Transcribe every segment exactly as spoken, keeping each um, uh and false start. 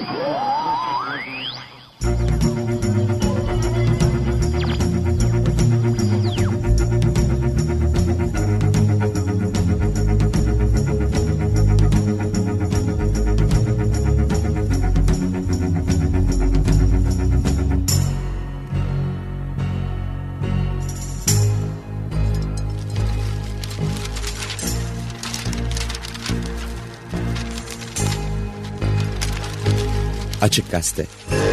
Açık Gazete.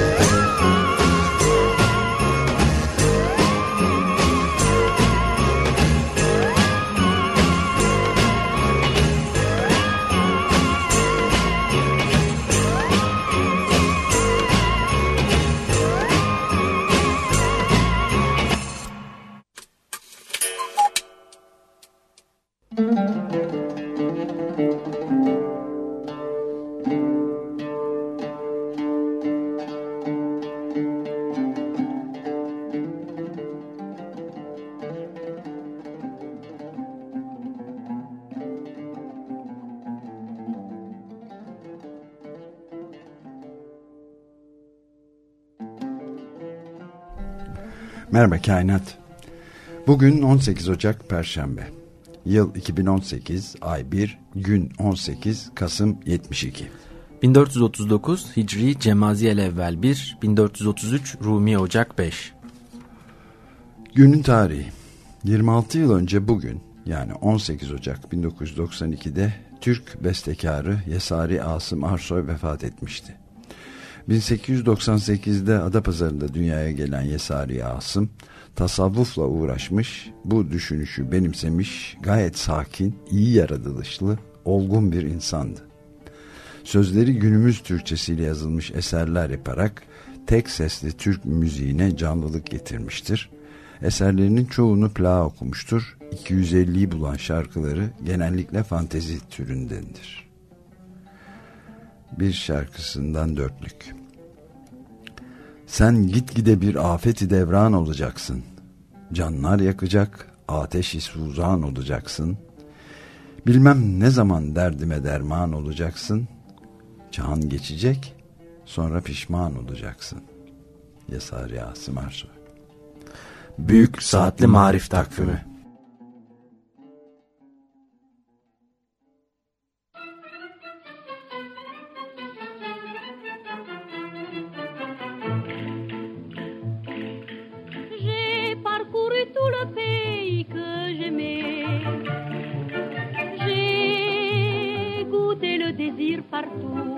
Merhaba Kainat. Bugün on sekiz Ocak Perşembe. Yıl iki bin on sekiz, ay bir, gün on sekiz Kasım yetmiş iki. bin dört yüz otuz dokuz Hicri Cemaziyel evvel bir, bin dört yüz otuz üç Rumi Ocak beş. Günün tarihi. yirmi altı yıl önce bugün, yani on sekiz Ocak bin dokuz yüz doksan ikide Türk bestekarı Yesari Asım Arsoy vefat etmişti. bin sekiz yüz doksan sekizde Adapazarı'nda dünyaya gelen Yesari Asım tasavvufla uğraşmış, bu düşünüşü benimsemiş, gayet sakin, iyi yaratılışlı, olgun bir insandı. Sözleri günümüz Türkçesiyle yazılmış eserler yaparak tek sesli Türk müziğine canlılık getirmiştir. Eserlerinin çoğunu plağa okumuştur. iki yüz elliyi bulan şarkıları genellikle fantezi türündendir. Bir şarkısından dörtlük. Sen gitgide bir afeti devran olacaksın. Canlar yakacak, ateş-i suzan olacaksın. Bilmem ne zaman derdime derman olacaksın. Çağın geçecek, sonra pişman olacaksın. Yesari Asım Arsoy. Büyük Saatli Marif Takvimi. Tout le pays que j'aimais, j'ai goûté le désir partout,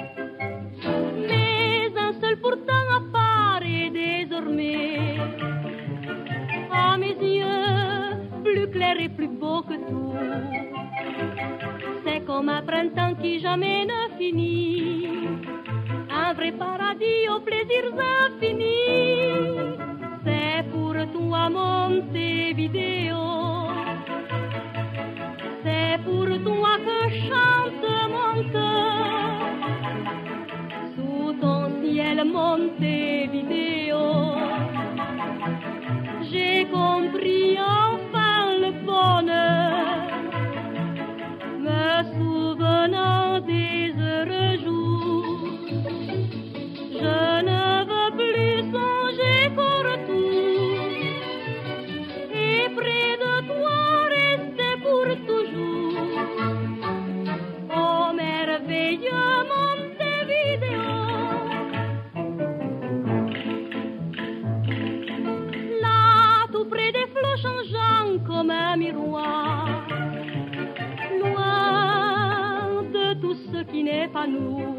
mais un seul pourtant apparaît désormais à mes yeux, plus clair et plus beau que tout. C'est comme un printemps qui jamais ne finit, un vrai paradis aux plaisirs infinis. C'est pour toi Montevideo, c'est pour toi que chante mon cœur, sous ton ciel Montevideo. J'ai compris enfin le bonheur, me souvenant des heureux jours. Je ne veux plus songer qu'au retour, et près de toi rester pour toujours. Oh merveilleux Montevideo, là tout près des flots changeants comme un miroir, loin de tout ce qui n'est pas nous.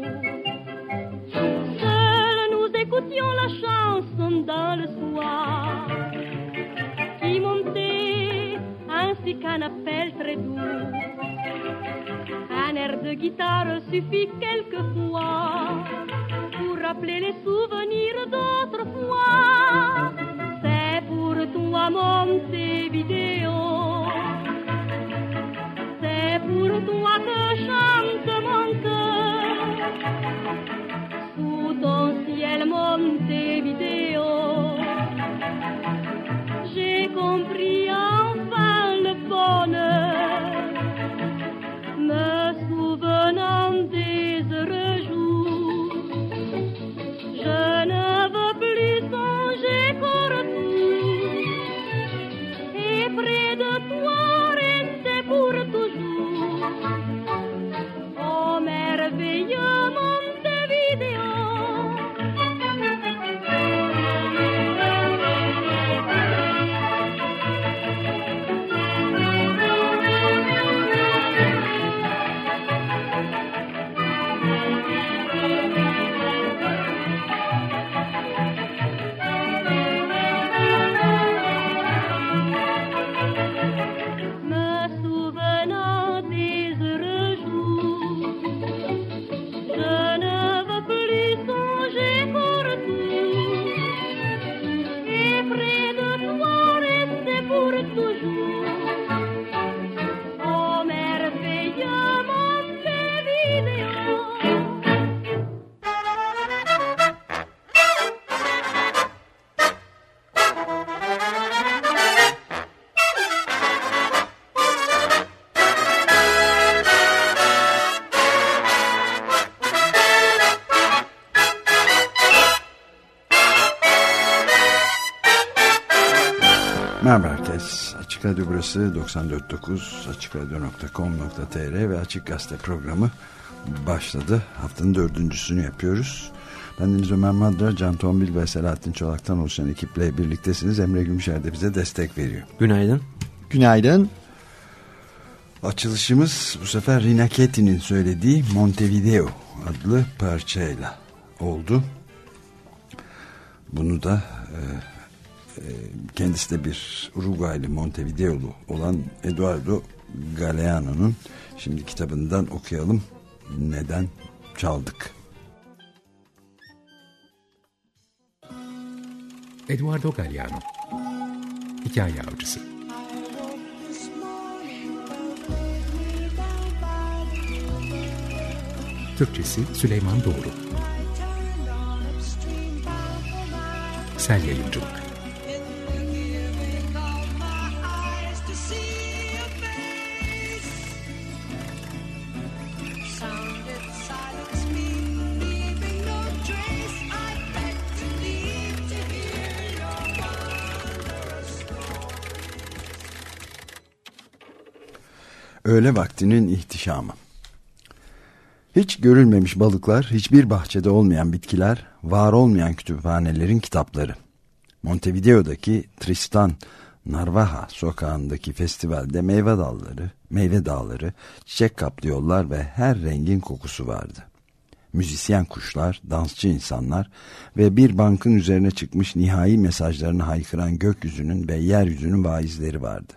Écoutions la chanson dans le soir qui montait ainsi qu'un appel très doux. Un air de guitare suffit quelquefois pour rappeler les souvenirs d'autrefois. C'est pour toi Montevideo, c'est pour toi que chante mon cœur, sous ton ciel Montevideo. J'ai compris enfin le bonheur, me souvenant des heureux jours. Merhaba herkes. Açık Radyo burası doksan dört nokta dokuz, açık radyo nokta com nokta tr ve Açık Gazete programı başladı. Haftanın dördüncüsünü yapıyoruz. Ben Deniz Ömer Madra, Can Tombil ve Selahattin Çolak'tan oluşan ekiple birliktesiniz. Emre Gümüşer de bize destek veriyor. Günaydın. Günaydın. Açılışımız bu sefer Rina Ketty'nin söylediği Montevideo adlı parçayla oldu. Bunu da e, e, kendisi de bir Uruguaylı, Montevideolu olan Eduardo Galeano'nun şimdi kitabından okuyalım. Neden çaldık? Eduardo Galeano, Hikaye Avcısı. Türkçesi Süleyman Doğru. Sel Yayıncılık. Öğle vaktinin ihtişamı. Hiç görülmemiş balıklar, hiçbir bahçede olmayan bitkiler, var olmayan kütüphanelerin kitapları. Montevideo'daki Tristan Narvaja sokağındaki festivalde meyve dalları, meyve dağları, çiçek kaplı yollar ve her rengin kokusu vardı. Müzisyen kuşlar, dansçı insanlar ve bir bankın üzerine çıkmış nihai mesajlarını haykıran gökyüzünün ve yeryüzünün vaizleri vardı.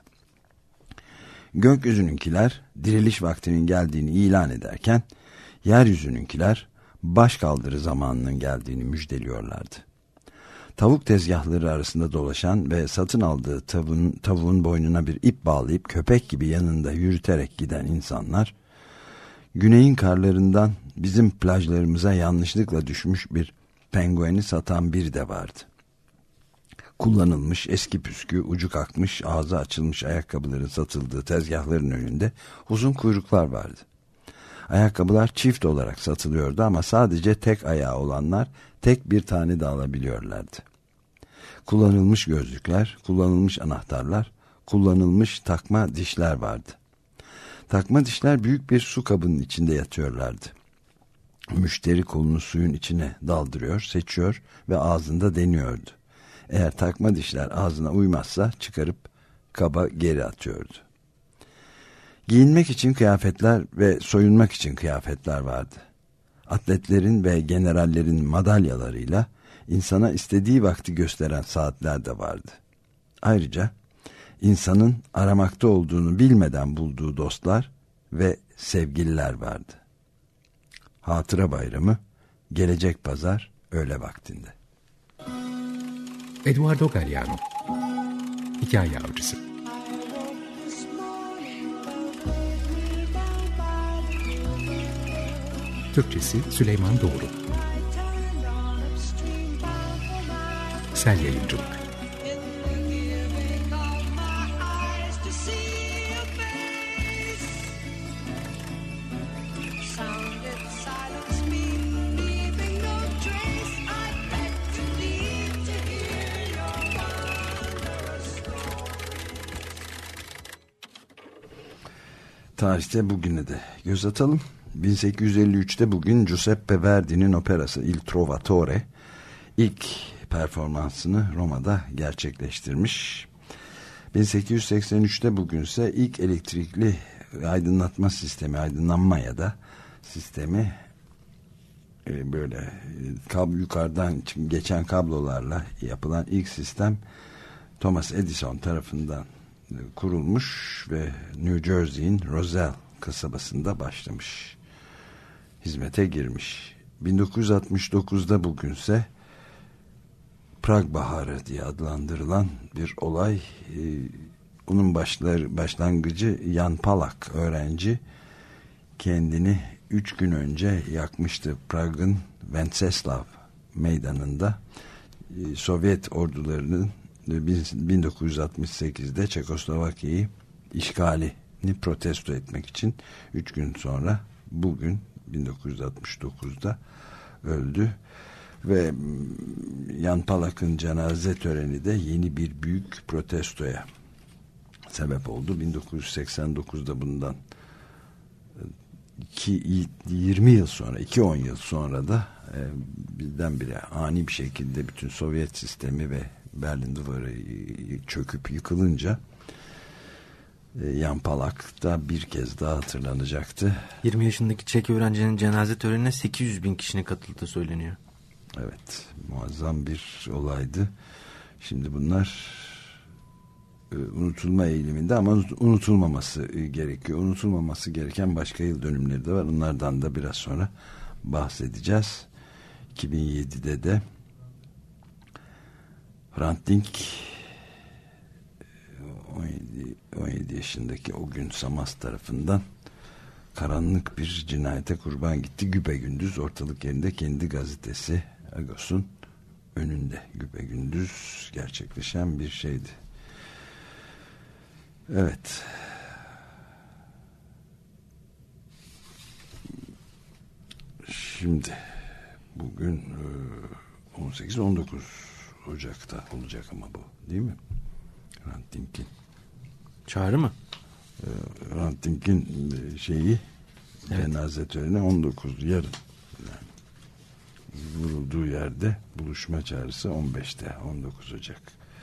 Gökyüzününkiler diriliş vaktinin geldiğini ilan ederken, yeryüzününkiler başkaldırı zamanının geldiğini müjdeliyorlardı. Tavuk tezgahları arasında dolaşan ve satın aldığı tavuğun, tavuğun boynuna bir ip bağlayıp köpek gibi yanında yürüterek giden insanlar, güneyin karlarından bizim plajlarımıza yanlışlıkla düşmüş bir pengueni satan biri de vardı. Kullanılmış, eski püskü, ucu kalkmış, ağzı açılmış ayakkabıların satıldığı tezgahların önünde uzun kuyruklar vardı. Ayakkabılar çift olarak satılıyordu ama sadece tek ayağı olanlar tek bir tane de alabiliyorlardı. Kullanılmış gözlükler, kullanılmış anahtarlar, kullanılmış takma dişler vardı. Takma dişler büyük bir su kabının içinde yatıyorlardı. Müşteri kolunu suyun içine daldırıyor, seçiyor ve ağzında deniyordu. Eğer takma dişler ağzına uymazsa çıkarıp kaba geri atıyordu. Giyinmek için kıyafetler ve soyunmak için kıyafetler vardı. Atletlerin ve generallerin madalyalarıyla insana istediği vakti gösteren saatler de vardı. Ayrıca insanın aramakta olduğunu bilmeden bulduğu dostlar ve sevgililer vardı. Hatıra bayramı, gelecek pazar öğle vaktinde. Eduardo Galeano, Hikaye Avcısı. Türkçesi Süleyman Doğru. Sel Yayıncılık. Tarihte bugüne de göz atalım. bin sekiz yüz elli üçte bugün Giuseppe Verdi'nin operası Il Trovatore ilk performansını Roma'da gerçekleştirmiş. bin sekiz yüz seksen üçte bugünse ilk elektrikli aydınlatma sistemi, aydınlanma ya da sistemi e, böyle kablo yukarıdan geçen kablolarla yapılan ilk sistem Thomas Edison tarafından kurulmuş ve New Jersey'in Roselle kasabasında başlamış. Hizmete girmiş. bin dokuz yüz altmış dokuzda bugünse Prag Baharı diye adlandırılan bir olay. Ee, onun başlar, başlangıcı Jan Palach öğrenci kendini üç gün önce yakmıştı. Prag'ın Wenceslav meydanında ee, Sovyet ordularının bin dokuz yüz altmış sekizde Çekoslovakya'yı işgalini protesto etmek için üç gün sonra bugün bin dokuz yüz altmış dokuzda öldü Ve Jan Palach'ın cenaze töreni de yeni bir büyük protestoya sebep oldu. bin dokuz yüz seksen dokuzda bundan iki, yirmi yıl sonra, iki on yıl sonra da e, birdenbire ani bir şekilde bütün Sovyet sistemi ve Berlin Duvarı çöküp yıkılınca e, Jan Palach da bir kez daha hatırlanacaktı. yirmi yaşındaki Çek öğrencinin cenaze törenine sekiz yüz bin kişinin katıldığı söyleniyor. Evet, muazzam bir olaydı. Şimdi bunlar e, unutulma eğiliminde ama unutulmaması gerekiyor. Unutulmaması gereken başka yıl dönümleri de var. Onlardan da biraz sonra bahsedeceğiz. iki bin yedide de Hrant Dink on yedi yaşındaki o gün Samas tarafından karanlık bir cinayete kurban gitti. Güpegündüz ortalık yerinde kendi gazetesi Agos'un önünde güpegündüz gerçekleşen bir şeydi. Evet. Şimdi bugün on sekiz on dokuz Ocak'ta olacak ama bu değil mi? Hrant Dink'in çağrı mı? Hrant Dink'in şeyi, evet, cenaze töreni on dokuz yarın. Yani vurulduğu yerde buluşma çağrısı on beşte on dokuz Ocak.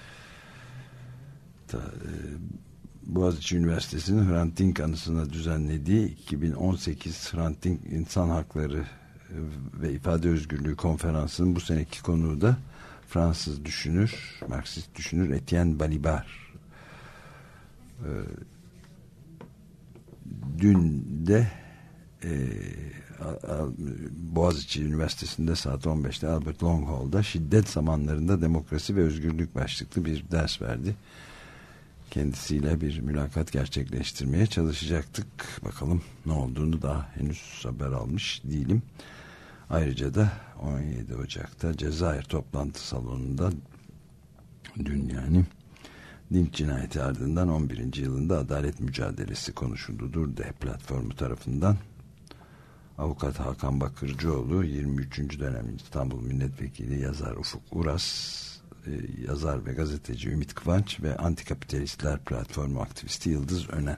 Ta, e, Boğaziçi Üniversitesi'nin Hrant Dink anısına düzenlediği iki bin on sekiz Hrant Dink İnsan Hakları ve İfade Özgürlüğü Konferansı'nın bu seneki konuğu da Fransız düşünür, Marksist düşünür Etienne Balibar. E, dün de e, Boğaziçi Üniversitesi'nde saat on beşte Albert Long Hall'da şiddet zamanlarında demokrasi ve özgürlük başlıklı bir ders verdi. Kendisiyle bir mülakat gerçekleştirmeye çalışacaktık. Bakalım ne olduğunu daha henüz haber almış değilim. Ayrıca da on yedi Ocak'ta Cezayir toplantı salonunda dün yani Dink cinayeti ardından on birinci yılında adalet mücadelesi konuşuldu. Durde platformu tarafından Avukat Hakan Bakırcıoğlu, yirmi üçüncü dönem İstanbul Milletvekili yazar Ufuk Uras, yazar ve gazeteci Ümit Kıvanç ve Antikapitalistler Platformu aktivisti Yıldız Önen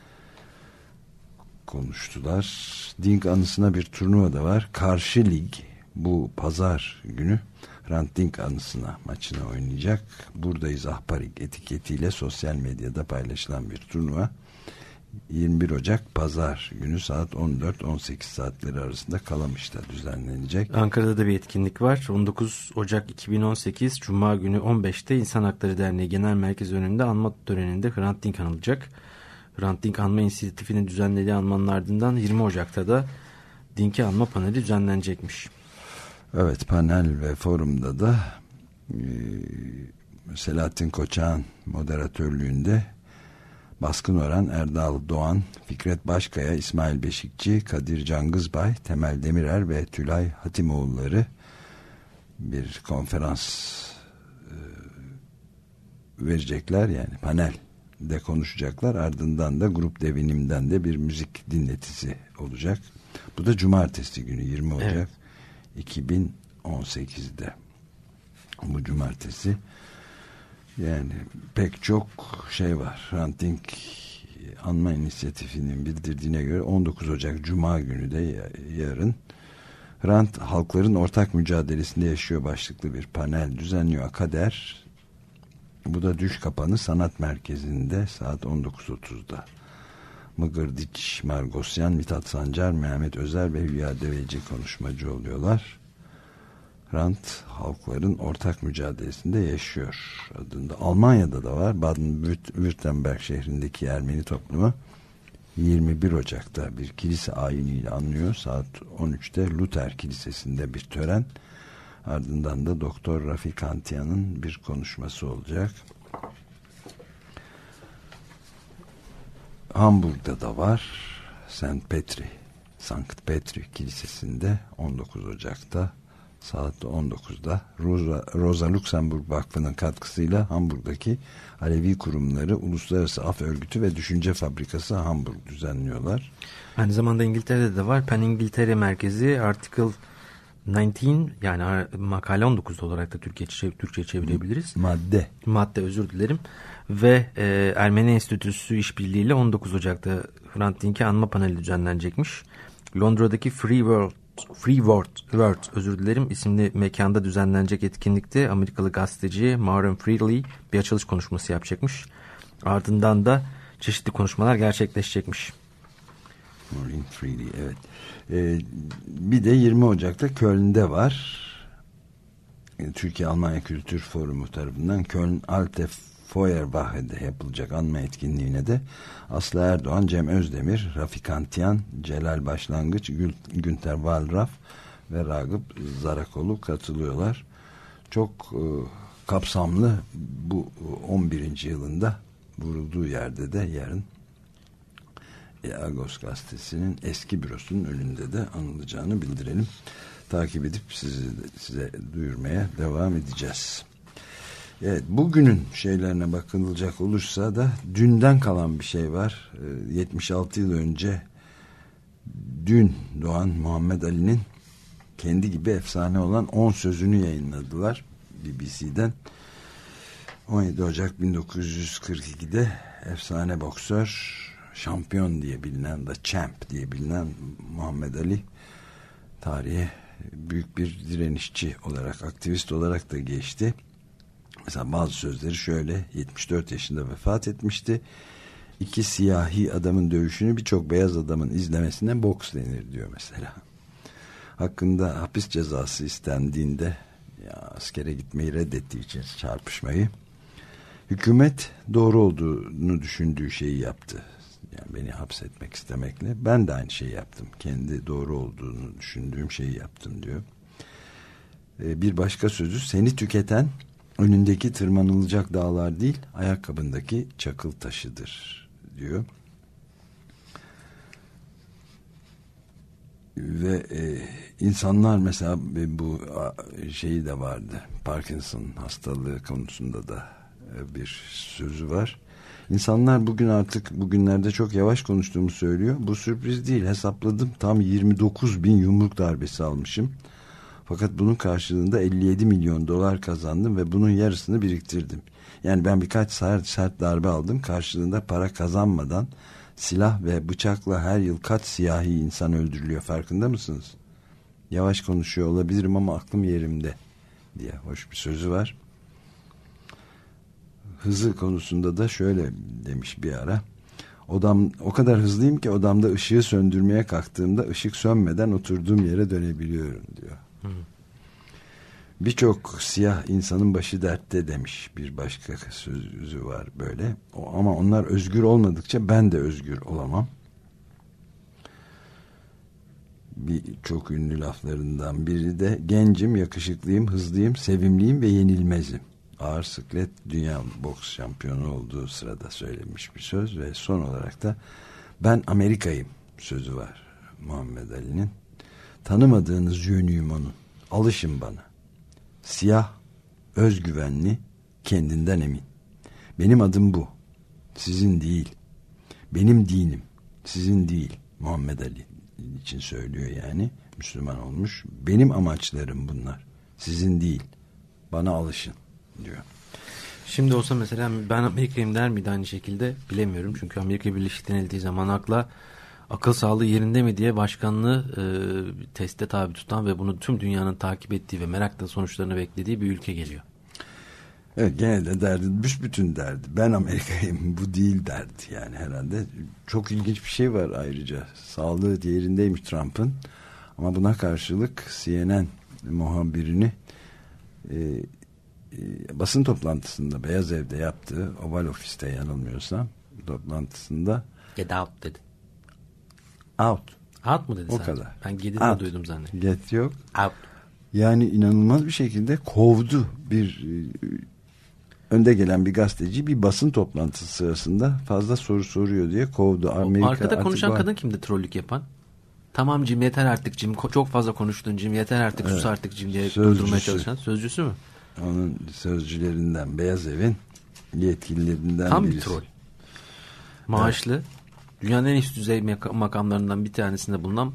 konuştular. Dink anısına bir turnuva da var. Karşı Lig bu pazar günü Hrant Dink anısına maçını oynayacak. Buradayız Ahparik etiketiyle sosyal medyada paylaşılan bir turnuva. yirmi bir Ocak pazar günü saat on dört on sekiz saatleri arasında Kalamış'ta düzenlenecek. Ankara'da da bir etkinlik var. on dokuz Ocak iki bin on sekiz Cuma günü on beşte İnsan Hakları Derneği Genel Merkezi önünde anma töreninde Hrant Dink anılacak. Hrant Dink Anma İnisiyatifinin düzenlediği anmanın ardından yirmi Ocak'ta da Dink'i anma paneli düzenlenecekmiş. Evet, panel ve forumda da e, Selahattin Koçak'ın moderatörlüğünde Baskın Oran, Erdal Doğan, Fikret Başkaya, İsmail Beşikçi, Kadir Cangızbay, Temel Demirer ve Tülay Hatimoğulları bir konferans e, verecekler, yani panel de konuşacaklar. Ardından da Grup Devinim'den de bir müzik dinletisi olacak. Bu da cumartesi günü yirmi Ocak evet. iki bin on sekizde bu cumartesi. Yani pek çok şey var. Hrant Dink Anma İnisiyatifi'nin bildirdiğine göre on dokuz Ocak Cuma günü de yarın Hrant halkların ortak mücadelesinde yaşıyor başlıklı bir panel düzenliyor Akader. Bu da Düş Kapanı Sanat Merkezi'nde saat on dokuz otuzda. Mıgırdiç Margosyan, Mithat Sancar, Mehmet Özer ve Hülya Deveci konuşmacı oluyorlar. Hrant halkların ortak mücadelesinde yaşıyor adında. Almanya'da da var. Baden-Württemberg şehrindeki Ermeni toplumu yirmi bir Ocak'ta bir kilise ayiniyle anlıyor. Saat on üçte Luther Kilisesi'nde bir tören. Ardından da Doktor Rafi Kantian'ın bir konuşması olacak. Hamburg'da da var. Saint Petri, Sankt Petri Kilisesi'nde on dokuz Ocak'ta saat on dokuzda Rosa, Rosa Luxemburg Vakfı'nın katkısıyla Hamburg'daki Alevi kurumları Uluslararası Af Örgütü ve Düşünce Fabrikası Hamburg düzenliyorlar. Aynı zamanda İngiltere'de de var. Pan İngiltere Merkezi Article on yani makale on dokuz olarak da Türkçe Türkçe çevirebiliriz. Madde. Madde özür dilerim. Ve e, Ermeni Enstitüsü işbirliğiyle on dokuz Ocak'ta Hrant Dink'i anma paneli düzenlenecekmiş. Londra'daki Free World Free World, World özür dilerim isimli mekanda düzenlenecek etkinlikte Amerikalı gazeteci Maureen Freely bir açılış konuşması yapacakmış. Ardından da çeşitli konuşmalar gerçekleşecekmiş. Maureen Freely, evet. Ee, bir de yirmi Ocak'ta Köln'de var. Türkiye-Almanya Kültür Forumu tarafından Köln Alte Feuerwache'de yapılacak anma etkinliğine de Aslı Erdoğan, Cem Özdemir, Rafik Antyan, Celal Başlangıç, Gül, Günter Wallraff ve Ragıp Zarakolu katılıyorlar. Çok e, kapsamlı bu on birinci yılında vurulduğu yerde de yarın e, Agos Gazetesi'nin eski bürosunun önünde de anılacağını bildirelim. Takip edip sizi, size duyurmaya devam edeceğiz. Evet, bugünün şeylerine bakılacak olursa da dünden kalan bir şey var. yetmiş altı yıl önce dün doğan Muhammed Ali'nin kendi gibi efsane olan on sözünü yayınladılar B B C'den. on yedi Ocak bin dokuz yüz kırk ikide efsane boksör, şampiyon diye bilinen, The Champ diye bilinen Muhammed Ali tarihe büyük bir direnişçi olarak, aktivist olarak da geçti. Mesela bazı sözleri şöyle: yetmiş dört yaşında vefat etmişti. İki siyahi adamın dövüşünü birçok beyaz adamın izlemesine boks denir diyor mesela. Hakkında hapis cezası istendiğinde ya, askere gitmeyi reddettiği için çarpışmayı, hükümet doğru olduğunu düşündüğü şeyi yaptı. Yani beni hapsetmek istemekle ben de aynı şeyi yaptım. Kendi doğru olduğunu düşündüğüm şeyi yaptım diyor. Ee, bir başka sözü: seni tüketen önündeki tırmanılacak dağlar değil, ayakkabındaki çakıl taşıdır diyor. Ve e, insanlar mesela bu şeyi de vardı. Parkinson hastalığı konusunda da e, bir sözü var. İnsanlar bugün artık bugünlerde çok yavaş konuştuğumu söylüyor. Bu sürpriz değil, hesapladım. Tam yirmi dokuz bin yumruk darbesi almışım. Fakat bunun karşılığında elli yedi milyon dolar kazandım ve bunun yarısını biriktirdim. Yani ben birkaç sert, sert darbe aldım. Karşılığında para kazanmadan silah ve bıçakla her yıl kaç siyahi insan öldürülüyor, farkında mısınız? Yavaş konuşuyor olabilirim ama aklım yerimde diye hoş bir sözü var. Hızı konusunda da şöyle demiş bir ara: Odam, o kadar hızlıyım ki odamda ışığı söndürmeye kalktığımda ışık sönmeden oturduğum yere dönebiliyorum diyor. Birçok siyah insanın başı dertte demiş bir başka sözü var böyle. O, ama onlar özgür olmadıkça ben de özgür olamam. Bir çok ünlü laflarından biri de: gencim, yakışıklıyım, hızlıyım, sevimliyim ve yenilmezim. Ağır siklet dünya boks şampiyonu olduğu sırada söylemiş bir söz. Ve son olarak da ben Amerika'yım sözü var Muhammed Ali'nin. Tanımadığınız yönüyüm onun. Alışın bana. Siyah, özgüvenli, kendinden emin. Benim adım bu. Sizin değil. Benim dinim. Sizin değil. Muhammed Ali için söylüyor yani. Müslüman olmuş. Benim amaçlarım bunlar. Sizin değil. Bana alışın diyor. Şimdi olsa mesela ben Amerika'yım der miydi aynı şekilde, bilemiyorum. Çünkü Amerika Birleşik denildiği zaman akla akıl sağlığı yerinde mi diye başkanlığı e, teste tabi tutan ve bunu tüm dünyanın takip ettiği ve merakla sonuçlarını beklediği bir ülke geliyor. Evet, gene de derdi, büsbütün derdi. Ben Amerika'yım, bu değil derdi yani herhalde. Çok ilginç bir şey var ayrıca. Sağlığı yerindeymiş Trump'ın. Ama buna karşılık C N N muhabirini e, e, basın toplantısında Beyaz Ev'de yaptığı, Oval Ofis'te yanılmıyorsam, toplantısında Get out dedi. Out. Out mu dedi o sadece? kadar. Ben Get'i de duydum zannettim. Get yok. Out. Yani inanılmaz bir şekilde kovdu. Bir önde gelen bir gazeteci bir basın toplantısı sırasında fazla soru soruyor diye kovdu. Amerika, arkada konuşan Atiba... kadın kimdi trollük yapan? Tamam Cim, yeter artık Cim, çok fazla konuştun Cim, yeter artık, evet, sus artık Cim diye durdurmaya çalışan sözcüsü mü? Onun sözcülerinden, Beyaz Ev'in yetkililerinden tam birisi. Bir troll. Maaşlı, evet. Dünyanın en üst düzey makamlarından bir tanesinde bulunan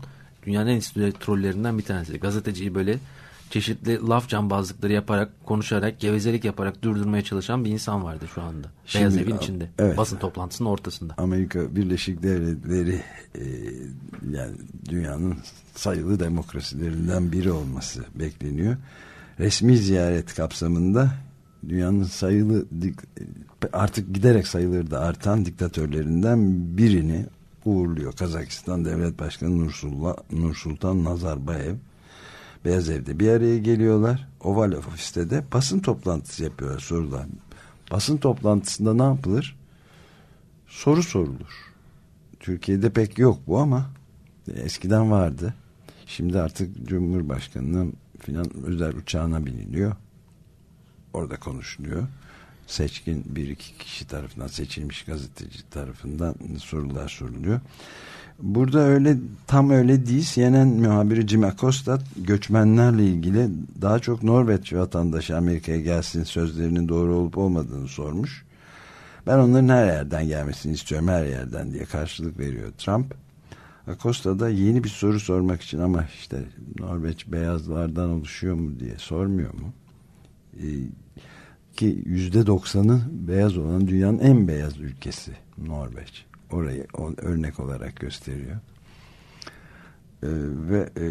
Dünyanın en eski trollerinden bir tanesi. Gazeteciyi böyle çeşitli laf cambazlıkları yaparak, konuşarak, gevezelik yaparak durdurmaya çalışan bir insan vardı şu anda. Şimdi, Beyaz Evin içinde. Evet. Basın toplantısının ortasında. Amerika Birleşik Devletleri e, yani dünyanın sayılı demokrasilerinden biri olması bekleniyor. Resmi ziyaret kapsamında dünyanın sayılı artık giderek sayıları da artan diktatörlerinden birini uğurluyor. Kazakistan Devlet Başkanı Nursultan, Nursultan Nazarbayev. Beyaz Ev'de bir araya geliyorlar. Oval Ofis'te de basın toplantısı yapıyorlar, sorular. Basın toplantısında ne yapılır? Soru sorulur. Türkiye'de pek yok bu ama eskiden vardı. Şimdi artık Cumhurbaşkanı'nın filan özel uçağına biniliyor. Orada konuşuluyor. Seçkin bir iki kişi tarafından, seçilmiş gazeteci tarafından sorular soruluyor. Burada öyle, tam öyle değil. C N N muhabiri Jim Acosta göçmenlerle ilgili daha çok Norveç vatandaşı Amerika'ya gelsin sözlerinin doğru olup olmadığını sormuş. Ben onların her yerden gelmesini istiyorum, her yerden diye karşılık veriyor Trump. Acosta da yeni bir soru sormak için, ama işte Norveç beyazlardan oluşuyor mu diye sormuyor mu? Ee, ki yüzde doksanı beyaz olan dünyanın en beyaz ülkesi Norveç. Orayı örnek olarak gösteriyor. Ee, ve e,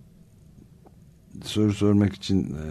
soru sormak için e,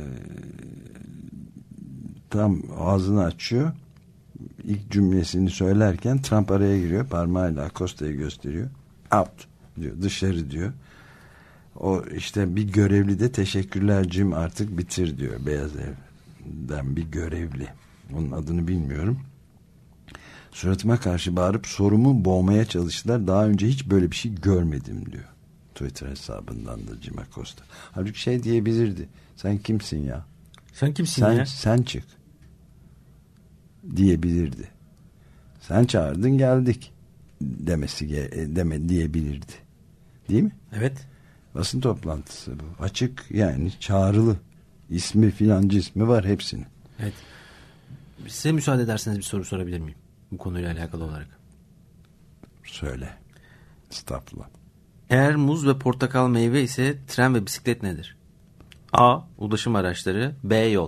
tam ağzını açıyor. İlk cümlesini söylerken Trump araya giriyor. Parmağıyla Acosta'yı gösteriyor. Out diyor. Dışarı diyor. O işte bir görevli de teşekkürler Jim, artık bitir diyor. Beyaz Ev'den bir görevli. Onun adını bilmiyorum. Suratıma karşı bağırıp sorumu boğmaya çalıştılar. Daha önce hiç böyle bir şey görmedim diyor. Twitter hesabından da Jim Acosta. Halbuki şey diyebilirdi. Sen kimsin ya? Sen kimsin sen, ya? Sen çık. Diyebilirdi. Sen çağırdın geldik demesi deme diyebilirdi. Değil mi? Evet. Basın toplantısı bu. Açık, yani çağrılı. İsmi filancı ismi var hepsinin. Evet. Size müsaade ederseniz bir soru sorabilir miyim? Bu konuyla alakalı olarak. Söyle. Estağfurullah. Eğer muz ve portakal meyve ise tren ve bisiklet nedir? A. Ulaşım araçları. B. Yol.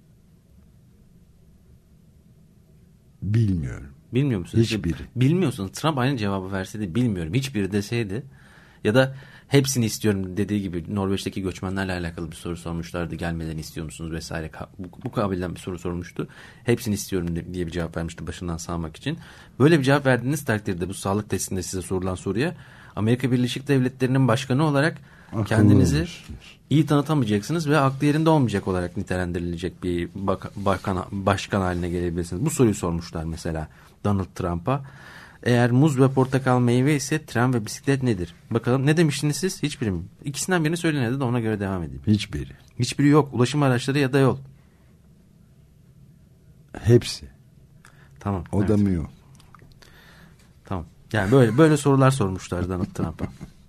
Bilmiyorum. Bilmiyor musunuz? Hiçbiri. Bilmiyorsunuz. Trump aynı cevabı verseydi bilmiyorum. Hiçbiri deseydi ya da hepsini istiyorum dediği gibi Norveç'teki göçmenlerle alakalı bir soru sormuşlardı. Gelmeden istiyor musunuz vesaire. Bu, bu kabilden bir soru sormuştu. Hepsini istiyorum diye bir cevap vermişti başından sağmak için. Böyle bir cevap verdiğiniz takdirde bu sağlık testinde size sorulan soruya Amerika Birleşik Devletleri'nin başkanı olarak akıllı kendinizi olmuşsunuz. iyi tanıtamayacaksınız ve aklı yerinde olmayacak olarak nitelendirilecek bir bak, bakan, başkan haline gelebilirsiniz. Bu soruyu sormuşlar mesela Donald Trump'a. Eğer muz ve portakal meyve ise tren ve bisiklet nedir? Bakalım ne demiştiniz siz? Hiçbiri mi? İkisinden birini söyleyin de ona göre devam edeyim. Hiçbiri. Hiçbiri yok. Ulaşım araçları ya da yol. Hepsi. Tamam. O evet. da mı yok? Tamam. Yani böyle böyle sorular sormuşlar Donald Trump'a.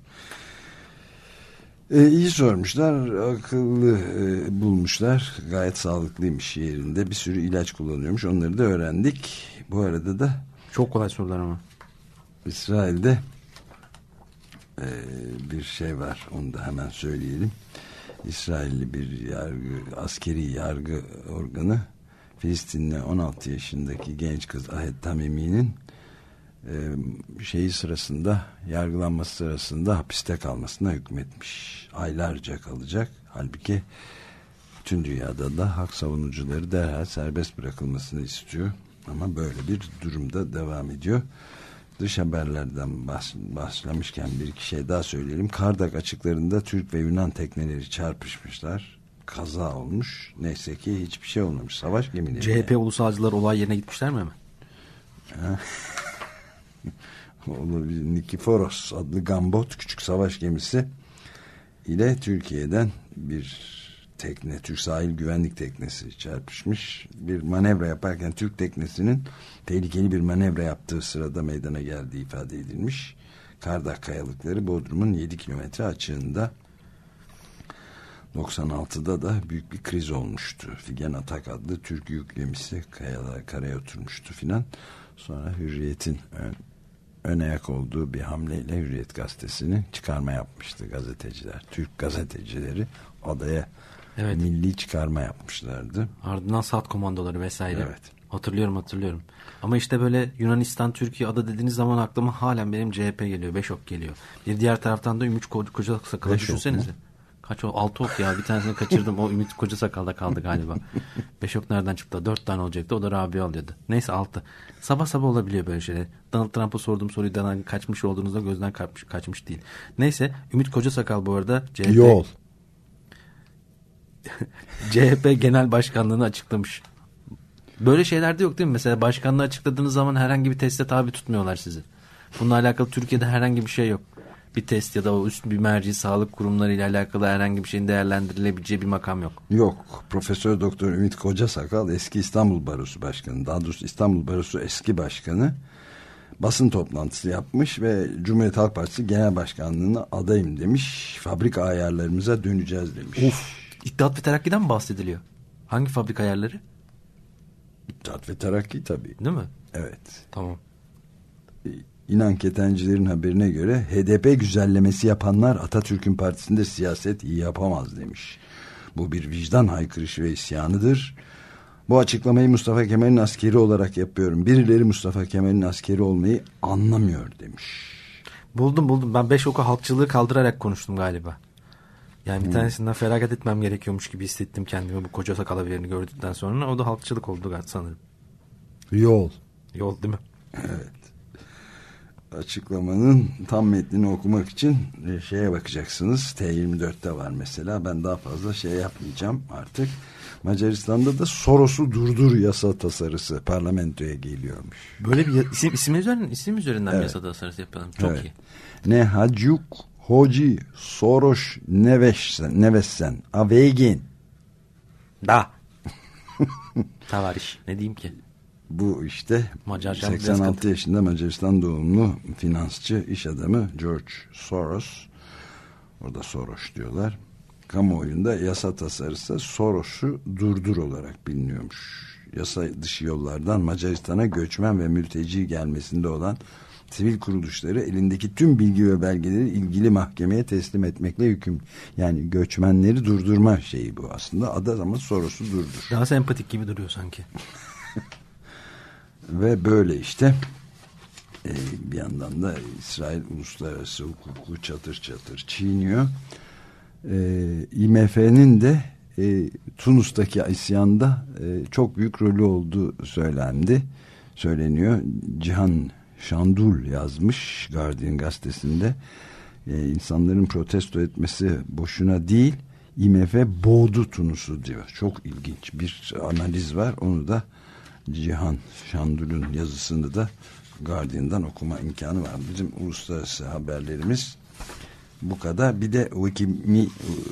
E, iyi sormuşlar, akıllı e, bulmuşlar. Gayet sağlıklıymış yerinde. Bir sürü ilaç kullanıyormuş. Onları da öğrendik. Bu arada da çok kolay sorular ama. İsrail'de e, bir şey var. Onu da hemen söyleyelim. İsrailli bir yargı, askeri yargı organı Filistinli on altı yaşındaki genç kız Ahed Tamimi'nin e, şeyi sırasında, yargılanması sırasında hapiste kalmasına hükmetmiş. Aylarca kalacak. Halbuki tüm dünyada da hak savunucuları derhal serbest bırakılmasını istiyor. Ama böyle bir durumda devam ediyor. Dış haberlerden baş, başlamışken bir iki şey daha söyleyelim. Kardak açıklarında Türk ve Yunan tekneleri çarpışmışlar. Kaza olmuş. Neyse ki hiçbir şey olmamış. Savaş gemileri. C H P ulusalcılar olay yerine gitmişler mi hemen? Olabilir. Nikiforos adlı gambot küçük savaş gemisi ile Türkiye'den bir tekne, Türk sahil güvenlik teknesi çarpışmış. Bir manevra yaparken Türk teknesinin tehlikeli bir manevra yaptığı sırada meydana geldiği ifade edilmiş. Kardak kayalıkları Bodrum'un yedi kilometre açığında. doksan altıda da büyük bir kriz olmuştu. Figen Atak adlı Türk yük gemisi kayalara, karaya oturmuştu filan. Sonra Hürriyet'in ön ayak olduğu bir hamleyle Hürriyet Gazetesi'ni çıkarma yapmıştı gazeteciler. Türk gazetecileri adaya evet. milli çıkarma yapmışlardı. Ardından sat komandoları vesaire. Evet. Hatırlıyorum hatırlıyorum. Ama işte böyle Yunanistan, Türkiye ada dediğiniz zaman aklıma halen benim C H P geliyor. Beş ok geliyor. Bir diğer taraftan da Ümit Koca, Koca Sakal'ı düşünsenize. Kaç o? Altı ok ya. Bir tanesini kaçırdım. O Ümit Koca Sakal'da kaldı galiba. Beş ok nereden çıktı? Dört tane olacaktı. O da Rabia alıyordu. Neyse altı. Sabah sabah olabiliyor böyle şeyler. Donald Trump'a sorduğum soruyu da kaçmış olduğunuzda gözden kaçmış, kaçmış değil. Neyse Ümit Koca Sakal bu arada C H P Yol. C H P Genel Başkanlığı'nı açıklamış. Böyle şeyler de yok değil mi? Mesela başkanlığı açıkladığınız zaman herhangi bir teste tabi tutmuyorlar sizi. Bununla alakalı Türkiye'de herhangi bir şey yok. Bir test ya da o üst bir merci sağlık kurumları ile alakalı herhangi bir şeyin değerlendirilebileceği bir makam yok. Yok. Profesör Doktor Ümit Kocasakal eski İstanbul Barosu Başkanı, daha doğrusu İstanbul Barosu eski başkanı, basın toplantısı yapmış ve Cumhuriyet Halk Partisi Genel Başkanlığı'na adayım demiş. Fabrika ayarlarımıza döneceğiz demiş. Uf. İttihat ve Terakki'den mi bahsediliyor? Hangi fabrika ayarları? İttihat ve Terakki tabii. Değil mi? Evet. Tamam. İnan ketencilerin haberine göre H D P güzellemesi yapanlar Atatürk'ün partisinde siyaset iyi yapamaz demiş. Bu bir vicdan haykırışı ve isyanıdır. Bu açıklamayı Mustafa Kemal'in askeri olarak yapıyorum. Birileri Mustafa Kemal'in askeri olmayı anlamıyor demiş. Buldum buldum. Ben beş oku halkçılığı kaldırarak konuştum galiba. Yani bir hmm. tanesinden feragat etmem gerekiyormuş gibi hissettim kendimi bu Koca Sakal haberini gördükten sonra. O da halkçılık oldu sanırım. Yol. Yol değil mi? Evet. Açıklamanın tam metnini okumak için şeye bakacaksınız. T yirmi dörtte var mesela. Ben daha fazla şey yapmayacağım artık. Macaristan'da da Soros'u durdur yasa tasarısı parlamentoya geliyormuş. Böyle bir isim, isim üzerinden, isim üzerinden evet. yasa tasarısı yapalım. Çok evet. iyi. Ne Hacuk Hoci Soros Nevessen Nevessen Avegin Da Tavariş. Ne diyeyim ki? Bu işte Macarca seksen altı yaşında Macaristan doğumlu finansçı, iş adamı George Soros. Orada Soros diyorlar. Kamuoyunda yasa tasarısı Soros'u durdur olarak biliniyormuş. Yasa dışı yollardan Macaristan'a göçmen ve mülteci gelmesinde olan sivil kuruluşları elindeki tüm bilgi ve belgeleri ilgili mahkemeye teslim etmekle yükümlü. Yani göçmenleri durdurma şeyi bu aslında. Adı ama Soros'u durdur. Daha sempatik gibi duruyor sanki. Ve böyle işte e, bir yandan da İsrail uluslararası hukuku çatır çatır çiğniyor. E, I M F'nin de e, Tunus'taki isyanda e, çok büyük rolü olduğu söylendi. Söyleniyor. Cihan Şandul yazmış Guardian gazetesinde. E, insanların protesto etmesi boşuna değil, I M F boğdu Tunus'u diyor. Çok ilginç bir analiz var. Onu da Cihan Şandul'un yazısını da Guardian'dan okuma imkanı var. Bizim uluslararası haberlerimiz bu kadar. Bir de Wikimi,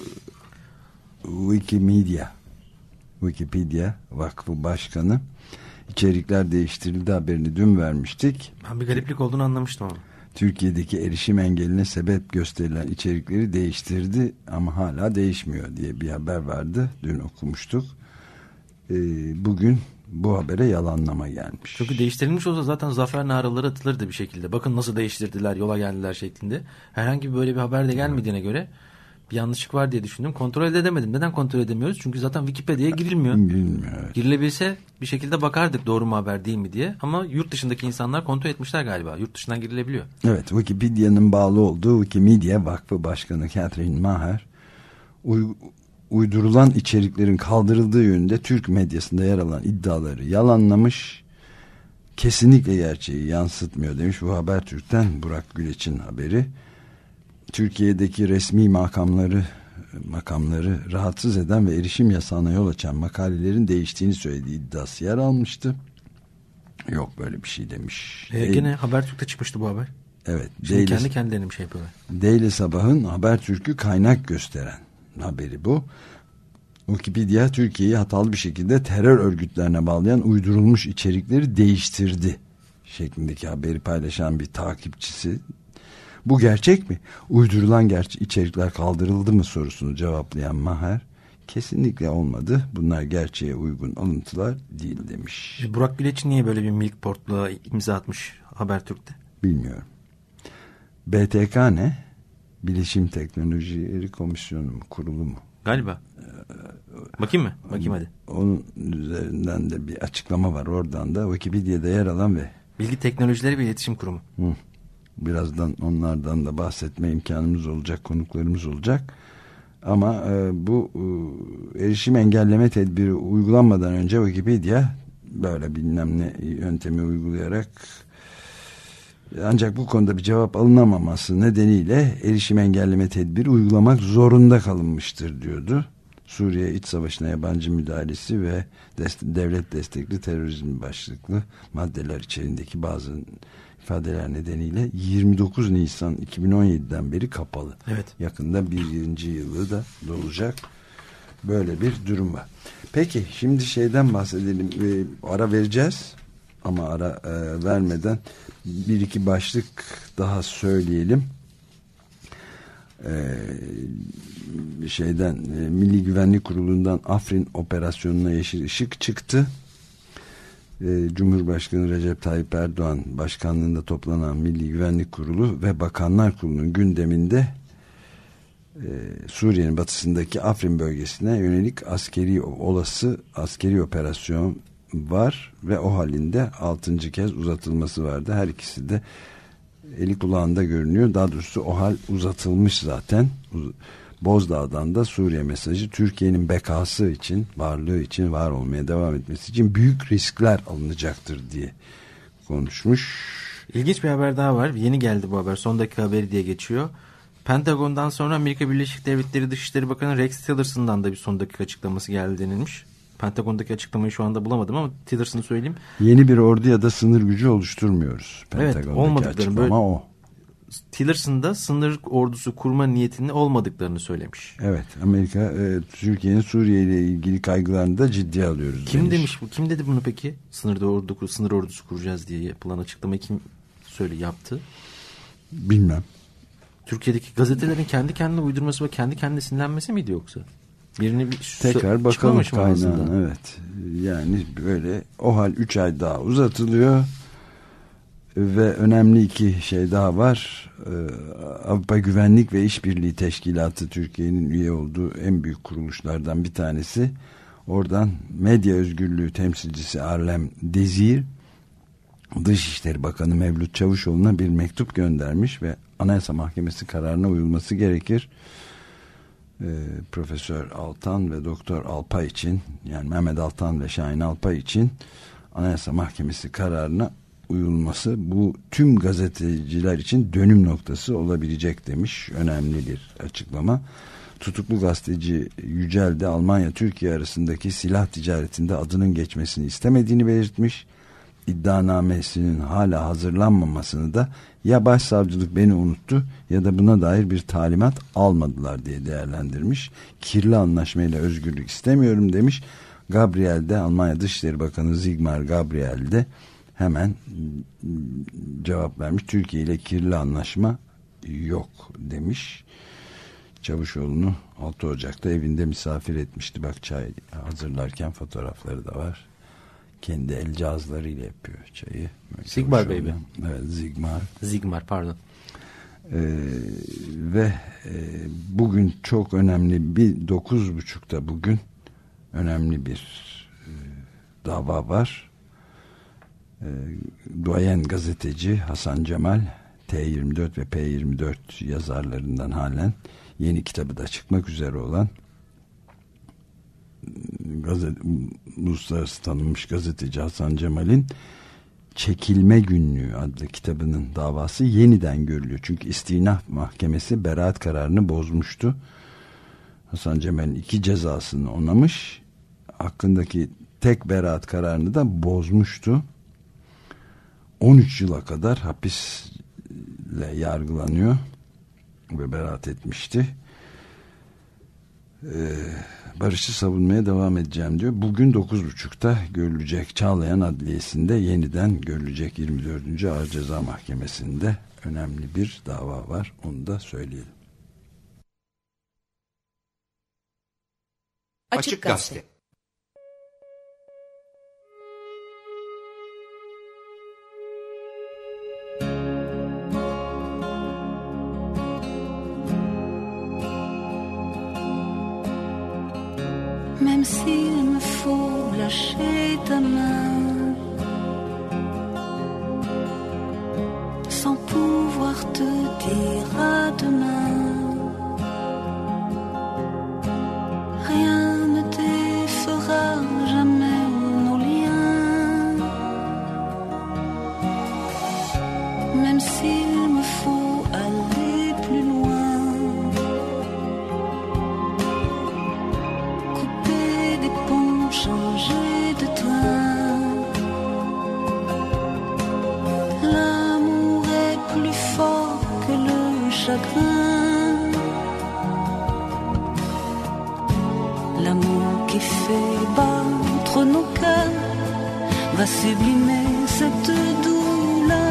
Wikimedia Wikipedia Vakfı Başkanı içerikler değiştirildi haberini dün vermiştik. Ben bir gariplik olduğunu anlamıştım ama. Türkiye'deki erişim engeline sebep gösterilen içerikleri değiştirdi ama hala değişmiyor diye bir haber vardı. Dün okumuştuk. Ee, bugün bu habere yalanlama gelmiş. Çünkü değiştirilmiş olsa zaten zafer naraları atılırdı bir şekilde. Bakın nasıl değiştirdiler, yola geldiler şeklinde. Herhangi böyle bir haber de gelmediğine göre bir yanlışlık var diye düşündüm. Kontrol edemedim. Neden kontrol edemiyoruz? Çünkü zaten Wikipedia'ya girilmiyor. Girilmiyor. Evet. Girilebilse bir şekilde bakardık doğru mu haber değil mi diye. Ama yurt dışındaki insanlar kontrol etmişler galiba. Yurt dışından girilebiliyor. Evet, Wikipedia'nın bağlı olduğu Wikimedia Vakfı Başkanı Catherine Maher uy- uydurulan içeriklerin kaldırıldığı yönünde Türk medyasında yer alan iddiaları yalanlamış. Kesinlikle gerçeği yansıtmıyor demiş. Bu Habertürk'ten Burak Güleç'in haberi. Türkiye'deki resmi makamları makamları rahatsız eden ve erişim yasağına yol açan makalelerin değiştiğini söylediği iddiası yer almıştı. Yok böyle bir şey demiş. E, gene Habertürk'te çıkmıştı bu haber. Evet. Şimdi Daily, kendi kendilerine bir şey yapıyorlar. Daily Sabah'ın Habertürk'ü kaynak gösteren haberi bu. Wikipedia Türkiye'yi hatalı bir şekilde terör örgütlerine bağlayan uydurulmuş içerikleri değiştirdi şeklindeki haberi paylaşan bir takipçisi. Bu gerçek mi? Uydurulan gerçek içerikler kaldırıldı mı sorusunu cevaplayan Maher, kesinlikle olmadı. Bunlar gerçeğe uygun alıntılar değil demiş. Burak Güleç niye böyle bir milk portluğa imza atmış Habertürk'te? Bilmiyorum. B T K ne? Bilişim Teknolojileri Komisyonu mu? Kurulu mu? Galiba. Bakayım mı? Bakayım hadi. Onun üzerinden de bir açıklama var. Oradan da Wikipedia'da yer alan ve Bilgi Teknolojileri ve İletişim Kurumu. Hı. Birazdan onlardan da bahsetme imkanımız olacak, konuklarımız olacak. Ama e, bu e, erişim engelleme tedbiri uygulanmadan önce Wikipedia böyle bilmem ne yöntemi uygulayarak, ancak bu konuda bir cevap alınamaması nedeniyle erişim engelleme tedbiri uygulamak zorunda kalınmıştır diyordu. Suriye iç savaşına yabancı müdahalesi ve dest- devlet destekli terörizm başlıklı maddeler içerisindeki bazı ifadeler nedeniyle yirmi dokuz Nisan iki bin on yedi'den beri kapalı. Evet. Yakında birinci yılı da dolacak. Böyle bir durum var. Peki şimdi şeyden bahsedelim. Ee, ara vereceğiz ama ara e, vermeden bir iki başlık daha söyleyelim. Ee, şeyden e, Milli Güvenlik Kurulu'ndan Afrin operasyonuna yeşil ışık çıktı. Ee, Cumhurbaşkanı Recep Tayyip Erdoğan başkanlığında toplanan Milli Güvenlik Kurulu ve Bakanlar Kurulu'nun gündeminde e, Suriye'nin batısındaki Afrin bölgesine yönelik askeri olası askeri operasyon var ve o halinde altıncı kez uzatılması vardı. Her ikisi de eli kulağında görünüyor. Daha doğrusu o hal uzatılmış zaten. Bozdağ'dan da Suriye mesajı Türkiye'nin bekası için, varlığı için, var olmaya devam etmesi için büyük riskler alınacaktır diye konuşmuş. İlginç bir haber daha var. Yeni geldi bu haber. Son dakika haberi diye geçiyor. Pentagon'dan sonra Amerika Birleşik Devletleri Dışişleri Bakanı Rex Tillerson'dan da bir son dakika açıklaması geldi denilmiş. Pentagon'daki açıklamayı şu anda bulamadım ama Tillerson'ı söyleyeyim. Yeni bir ordu ya da sınır gücü oluşturmuyoruz. Evet, olmadıklarını böyle o. Tillerson'da sınır ordusu kurma niyetinin olmadıklarını söylemiş. Evet, Amerika e, Türkiye'nin Suriye ile ilgili kaygılarını da ciddiye alıyoruz. Kim demiş. demiş bu? Kim dedi bunu peki? Sınırda ordu sınır ordusu kuracağız diye yapılan açıklamayı kim söyle yaptı? Bilmem. Türkiye'deki gazetelerin kendi kendine uydurması ve kendi kendine sinirlenmesi miydi yoksa? Birini bir tekrar bakalım kaynağına. Evet. Yani böyle o hal üç ay daha uzatılıyor ve önemli iki şey daha var. Ee, Avrupa Güvenlik ve İşbirliği Teşkilatı Türkiye'nin üye olduğu en büyük kuruluşlardan bir tanesi. Oradan medya özgürlüğü temsilcisi Arlem Dezir Dışişleri Bakanı Mevlüt Çavuşoğlu'na bir mektup göndermiş ve Anayasa Mahkemesi kararına uyulması gerekir. Ee, Profesör Altan ve Doktor Alpay için, yani Mehmet Altan ve Şahin Alpay için Anayasa Mahkemesi kararına uyulması bu tüm gazeteciler için dönüm noktası olabilecek demiş. Önemli bir açıklama. Tutuklu gazeteci Yücel de Almanya-Türkiye arasındaki silah ticaretinde adının geçmesini istemediğini belirtmiş. İddianamesinin hala hazırlanmamasını da ya başsavcılık beni unuttu ya da buna dair bir talimat almadılar diye değerlendirmiş. Kirli anlaşmayla özgürlük istemiyorum demiş. Gabriel de, Almanya Dışişleri Bakanı Sigmar Gabriel de hemen cevap vermiş. Türkiye ile kirli anlaşma yok demiş. Çavuşoğlu'nu altı Ocak'ta evinde misafir etmişti. Bak, çay hazırlarken fotoğrafları da var. Kendi el cihazlarıyla yapıyor çayı. Sigmar Bey mi? Evet, Sigmar. Sigmar pardon. Ee, ve e, bugün çok önemli bir dokuz buçukta bugün önemli bir e, dava var. E, duayen gazeteci Hasan Cemal T yirmi dört ve P yirmi dört yazarlarından halen yeni kitabı da çıkmak üzere olan gazete, uluslararası tanınmış gazeteci Hasan Cemal'in Çekilme Günlüğü adlı kitabının davası yeniden görülüyor. Çünkü istinaf mahkemesi beraat kararını bozmuştu. Hasan Cemal'in iki cezasını onamış. Hakkındaki tek beraat kararını da bozmuştu. on üç yıla kadar hapisle yargılanıyor ve beraat etmişti. Ee, barışı savunmaya devam edeceğim diyor. Bugün dokuz buçukta görülecek Çağlayan Adliyesi'nde yeniden görülecek yirmi dördüncü Ağır Ceza Mahkemesi'nde önemli bir dava var. Onu da söyleyelim. Açık Gazete. même s'il me faut lâcher ta main, sans pouvoir te dire à demain. Rien ne défera jamais nos liens, même s'il me faut aller plus loin, couper des ponts, changer de train. L'amour est plus fort que le chagrin, l'amour qui fait battre nos cœurs va sublimer cette douleur,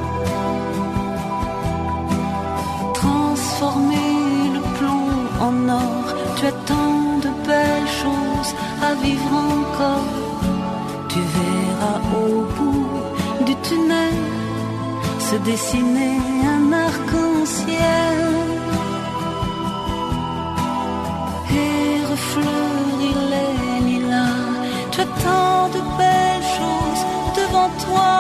transformer le plomb en or. Tu as tant de belles choses à vivre encore. Tu verras au bout du tunnel se dessiner un arc-en-ciel et refleurir les lilas. Tu as tant de belles choses devant toi.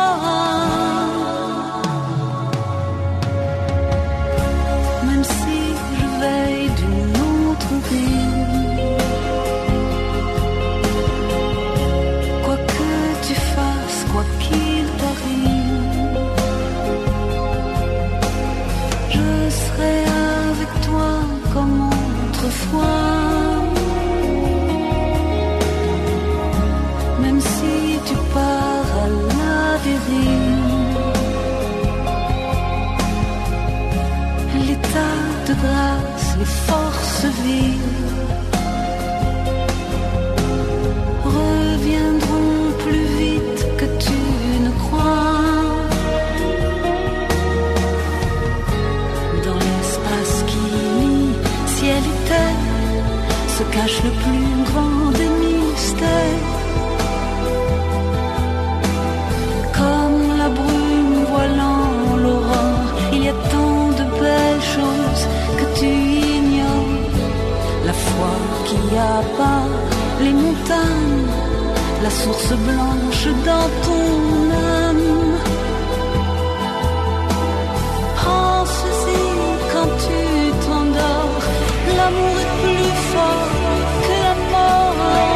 Même si je veille d'une autre ville, quoi que tu fasses, quoi qu'il t'arrive, je serai avec toi comme autrefois. Même si tu pars à la dérive, l'état de grâce, les forces vives reviendront plus vite que tu ne crois. Dans l'espace qui lie ciel et terre se cache le plus grand des mystères. Comme la brume voilant l'aurore, il y a tant de belles choses que tu ignores. La foi qui abat les montagnes, la source blanche dans ton âme. Pense-y quand tu t'endors, l'amour est plus fort que la mort.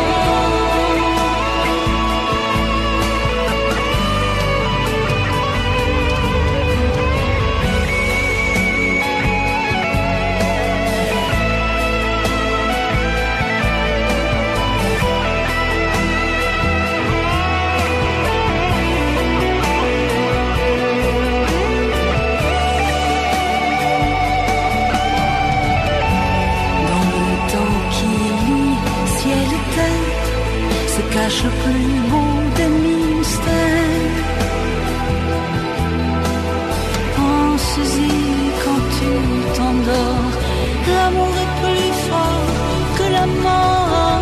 Cache le plus beau des mystères. Pense-y quand tu t'endors, l'amour est plus fort que la mort.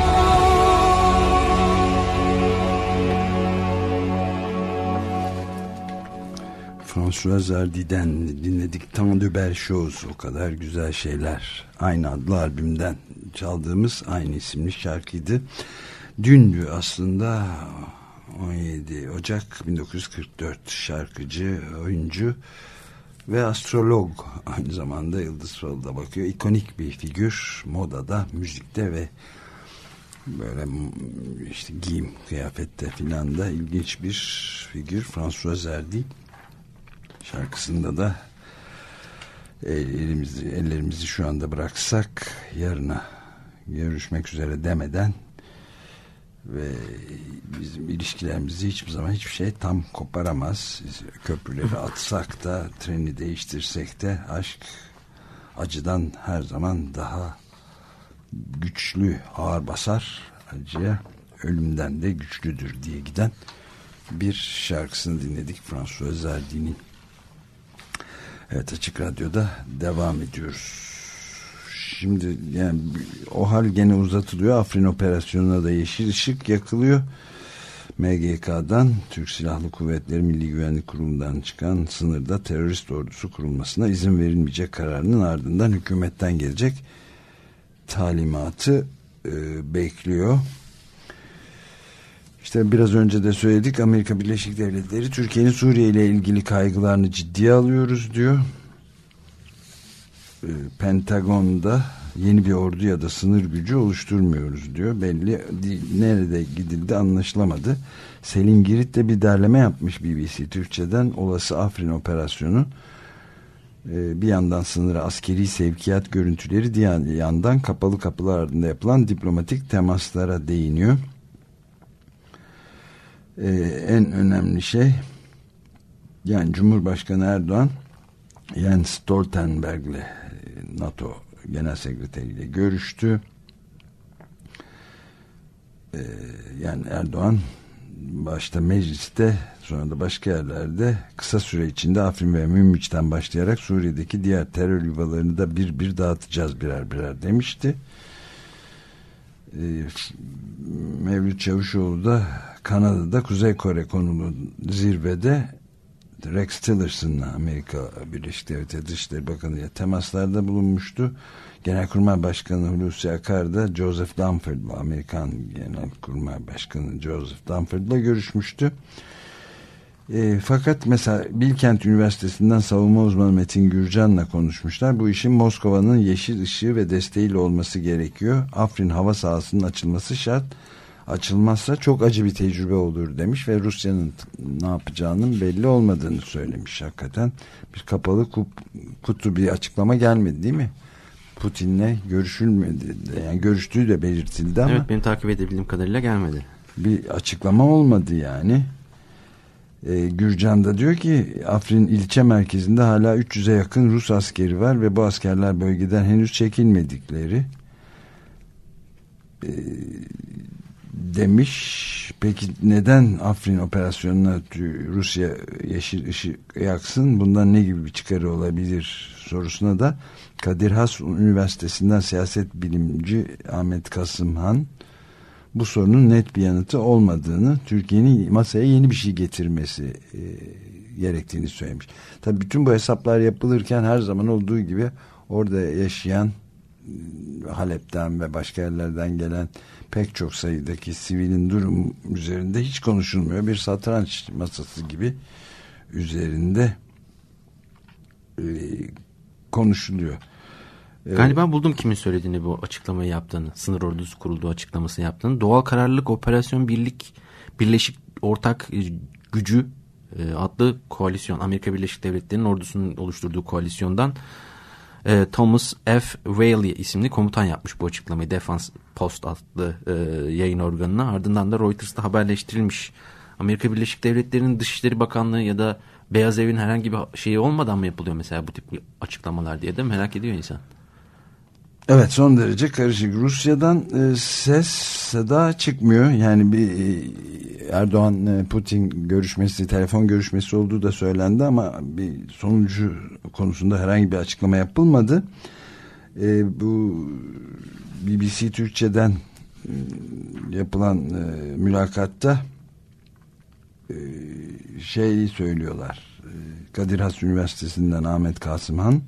Françoise Hardy'den dinledik. Tant de belles choses, o kadar güzel şeyler. Aynı adlı albümden çaldığımız aynı isimli şarkıydı. Dündü aslında, on yedi Ocak bin dokuz yüz kırk dört, şarkıcı, oyuncu ve astrolog, aynı zamanda yıldız falına bakıyor. İkonik bir figür modada, müzikte ve böyle işte giyim kıyafette filan da ilginç bir figür Françoise Hardy. Şarkısında da ellerimizi, ellerimizi şu anda bıraksak yarına görüşmek üzere demeden ve bizim ilişkilerimizi hiçbir zaman hiçbir şey tam koparamaz. Köprüleri atsak da, treni değiştirsek de aşk acıdan her zaman daha güçlü, ağır basar acıya, ölümden de güçlüdür diye giden bir şarkısını dinledik Françoise Hardy'nin. Evet, Açık Radyo'da devam ediyoruz. Şimdi yani o hal gene uzatılıyor. Afrin operasyonuna da yeşil ışık yakılıyor. M G K'dan, Türk Silahlı Kuvvetleri Milli Güvenlik Kurulu'ndan çıkan sınırda terörist ordusu kurulmasına izin verilmeyecek kararının ardından hükümetten gelecek talimatı e, bekliyor. İşte biraz önce de söyledik, Amerika Birleşik Devletleri Türkiye'nin Suriye ile ilgili kaygılarını ciddiye alıyoruz diyor. E, Pentagon'da yeni bir ordu ya da sınır gücü oluşturmuyoruz diyor. Belli nerede gidildi anlaşılamadı. Selin Girit de bir derleme yapmış B B C Türkçe'den. Olası Afrin operasyonu, bir yandan sınıra askeri sevkiyat görüntüleri, diğer yandan kapalı kapılar ardında yapılan diplomatik temaslara değiniyor. Ee, en önemli şey, yani Cumhurbaşkanı Erdoğan Jens Stoltenberg'le, NATO Genel Sekreteri ile görüştü. Ee, yani Erdoğan başta mecliste, sonra da başka yerlerde kısa süre içinde Afrin ve Münbiç'ten başlayarak Suriye'deki diğer terör yuvalarını da bir bir dağıtacağız birer birer demişti. Ee, Mevlüt Çavuşoğlu da Kanada'da Kuzey Kore konulu zirvede Rex Tillerson'la, Amerika Birleşik Devletleri Dışişleri Bakanı ile temaslarda bulunmuştu. Genelkurmay Başkanı Hulusi Akar da Joseph Dunford'la, Amerikan Genelkurmay Başkanı Joseph Dunford'la görüşmüştü. E, fakat mesela Bilkent Üniversitesi'nden savunma uzmanı Metin Gürcan'la konuşmuşlar. Bu işin Moskova'nın yeşil ışığı ve desteğiyle olması gerekiyor. Afrin hava sahasının açılması şart. Açılmazsa çok acı bir tecrübe olur demiş ve Rusya'nın ne yapacağının belli olmadığını söylemiş. Hakikaten bir kapalı kutu bir açıklama gelmedi değil mi? Putin'le görüşülmedi. Yani görüştüğü de belirtildi ama. Evet, benim takip edebildiğim kadarıyla gelmedi. Bir açıklama olmadı yani. Ee, Gürcan da diyor ki Afrin ilçe merkezinde hala üç yüze yakın Rus askeri var ve bu askerler bölgeden henüz çekilmedikleri ee, demiş. Peki neden Afrin operasyonuna Rusya yeşil ışık yaksın? Bundan ne gibi bir çıkarı olabilir sorusuna da Kadir Has Üniversitesi'nden siyaset bilimci Ahmet Kasımhan bu sorunun net bir yanıtı olmadığını, Türkiye'nin masaya yeni bir şey getirmesi e, gerektiğini söylemiş. Tabii bütün bu hesaplar yapılırken her zaman olduğu gibi orada yaşayan, Halep'ten ve başka yerlerden gelen pek çok sayıdaki sivilin durum üzerinde hiç konuşulmuyor. Bir satranç masası gibi üzerinde e, konuşuluyor. Galiba buldum kimin söylediğini, bu açıklamayı yaptığını, sınır ordusu kurulduğu açıklamasını yaptığını. Doğal Kararlılık Operasyon Birlik Birleşik Ortak Gücü e, adlı koalisyon, Amerika Birleşik Devletleri'nin ordusunun oluşturduğu koalisyondan e, Thomas F. Whaley isimli komutan yapmış bu açıklamayı Defense Post adlı e, yayın organına. Ardından da Reuters'ta haberleştirilmiş. Amerika Birleşik Devletleri'nin Dışişleri Bakanlığı ya da Beyaz Evin herhangi bir şeyi olmadan mı yapılıyor mesela bu tip açıklamalar diye de merak ediyor insan. Evet, son derece karışık. Rusya'dan e, ses seda çıkmıyor. Yani bir e, Erdoğan e, Putin görüşmesi, telefon görüşmesi olduğu da söylendi ama bir sonucu konusunda herhangi bir açıklama yapılmadı. E, bu B B C Türkçe'den e, yapılan e, mülakatta e, şey söylüyorlar. E, Kadir Has Üniversitesi'nden Ahmet Kasımhan,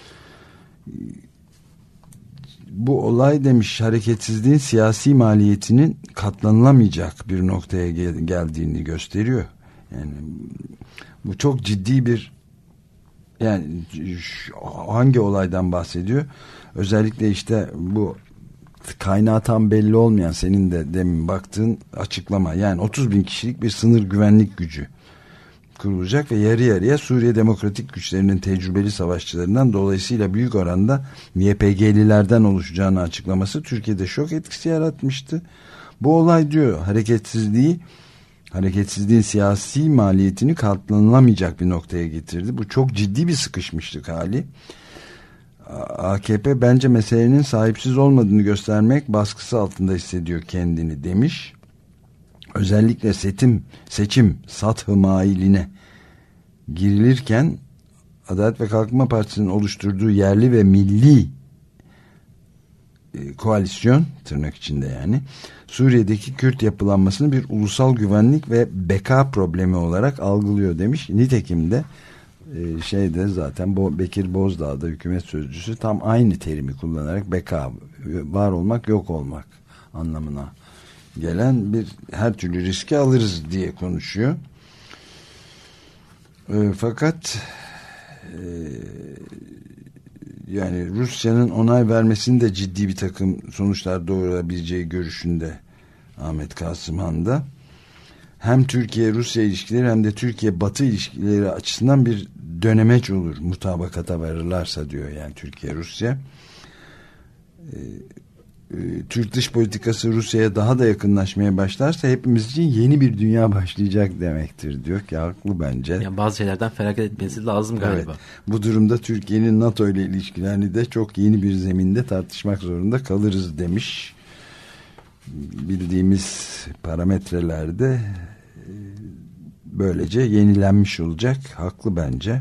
bu olay demiş hareketsizliğin siyasi maliyetinin katlanılamayacak bir noktaya gel- geldiğini gösteriyor. Yani bu çok ciddi bir, yani şu, hangi olaydan bahsediyor? Özellikle işte bu kaynağı tam belli olmayan, senin de demin baktığın açıklama, yani otuz bin kişilik bir sınır güvenlik gücü kurulacak ve yarı yarıya Suriye Demokratik Güçlerinin tecrübeli savaşçılarından, dolayısıyla büyük oranda Y P G'lilerden oluşacağını açıklaması Türkiye'de şok etkisi yaratmıştı. Bu olay diyor hareketsizliği, hareketsizliğin siyasi maliyetini katlanılamayacak bir noktaya getirdi. Bu çok ciddi bir sıkışmışlık hali. A K P bence meselenin sahipsiz olmadığını göstermek baskısı altında hissediyor kendini demiş. Özellikle seçim, seçim sathı mailine girilirken Adalet ve Kalkınma Partisi'nin oluşturduğu yerli ve milli e, koalisyon, tırnak içinde yani, Suriye'deki Kürt yapılanmasını bir ulusal güvenlik ve beka problemi olarak algılıyor demiş. Nitekim de e, şeyde zaten Bo, Bekir Bozdağ'da hükümet sözcüsü tam aynı terimi kullanarak beka, var olmak yok olmak anlamına gelen bir her türlü riski alırız diye konuşuyor. E, fakat e, yani Rusya'nın onay vermesinin de ciddi bir takım sonuçlar doğurabileceği görüşünde Ahmet Kasımhan da. Hem Türkiye-Rusya ilişkileri hem de Türkiye-Batı ilişkileri açısından bir dönemeç olur mutabakata varırlarsa diyor, yani Türkiye-Rusya. Ee, e, Türk dış politikası Rusya'ya daha da yakınlaşmaya başlarsa hepimiz için yeni bir dünya başlayacak demektir diyor ki haklı bence. Yani bazı şeylerden feragat etmesi lazım galiba. Evet, bu durumda Türkiye'nin NATO ile ilişkilerini de çok yeni bir zeminde tartışmak zorunda kalırız demiş. Bildiğimiz parametrelerde böylece yenilenmiş olacak. Haklı bence.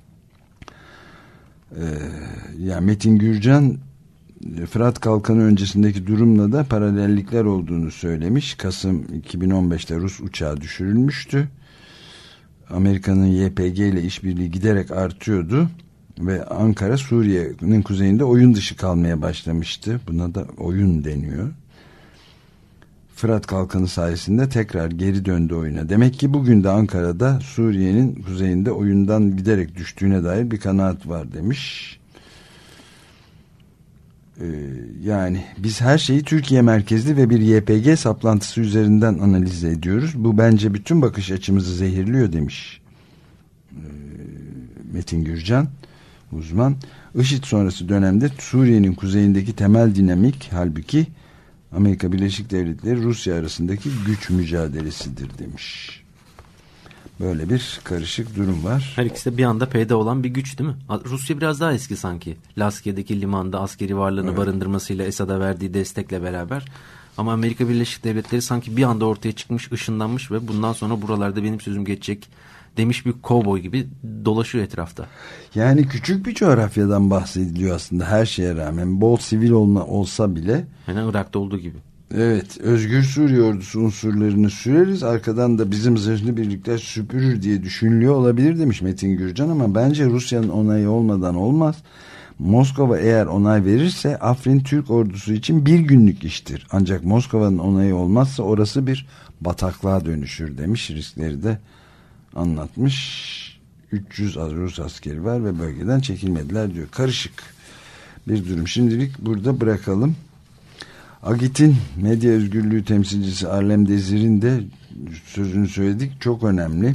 Ee, yani Metin Gürcan Fırat Kalkanı öncesindeki durumla da paralellikler olduğunu söylemiş. Kasım iki bin on beşte Rus uçağı düşürülmüştü. Amerika'nın Y P G ile işbirliği giderek artıyordu ve Ankara Suriye'nin kuzeyinde oyun dışı kalmaya başlamıştı. Buna da oyun deniyor. Fırat Kalkanı sayesinde tekrar geri döndü oyuna. Demek ki bugün de Ankara'da Suriye'nin kuzeyinde oyundan giderek düştüğüne dair bir kanaat var demiş. Ee, yani biz her şeyi Türkiye merkezli ve bir Y P G saplantısı üzerinden analiz ediyoruz. Bu bence bütün bakış açımızı zehirliyor demiş ee, Metin Gürcan uzman. IŞİD sonrası dönemde Suriye'nin kuzeyindeki temel dinamik halbuki Amerika Birleşik Devletleri Rusya arasındaki güç mücadelesidir demiş. Böyle bir karışık durum var. Her ikisi de bir anda peyda olan bir güç değil mi? Rusya biraz daha eski sanki. Laskiye'deki limanda askeri varlığını evet. barındırmasıyla Esad'a verdiği destekle beraber. Ama Amerika Birleşik Devletleri sanki bir anda ortaya çıkmış, ışınlanmış ve bundan sonra buralarda benim sözüm geçecek demiş bir kovboy gibi dolaşıyor etrafta. Yani küçük bir coğrafyadan bahsediliyor aslında her şeye rağmen. Bol sivil olma, olsa bile. Hemen Irak'ta olduğu gibi. Evet, Özgür Suriye ordusu unsurlarını süreriz, arkadan da bizim zırhlı birlikler süpürür diye düşünülüyor olabilir demiş Metin Gürcan, ama bence Rusya'nın onayı olmadan olmaz. Moskova eğer onay verirse Afrin Türk ordusu için bir günlük iştir. Ancak Moskova'nın onayı olmazsa orası bir bataklığa dönüşür demiş. Riskleri de anlatmış. üç yüz Rus askeri var ve bölgeden çekilmediler diyor. Karışık bir durum. Şimdilik burada bırakalım. Agit'in medya özgürlüğü temsilcisi Arlem Dezir'in de sözünü söyledik. Çok önemli.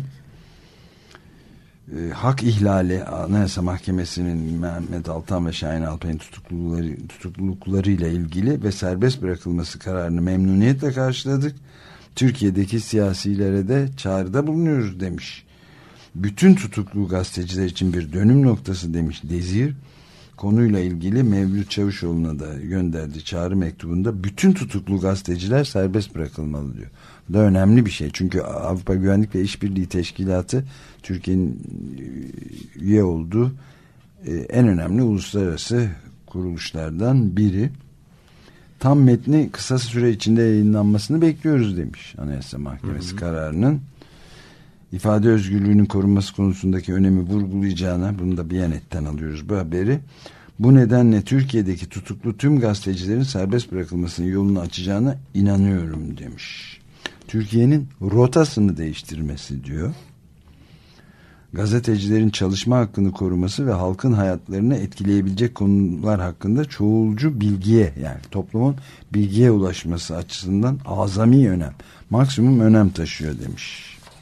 E, hak ihlali, Anayasa Mahkemesi'nin Mehmet Altan ve Şahin Alpay'ın tutuklulukları, tutukluluklarıyla ilgili ve serbest bırakılması kararını memnuniyetle karşıladık. Türkiye'deki siyasilere de çağrıda bulunuyoruz demiş. Bütün tutuklu gazeteciler için bir dönüm noktası demiş Dezir. Konuyla ilgili Mevlüt Çavuşoğlu'na da gönderdiği çağrı mektubunda bütün tutuklu gazeteciler serbest bırakılmalı diyor. Bu da önemli bir şey. Çünkü Avrupa Güvenlik ve İşbirliği Teşkilatı Türkiye'nin üye olduğu en önemli uluslararası kuruluşlardan biri. Tam metni kısa süre içinde yayınlanmasını bekliyoruz demiş Anayasa Mahkemesi hı hı. kararının. İfade özgürlüğünün korunması konusundaki önemi vurgulayacağına, bunu da Biyanet'ten alıyoruz bu haberi. Bu nedenle Türkiye'deki tutuklu tüm gazetecilerin serbest bırakılmasının yolunu açacağına inanıyorum demiş. Türkiye'nin rotasını değiştirmesi diyor. Gazetecilerin çalışma hakkını koruması ve halkın hayatlarını etkileyebilecek konular hakkında çoğulcu bilgiye, yani toplumun bilgiye ulaşması açısından azami önem, maksimum önem taşıyor demiş.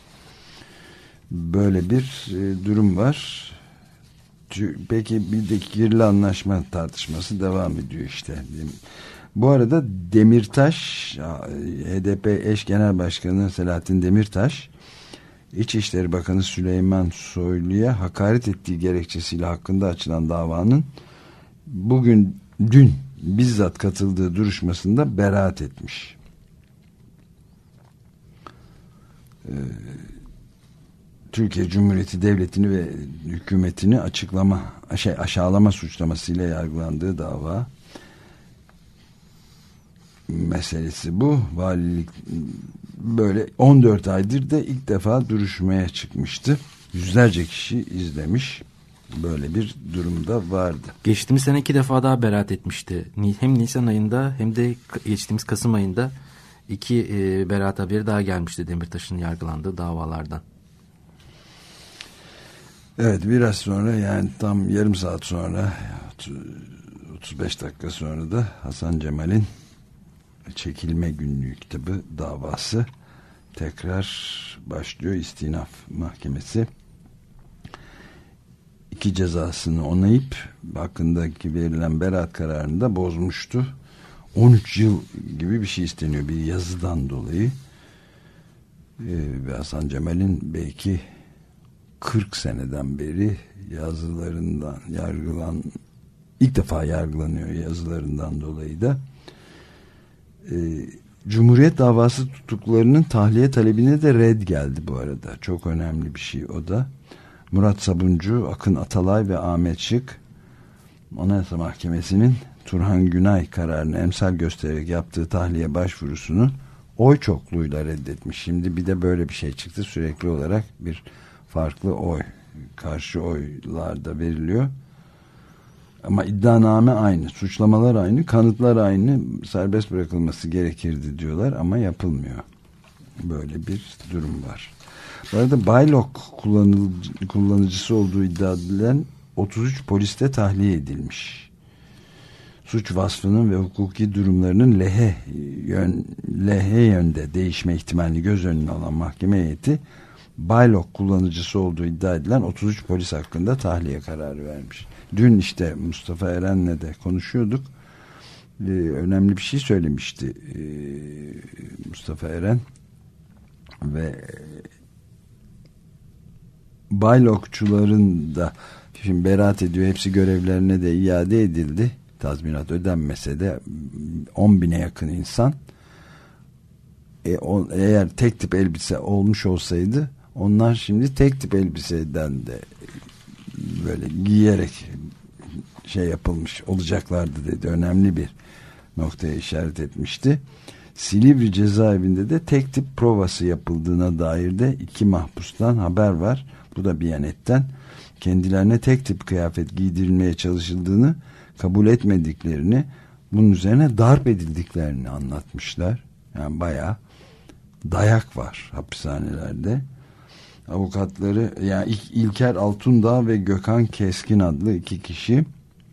Böyle bir e, durum var. Peki bir de kirli anlaşma tartışması devam ediyor işte. Bu arada Demirtaş, H D P eş genel başkanı Selahattin Demirtaş, İçişleri Bakanı Süleyman Soylu'ya hakaret ettiği gerekçesiyle hakkında açılan davanın bugün, dün bizzat katıldığı duruşmasında beraat etmiş. Ee, Türkiye Cumhuriyeti Devleti'ni ve hükümetini açıklama, şey, aşağılama suçlamasıyla yargılandığı dava meselesi bu. Valilik böyle on dört aydır da ilk defa duruşmaya çıkmıştı. Yüzlerce kişi izlemiş böyle bir durumda vardı. Geçtiğimiz sene iki defa daha beraat etmişti. Hem Nisan ayında hem de geçtiğimiz Kasım ayında iki e, beraat haberi daha gelmişti Demirtaş'ın yargılandığı davalardan. Evet, biraz sonra, yani tam yarım saat sonra, otuz beş dakika sonra da Hasan Cemal'in Çekilme Günlüğü kitabı davası tekrar başlıyor. İstinaf Mahkemesi iki cezasını onayıp hakkındaki verilen beraat kararını da bozmuştu. on üç yıl gibi bir şey isteniyor bir yazıdan dolayı. Ee, ve Hasan Cemal'in belki kırk seneden beri yazılarından yargılan, ilk defa yargılanıyor yazılarından dolayı da. Ee, Cumhuriyet davası tutuklarının tahliye talebine de red geldi bu arada. Çok önemli bir şey o da. Murat Sabuncu, Akın Atalay ve Ahmet Şık Anayasa Mahkemesi'nin Turhan Günay kararını emsal göstererek yaptığı tahliye başvurusunu oy çokluğuyla reddetmiş. Şimdi bir de böyle bir şey çıktı. Sürekli olarak bir farklı oy, karşı oylar da veriliyor. Ama iddianame aynı, suçlamalar aynı, kanıtlar aynı, serbest bırakılması gerekirdi diyorlar ama yapılmıyor. Böyle bir durum var. Bu arada Baylok kullanıcı, kullanıcısı olduğu iddia edilen otuz üç polis de tahliye edilmiş. Suç vasfının ve hukuki durumlarının lehe, yön, lehe yönde değişme ihtimalini göz önüne alan mahkeme heyeti Baylok kullanıcısı olduğu iddia edilen otuz üç polis hakkında tahliye kararı vermiş. Dün işte Mustafa Eren'le de konuşuyorduk. Ee, önemli bir şey söylemişti ee, Mustafa Eren ve Baylokçuların da şimdi beraat ediyor. Hepsi görevlerine de iade edildi. Tazminat ödenmese de on bine yakın insan. E, o, eğer tek tip elbise olmuş olsaydı onlar şimdi tek tip elbiseden de böyle giyerek şey yapılmış olacaklardı dedi. Önemli bir noktaya işaret etmişti. Silivri cezaevinde de tek tip provası yapıldığına dair de iki mahpustan haber var. Bu da Biyanet'ten. Kendilerine tek tip kıyafet giydirilmeye çalışıldığını, kabul etmediklerini, bunun üzerine darp edildiklerini anlatmışlar. Yani bayağı dayak var hapishanelerde. Avukatları, yani İlker Altundağ ve Gökhan Keskin adlı iki kişi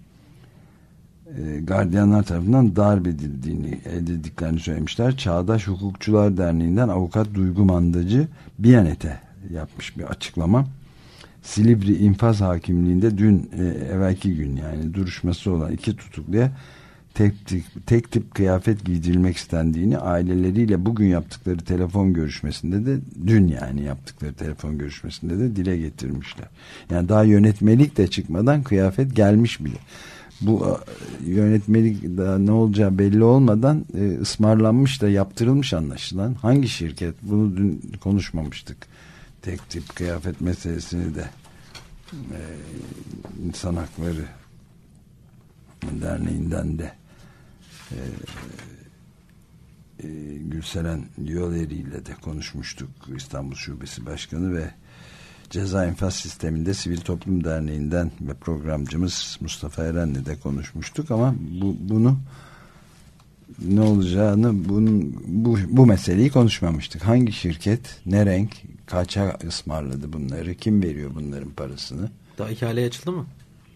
e, gardiyanlar tarafından darp edildiğini edildiklerini söylemişler. Çağdaş Hukukçular Derneği'nden avukat Duygu Mandacı Biyanet'e yapmış bir açıklama. Silivri İnfaz Hakimliği'nde dün e, evvelki gün yani duruşması olan iki tutukluya tek tip, tek tip kıyafet giydirilmek istendiğini, aileleriyle bugün yaptıkları telefon görüşmesinde de dün yani yaptıkları telefon görüşmesinde de dile getirmişler. Yani daha yönetmelik de çıkmadan kıyafet gelmiş bile. Bu yönetmelik daha ne olacağı belli olmadan e, ısmarlanmış da yaptırılmış anlaşılan. Hangi şirket? Bunu dün konuşmamıştık. Tek tip kıyafet meselesini de e, İnsan Hakları Derneği'nden de e, e, Gülseren Yoleri ile de konuşmuştuk. İstanbul Şubesi Başkanı ve Ceza İnfaz Sistemi'nde Sivil Toplum Derneği'nden ve programcımız Mustafa Eren'le de konuşmuştuk ama bu, bunu ne olacağını bunun, bu, bu meseleyi konuşmamıştık. Hangi şirket, ne renk, kaça ısmarladı bunları, kim veriyor bunların parasını? Daha ihaleye açıldı mı?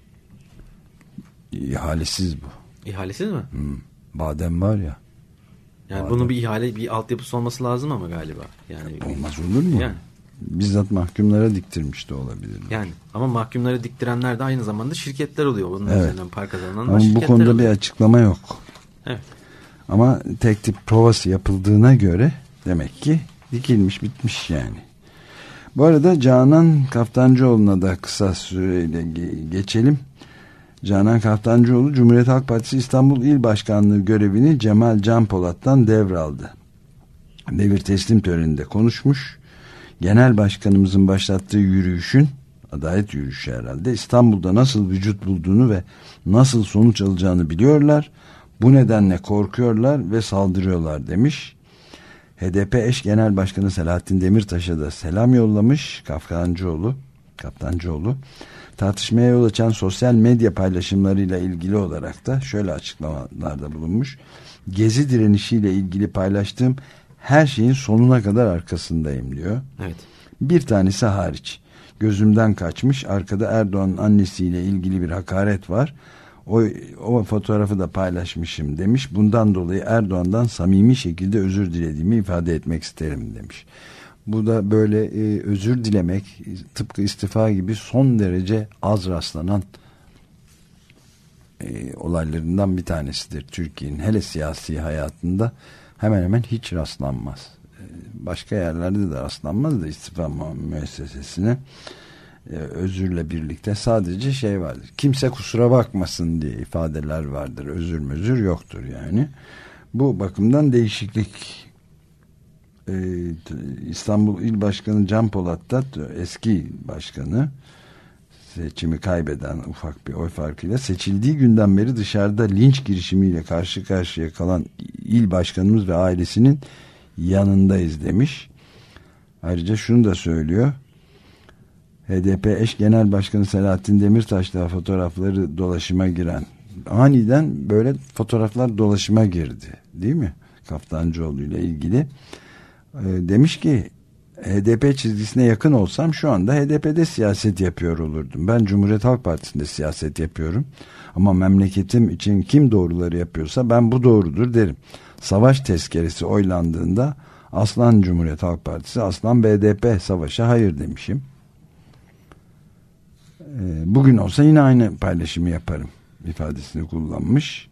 İhalesiz bu. İhalesiz mi? Hmm. Badem var ya. Yani Badem. bunun bir ihale, bir altyapısı olması lazım ama galiba. Yani olmaz olur mu? Yani. Bizzat mahkumlara diktirmiş de olabilir. Yani ama mahkumları diktirenler de aynı zamanda şirketler oluyor. Bunun evet. üzerinden para kazanan ama bu konuda oluyor. Bir açıklama yok. Evet. Ama tek tip provası yapıldığına göre demek ki dikilmiş bitmiş yani. Bu arada Canan Kaftancıoğlu'na da kısa süreyle geçelim. Canan Kaftancıoğlu Cumhuriyet Halk Partisi İstanbul İl Başkanlığı görevini Cemal Can Polat'tan devraldı. Devir teslim töreninde konuşmuş. Genel Başkanımızın başlattığı yürüyüşün, adalet yürüyüşü herhalde, İstanbul'da nasıl vücut bulduğunu ve nasıl sonuç alacağını biliyorlar. Bu nedenle korkuyorlar ve saldırıyorlar demiş. H D P eş genel başkanı Selahattin Demirtaş'a da selam yollamış Kaftancıoğlu. Kaftancıoğlu. Tartışmaya yol açan sosyal medya paylaşımlarıyla ilgili olarak da şöyle açıklamalarda bulunmuş. Gezi direnişiyle ilgili paylaştığım her şeyin sonuna kadar arkasındayım diyor. Evet. Bir tanesi hariç. Gözümden kaçmış. Arkada Erdoğan'ın annesiyle ilgili bir hakaret var. O, o fotoğrafı da paylaşmışım demiş. Bundan dolayı Erdoğan'dan samimi şekilde özür dilediğimi ifade etmek isterim demiş. Bu da böyle e, özür dilemek tıpkı istifa gibi son derece az rastlanan e, olaylarından bir tanesidir. Türkiye'nin hele siyasi hayatında hemen hemen hiç rastlanmaz. E, başka yerlerde de rastlanmaz da istifa müessesesine e, özürle birlikte sadece şey vardır. Kimse kusura bakmasın diye ifadeler vardır. Özür mözür yoktur yani. Bu bakımdan değişiklik. İstanbul İl Başkanı Can Polat da eski başkanı, seçimi kaybeden ufak bir oy farkıyla, seçildiği günden beri dışarıda linç girişimiyle karşı karşıya kalan il başkanımız ve ailesinin yanındayız demiş. Ayrıca şunu da söylüyor. H D P eş genel başkanı Selahattin Demirtaş'la fotoğrafları dolaşıma giren, aniden böyle fotoğraflar dolaşıma girdi değil mi? Kaftancıoğlu ile ilgili. Demiş ki H D P çizgisine yakın olsam şu anda H D P'de siyaset yapıyor olurdum. Ben Cumhuriyet Halk Partisi'nde siyaset yapıyorum. Ama memleketim için kim doğruları yapıyorsa ben bu doğrudur derim. Savaş tezkeresi oylandığında aslan Cumhuriyet Halk Partisi, aslan B D P, savaşa hayır demişim. Bugün olsa yine aynı paylaşımı yaparım ifadesini kullanmış.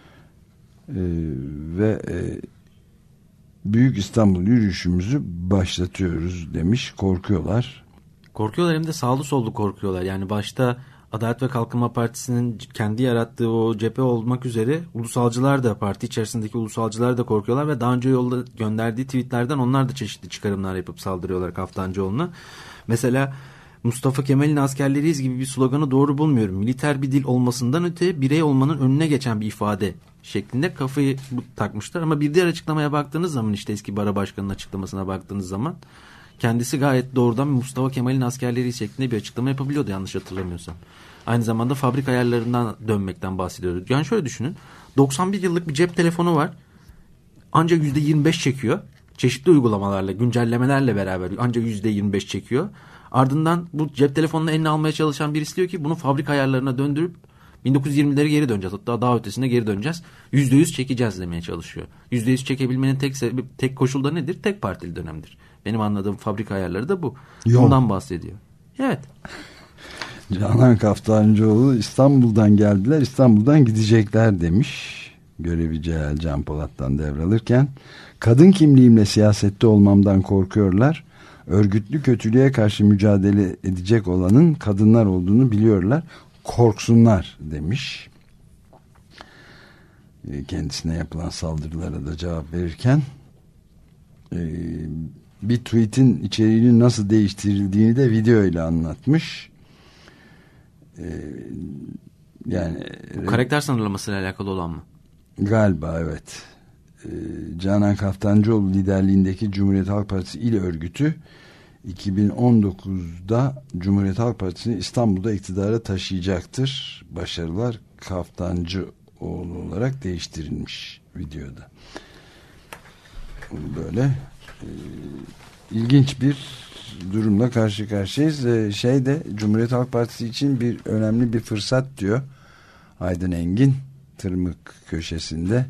Ve Büyük İstanbul yürüyüşümüzü başlatıyoruz demiş. Korkuyorlar. Korkuyorlar, hem de sağlı sollu korkuyorlar. Yani başta Adalet ve Kalkınma Partisi'nin kendi yarattığı o cephe olmak üzere ulusalcılar da, parti içerisindeki ulusalcılar da korkuyorlar ve daha önce yolda gönderdiği tweetlerden onlar da çeşitli çıkarımlar yapıp saldırıyorlar Kaftancıoğlu'na. Mesela Mustafa Kemal'in askerleriyiz gibi bir sloganı doğru bulmuyorum. Militer bir dil olmasından öte birey olmanın önüne geçen bir ifade şeklinde kafayı takmışlar. Ama bir diğer açıklamaya baktığınız zaman, işte eski bara başkanının açıklamasına baktığınız zaman kendisi gayet doğrudan Mustafa Kemal'in askerleri şeklinde bir açıklama yapabiliyordu, yanlış hatırlamıyorsam. Aynı zamanda fabrika ayarlarından dönmekten bahsediyordu. Yani şöyle düşünün, doksan bir yıllık bir cep telefonu var. Ancak yüzde yirmi beş çekiyor. Çeşitli uygulamalarla, güncellemelerle beraber ancak yüzde yirmi beş çekiyor. Ardından bu cep telefonunu eline almaya çalışan birisi diyor ki bunu fabrika ayarlarına döndürüp bin dokuz yüz yirmilere geri döneceğiz. Hatta daha ötesine geri döneceğiz. yüzde yüz çekeceğiz demeye çalışıyor. yüzde yüz çekebilmenin tek sebebi, tek koşulu da nedir? Tek partili dönemdir. Benim anladığım fabrika ayarları da bu. Yok. Bundan bahsediyor. Evet. Canan Kaftancıoğlu İstanbul'dan geldiler, İstanbul'dan gidecekler demiş. Görevi Celal Can Polat'tan devralırken, kadın kimliğimle siyasette olmamdan korkuyorlar. Örgütlü kötülüğe karşı mücadele edecek olanın kadınlar olduğunu biliyorlar. Korksunlar demiş. Kendisine yapılan saldırılara da cevap verirken bir tweetin içeriğinin nasıl değiştirildiğini de video ile anlatmış. Yani bu karakter sınırlamasıyla alakalı olan mı? Galiba evet. Canan Kaftancıoğlu liderliğindeki Cumhuriyet Halk Partisi İl Örgütü iki bin on dokuzda Cumhuriyet Halk Partisi'ni İstanbul'da iktidara taşıyacaktır. Başarılar Kaftancıoğlu olarak değiştirilmiş videoda. Böyle e, ilginç bir durumla karşı karşıyayız. E, şey de Cumhuriyet Halk Partisi için bir önemli bir fırsat diyor Aydın Engin Tırmık köşesinde.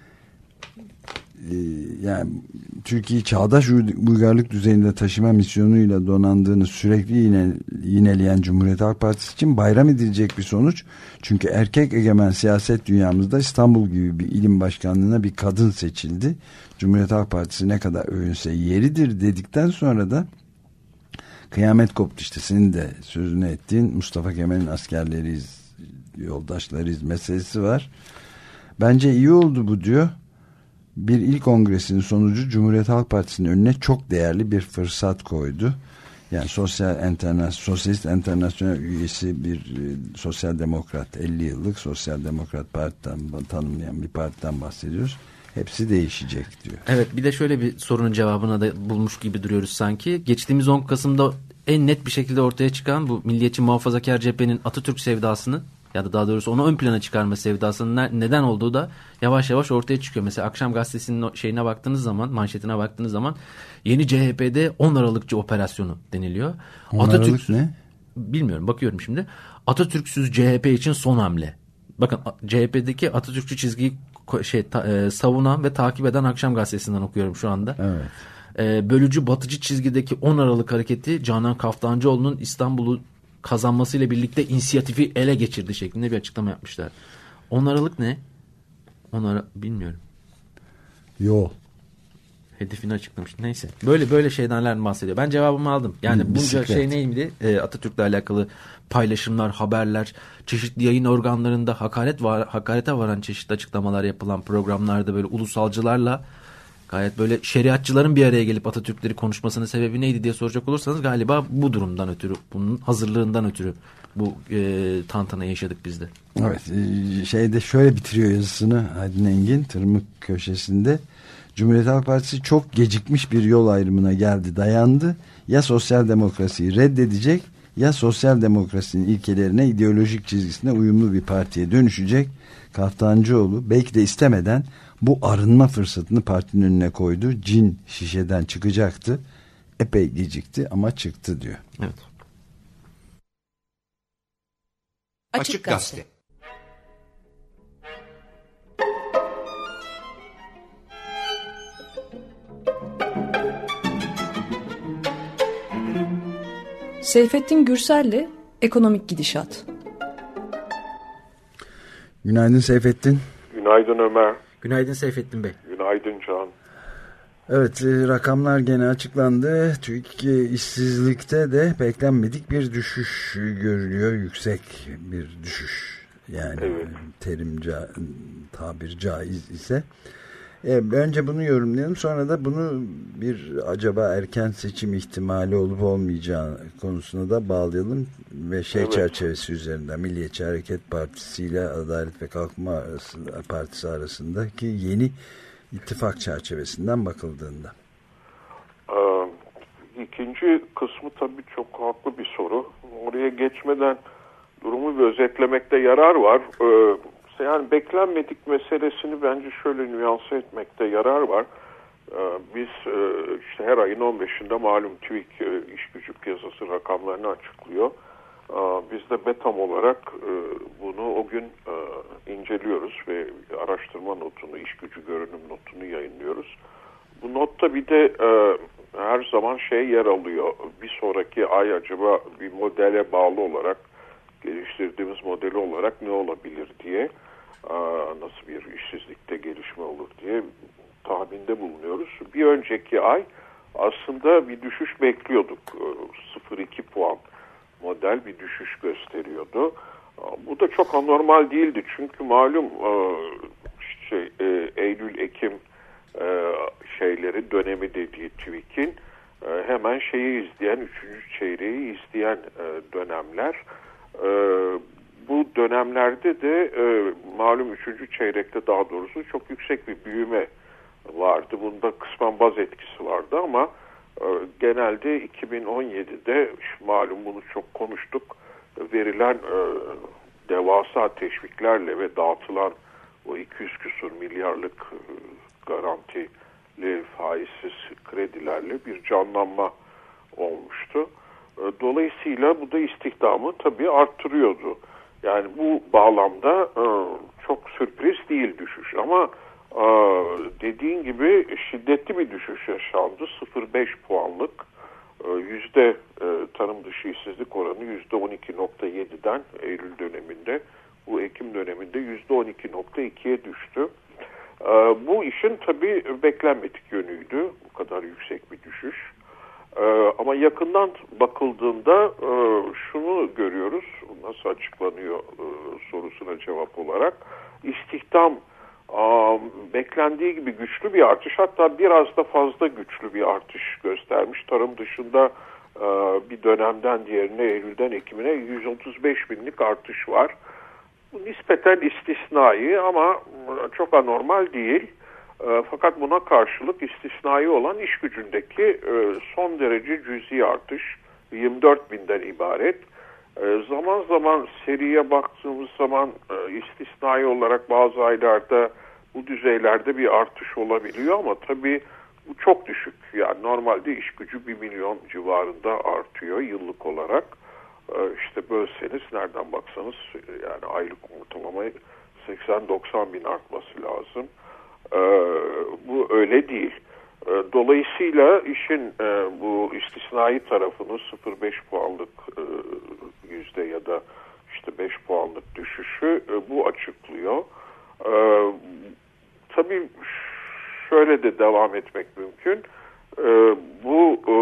Yani Türkiye'yi çağdaş uygarlık düzeyinde taşıma misyonuyla donandığını sürekli yine, yineleyen Cumhuriyet Halk Partisi için bayram edilecek bir sonuç. Çünkü erkek egemen siyaset dünyamızda İstanbul gibi bir ilim başkanlığına bir kadın seçildi. Cumhuriyet Halk Partisi ne kadar övünse yeridir dedikten sonra da kıyamet koptu. İşte senin de sözünü ettiğin Mustafa Kemal'in askerleriyiz, yoldaşlarıyız meselesi var. Bence iyi oldu bu diyor. Bir il kongresinin sonucu Cumhuriyet Halk Partisi'nin önüne çok değerli bir fırsat koydu. Yani Sosyal Enternas Sosyalist Enternasyonel üyesi bir e, sosyal demokrat, elli yıllık Sosyal Demokrat Parti'den tanımlayan bir partiden bahsediyoruz. Hepsi değişecek diyor. Evet, bir de şöyle bir sorunun cevabını da bulmuş gibi duruyoruz sanki. Geçtiğimiz on Kasım'da en net bir şekilde ortaya çıkan bu milliyetçi muhafazakar cephenin Atatürk sevdasını ya da daha doğrusu onu ön plana çıkarma sevdasının neden olduğu da yavaş yavaş ortaya çıkıyor. Mesela Akşam Gazetesi'nin şeyine baktığınız zaman, manşetine baktığınız zaman yeni C H P'de on Aralıkçı operasyonu deniliyor. on Atatürk Aralık ne? Bilmiyorum, bakıyorum şimdi. Atatürk'süz C H P için son hamle. Bakın C H P'deki Atatürkçü çizgiyi şey ta, e, savunan ve takip eden Akşam Gazetesi'nden okuyorum şu anda. Evet. E, bölücü batıcı çizgideki on Aralık hareketi Canan Kaftancıoğlu'nun İstanbul'u kazanmasıyla birlikte inisiyatifi ele geçirdi şeklinde bir açıklama yapmışlar. on Aralık ne? on Aralık bilmiyorum. Yol. Hedefini açıklamış. Neyse. Böyle böyle şeylerden bahsediyor. Ben cevabımı aldım. Yani bunca Bisiklet. şey neydi? E, Atatürk'le alakalı paylaşımlar, haberler, çeşitli yayın organlarında hakaret var, hakarete varan çeşitli açıklamalar yapılan programlarda böyle ulusalcılarla gayet böyle şeriatçıların bir araya gelip Atatürkleri konuşmasının sebebi neydi diye soracak olursanız galiba bu durumdan ötürü, bunun hazırlığından ötürü bu e, tantana yaşadık biz de. Evet. E, şeyde şöyle bitiriyor yazısını Aydın Engin Tırmık köşesinde. Cumhuriyet Halk Partisi çok gecikmiş bir yol ayrımına geldi, dayandı. Ya sosyal demokrasiyi reddedecek ya sosyal demokrasinin ilkelerine, ideolojik çizgisine uyumlu bir partiye dönüşecek. Kaftancıoğlu belki de istemeden bu arınma fırsatını partinin önüne koydu. Cin şişeden çıkacaktı. Epey gecikti ama çıktı diyor. Evet. Açık Gazete. Seyfettin Gürsel'le Ekonomik Gidişat. Günaydın Seyfettin. Günaydın Ömer. Günaydın Seyfettin Bey. Günaydın Can. Evet, rakamlar gene açıklandı. Türkiye işsizlikte de beklenmedik bir düşüş görülüyor. Yüksek bir düşüş. Yani evet. terim ca tabir caiz ise. E, önce bunu yorumlayalım, sonra da bunu bir acaba erken seçim ihtimali olup olmayacağı konusuna da bağlayalım ve şey evet. çerçevesi üzerinden Milliyetçi Hareket Partisi ile Adalet ve Kalkınma arasında, Partisi arasındaki yeni ittifak çerçevesinden bakıldığında. Ee, ikinci kısmı tabii çok haklı bir soru. Oraya geçmeden durumu bir özetlemekte yarar var. Ee, Yani beklenmedik meselesini bence şöyle nüanse etmekte yarar var. Ee, biz e, işte her ayın on beşinde malum TÜİK e, iş gücü piyasası rakamlarını açıklıyor. Ee, biz de BETAM olarak e, bunu o gün e, inceliyoruz ve araştırma notunu, iş gücü görünüm notunu yayınlıyoruz. Bu notta bir de e, her zaman şey yer alıyor. Bir sonraki ay acaba bir modele bağlı olarak, geliştirdiğimiz modeli olarak ne olabilir diye, nasıl bir işsizlikte gelişme olur diye tahminde bulunuyoruz. Bir önceki ay aslında bir düşüş bekliyorduk. sıfır virgül iki puan model bir düşüş gösteriyordu. Bu da çok anormal değildi. Çünkü malum şey, Eylül-Ekim şeyleri dönemi dediği TÜİK'in hemen şeyi izleyen, üçüncü çeyreği izleyen dönemler. Bu dönemlerde de e, malum üçüncü çeyrekte daha doğrusu çok yüksek bir büyüme vardı. Bunda kısmen baz etkisi vardı ama e, genelde iki bin on yedide malum bunu çok konuştuk. Verilen e, devasa teşviklerle ve dağıtılan o iki yüz küsur milyarlık e, garantili faizsiz kredilerle bir canlanma olmuştu. Dolayısıyla bu da istihdamı tabii arttırıyordu. Yani bu bağlamda e, çok sürpriz değil düşüş. Ama e, dediğin gibi şiddetli bir düşüş yaşandı. sıfır virgül beş puanlık e, yüzde e, tarım dışı işsizlik oranı yüzde on iki virgül yedi'den Eylül döneminde, bu Ekim döneminde yüzde on iki virgül iki'ye düştü. E, bu işin tabii beklenmedik yönüydü. Bu kadar yüksek bir düşüş. Ee, ama yakından bakıldığında e, şunu görüyoruz, nasıl açıklanıyor e, sorusuna cevap olarak. İstihdam e, beklendiği gibi güçlü bir artış, hatta biraz da fazla güçlü bir artış göstermiş. Tarım dışında e, bir dönemden diğerine, Eylül'den Ekim'ine yüz otuz beş binlik artış var. Bu nispeten istisnai ama çok anormal değil. Fakat buna karşılık istisnai olan iş gücündeki son derece cüzi artış, yirmi dört binden ibaret. E, zaman zaman seriye baktığımız zaman e, istisnai olarak bazı aylarda bu düzeylerde bir artış olabiliyor ama tabii bu çok düşük. Yani normalde iş gücü bir milyon civarında artıyor yıllık olarak. E, işte bölseniz nereden baksanız yani aylık ortalama seksen doksan bin artması lazım. E, bu öyle değil. E, dolayısıyla işin e, bu istisnai tarafını sıfır virgül beş puanlık e, yüzde ya da işte beş puanlık düşüşü e, bu açıklıyor. E, tabii şöyle de devam etmek mümkün. E, bu e,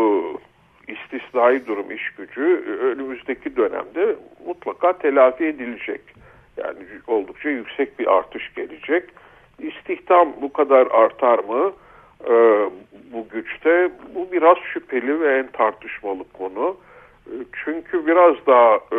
istisnai durum iş gücü e, önümüzdeki dönemde mutlaka telafi edilecek. Yani oldukça yüksek bir artış gelecek. İstihdam bu kadar artar mı? E, bu güçte bu biraz şüpheli ve en tartışmalı konu. E, çünkü biraz daha e,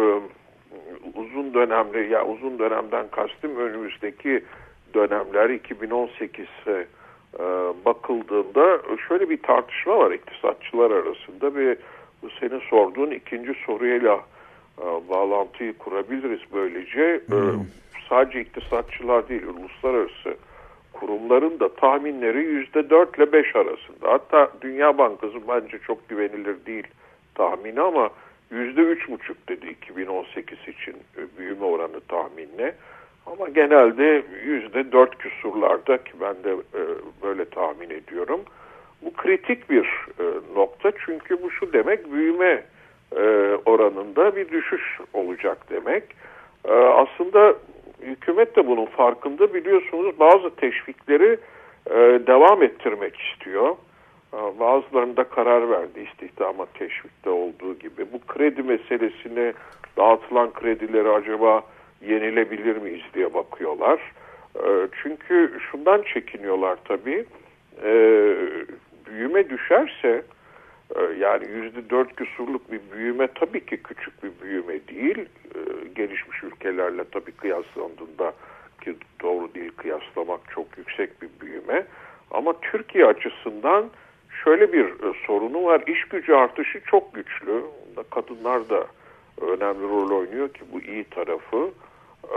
uzun dönemli, ya yani uzun dönemden kastım önümüzdeki dönemler iki bin on sekize e, bakıldığında şöyle bir tartışma var iktisatçılar arasında ve bu senin sorduğun ikinci soruyla e, bağlantıyı kurabiliriz böylece. Hmm. E, sadece iktisatçılar değil, uluslararası kurumların da tahminleri yüzde dört ile beş arasında. Hatta Dünya Bankası bence çok güvenilir değil tahmini ama yüzde üç buçuk dedi iki bin on sekiz için büyüme oranı tahminine. Ama genelde yüzde dört küsurlarda ki ben de e, böyle tahmin ediyorum. Bu kritik bir e, nokta çünkü bu şu demek büyüme e, oranında bir düşüş olacak demek. E, aslında hükümet de bunun farkında biliyorsunuz bazı teşvikleri e, devam ettirmek istiyor. E, bazılarında karar verdi istihdama teşvikte olduğu gibi. Bu kredi meselesini dağıtılan kredileri acaba yenilebilir miyiz diye bakıyorlar. E, çünkü şundan çekiniyorlar tabii. E, büyüme düşerse e, yani yüzde dört küsurluk bir büyüme tabii ki küçük bir büyüme değil. E, gelişmiş ülkelerle tabii kıyaslandığında ki doğru değil kıyaslamak çok yüksek bir büyüme. Ama Türkiye açısından şöyle bir e, sorunu var. İş gücü artışı çok güçlü. Kadınlar da önemli rol oynuyor ki bu iyi tarafı. E,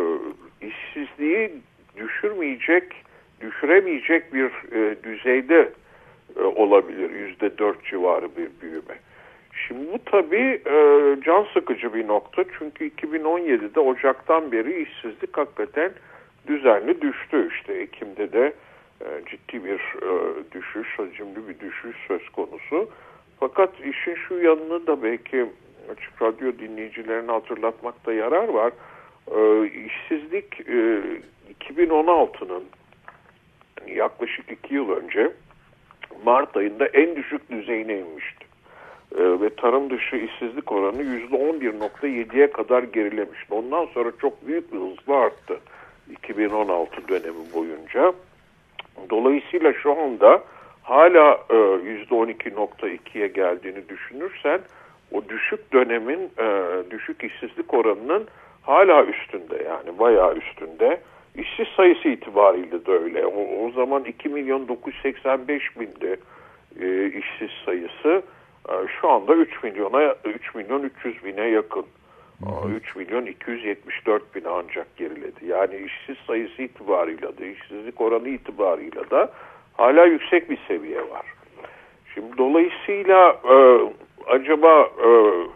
işsizliği düşürmeyecek, düşüremeyecek bir e, düzeyde e, olabilir. yüzde dört civarı bir büyüme. Şimdi bu tabii e, can sıkıcı bir nokta. Çünkü iki bin on yedide Ocak'tan beri işsizlik hakikaten düzenli düştü. İşte Ekim'de de e, ciddi bir e, düşüş, hacimli bir düşüş söz konusu. Fakat işin şu yanını da belki Açık Radyo dinleyicilerine hatırlatmakta yarar var. E, işsizlik e, iki bin on altının yani yaklaşık iki yıl önce Mart ayında en düşük düzeyine inmişti. E, ve tarım dışı işsizlik oranı yüzde on bir nokta yediye kadar gerilemişti. Ondan sonra çok büyük bir hızla arttı iki bin on altı dönemi boyunca. Dolayısıyla şu anda hala e, yüzde on iki nokta ikiye geldiğini düşünürsen o düşük dönemin e, düşük işsizlik oranının hala üstünde yani bayağı üstünde. İşsiz sayısı itibariyle de öyle. O, o zaman iki milyon dokuz yüz seksen beş bindi e, işsiz sayısı. E, şu anda üç milyona üç milyon üç yüz bine yakın. E, üç milyon iki yüz yetmiş dört bine ancak geriledi. Yani işsiz sayısı itibarıyla da işsizlik oranı itibarıyla da hala yüksek bir seviye var. Şimdi dolayısıyla e, acaba e,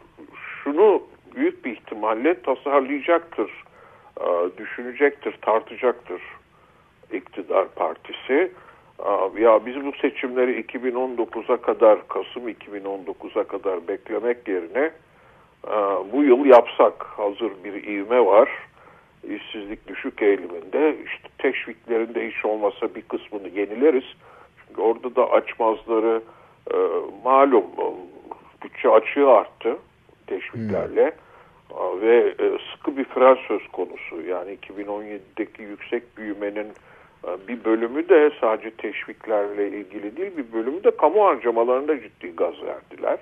şunu büyük bir ihtimalle tasarlayacaktır, e, düşünecektir, tartacaktır iktidar partisi. E, ya biz bu seçimleri iki bin on dokuza kadar, Kasım iki bin on dokuza kadar beklemek yerine e, bu yıl yapsak, hazır bir ivme var. İşsizlik düşük eğiliminde, işte teşviklerinde hiç olmasa bir kısmını yenileriz. Çünkü orada da açmazları e, malum bütçe açığı arttı teşviklerle hmm. ve e, sıkı bir fren söz konusu. Yani iki bin on yedideki yüksek büyümenin e, bir bölümü de sadece teşviklerle ilgili değil, bir bölümü de kamu harcamalarında ciddi gaz verdiler.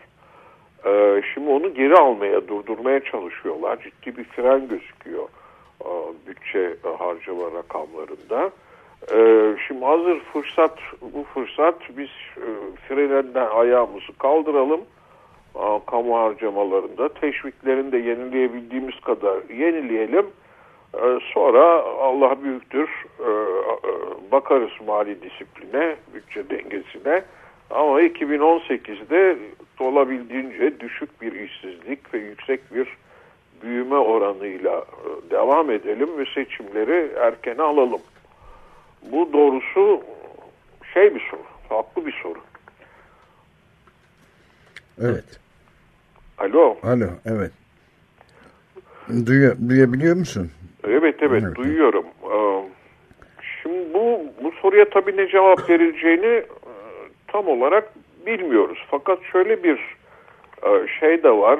E, şimdi onu geri almaya, durdurmaya çalışıyorlar. Ciddi bir fren gözüküyor e, bütçe e, harcama rakamlarında. E, şimdi hazır fırsat, bu fırsat biz e, frenden ayağımızı kaldıralım. kamu harcamalarında teşviklerini de yenileyebildiğimiz kadar yenileyelim. Sonra Allah büyüktür, bakarız mali disipline, bütçe dengesine. Ama iki bin on sekizde olabildiğince düşük bir işsizlik ve yüksek bir büyüme oranıyla devam edelim ve seçimleri erkene alalım. Bu doğrusu şey bir soru, haklı bir soru. Evet. Alo. Alo, evet. Duyu, duyabiliyor musun? Evet, evet, evet, duyuyorum. Şimdi bu, bu soruya tabii ne cevap verileceğini tam olarak bilmiyoruz. Fakat şöyle bir şey de var,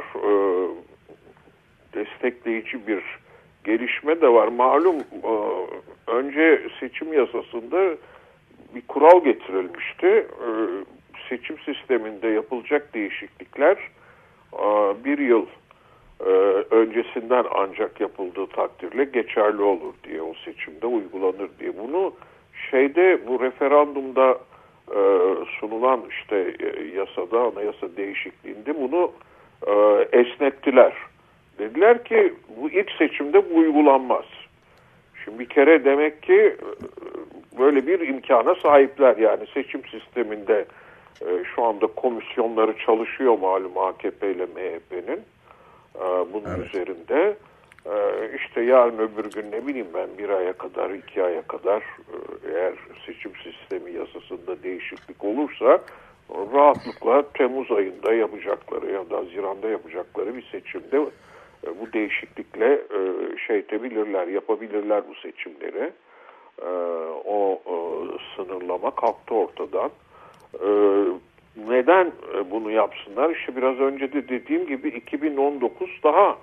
destekleyici bir gelişme de var. Malum önce seçim yasasında bir kural getirilmişti. Seçim sisteminde yapılacak değişiklikler bir yıl öncesinden ancak yapıldığı takdirde geçerli olur diye, o seçimde uygulanır diye. Bunu şeyde, bu referandumda sunulan işte yasada, anayasa değişikliğinde bunu esnettiler. Dediler ki bu ilk seçimde bu uygulanmaz. Şimdi bir kere demek ki böyle bir imkana sahipler. Yani seçim sisteminde şu anda komisyonları çalışıyor malum A K P ile M H P'nin bunun evet. üzerinde. İşte yarın öbür gün ne bileyim ben bir aya kadar, iki aya kadar eğer seçim sistemi yasasında değişiklik olursa rahatlıkla Temmuz ayında yapacakları ya da Haziran'da yapacakları bir seçimde bu değişiklikle şey edebilirler, yapabilirler bu seçimleri. O sınırlama kalktı ortadan. Neden bunu yapsınlar? İşte biraz önce de dediğim gibi iki bin on dokuz daha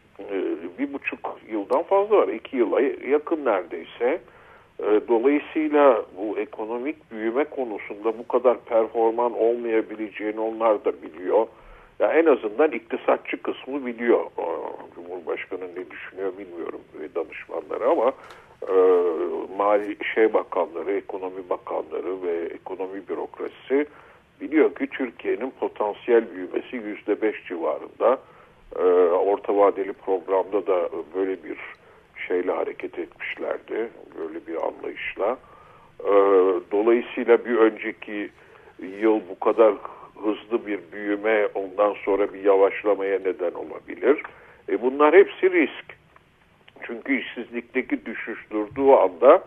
bir buçuk yıldan fazla var. İki yıla yakın neredeyse. Dolayısıyla bu ekonomik büyüme konusunda bu kadar performan olmayabileceğini onlar da biliyor. Ya en azından iktisatçı kısmı biliyor. Cumhurbaşkanı ne düşünüyor bilmiyorum ve danışmanları, ama e, Mali Şey Bakanları, Ekonomi Bakanları ve ekonomi bürokrasisi biliyor ki Türkiye'nin potansiyel büyümesi yüzde beş civarında. E, orta vadeli programda da böyle bir şeyle hareket etmişlerdi. Böyle bir anlayışla. E, dolayısıyla bir önceki yıl bu kadar hızlı bir büyüme ondan sonra bir yavaşlamaya neden olabilir. E bunlar hepsi risk. Çünkü işsizlikteki düşüş durduğu anda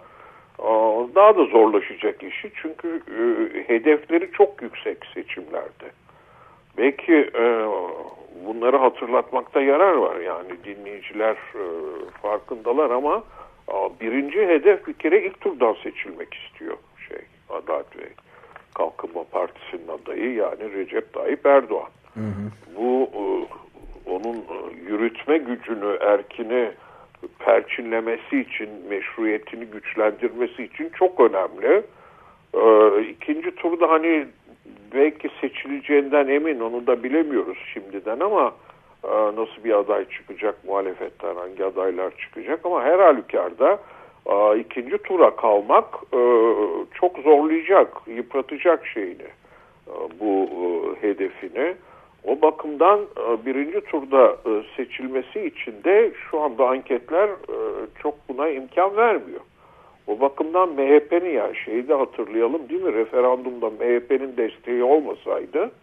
daha da zorlaşacak işi. Çünkü e, hedefleri çok yüksek seçimlerde. Belki e, bunları hatırlatmakta yarar var. Yani dinleyiciler e, farkındalar ama e, birinci hedef bir kere ilk turdan seçilmek istiyor şey Adalet ve Kalkınma Partisi'nin adayı, yani Recep Tayyip Erdoğan. Hı hı. Bu e, onun yürütme gücünü, erkini perçinlemesi için, meşruiyetini güçlendirmesi için çok önemli. E, ikinci turda hani belki seçileceğinden emin, onu da bilemiyoruz şimdiden, ama e, nasıl bir aday çıkacak muhalefetten, hangi adaylar çıkacak, ama her halükarda e, ikinci tura kalmak e, çok zorlayacak, yıpratacak şeyini, e, bu e, hedefini. O bakımdan e, birinci turda e, seçilmesi için de şu anda anketler e, çok buna imkan vermiyor. O bakımdan M H P'nin, yani şeyi de hatırlayalım değil mi? Referandumda M H P'nin desteği olmasaydı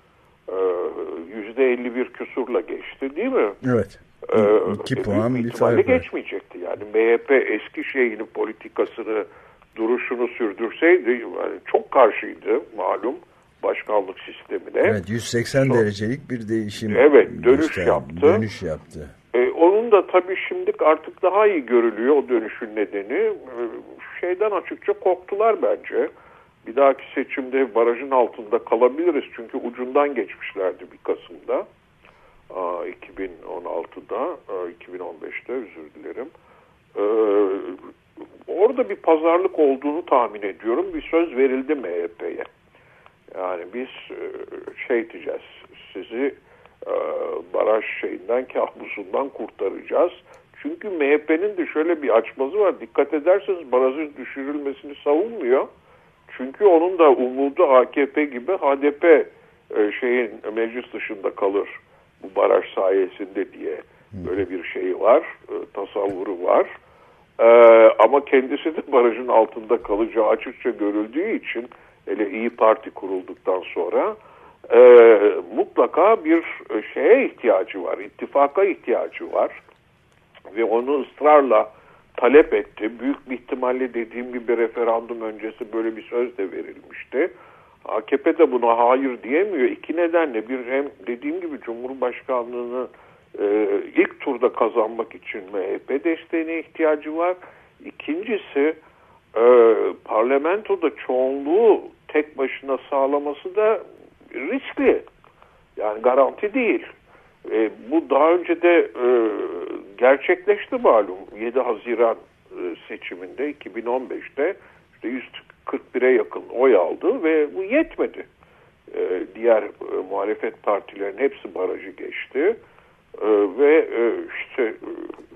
yüzde elli bir küsurla geçti değil mi? Evet. İki ee, puan bir fark geçmeyecekti. Yani M H P eski şeyini, politikasını, duruşunu sürdürseydi, yani çok karşıydı malum başkanlık sistemine. Evet, yüz seksen Son, derecelik bir değişim. Evet, dönüş gösterdi, yaptı. Dönüş yaptı. Ee, onun da tabii şimdi artık daha iyi görülüyor o dönüşün nedeni. Ee, şeyden açıkça korktular bence. Bir dahaki seçimde barajın altında kalabiliriz. Çünkü ucundan geçmişlerdi bir Kasım'da. Aa, iki bin on altıda, aa, iki bin on beşte özür dilerim. Ee, orada bir pazarlık olduğunu tahmin ediyorum. Bir söz verildi M H P'ye. Yani biz şey diyeceğiz, sizi e, baraj şeyinden, kabusundan kurtaracağız. Çünkü M H P'nin de şöyle bir açmazı var. Dikkat ederseniz barajın düşürülmesini savunmuyor. Çünkü onun da umudu A K P gibi H D P e, şeyin meclis dışında kalır bu baraj sayesinde diye böyle bir şey var, e, tasavvuru var. E, ama kendisi de barajın altında kalacağı açıkça görüldüğü için, hele İyi Parti kurulduktan sonra e, mutlaka bir şeye ihtiyacı var, ittifaka ihtiyacı var ve onu ısrarla talep etti. Büyük bir ihtimalle dediğim gibi referandum öncesi böyle bir söz de verilmişti. A K P de buna hayır diyemiyor. İki nedenle: bir, hem dediğim gibi Cumhurbaşkanlığını e, ilk turda kazanmak için M H P desteğine ihtiyacı var. İkincisi e, parlamentoda çoğunluğu tek başına sağlaması da riskli. Yani garanti değil. E, bu daha önce de e, gerçekleşti malum. yedi Haziran e, seçiminde iki bin on beşte işte yüz kırk bire yakın oy aldı ve bu yetmedi. E, diğer e, muhalefet partilerin hepsi barajı geçti e, ve e, işte e,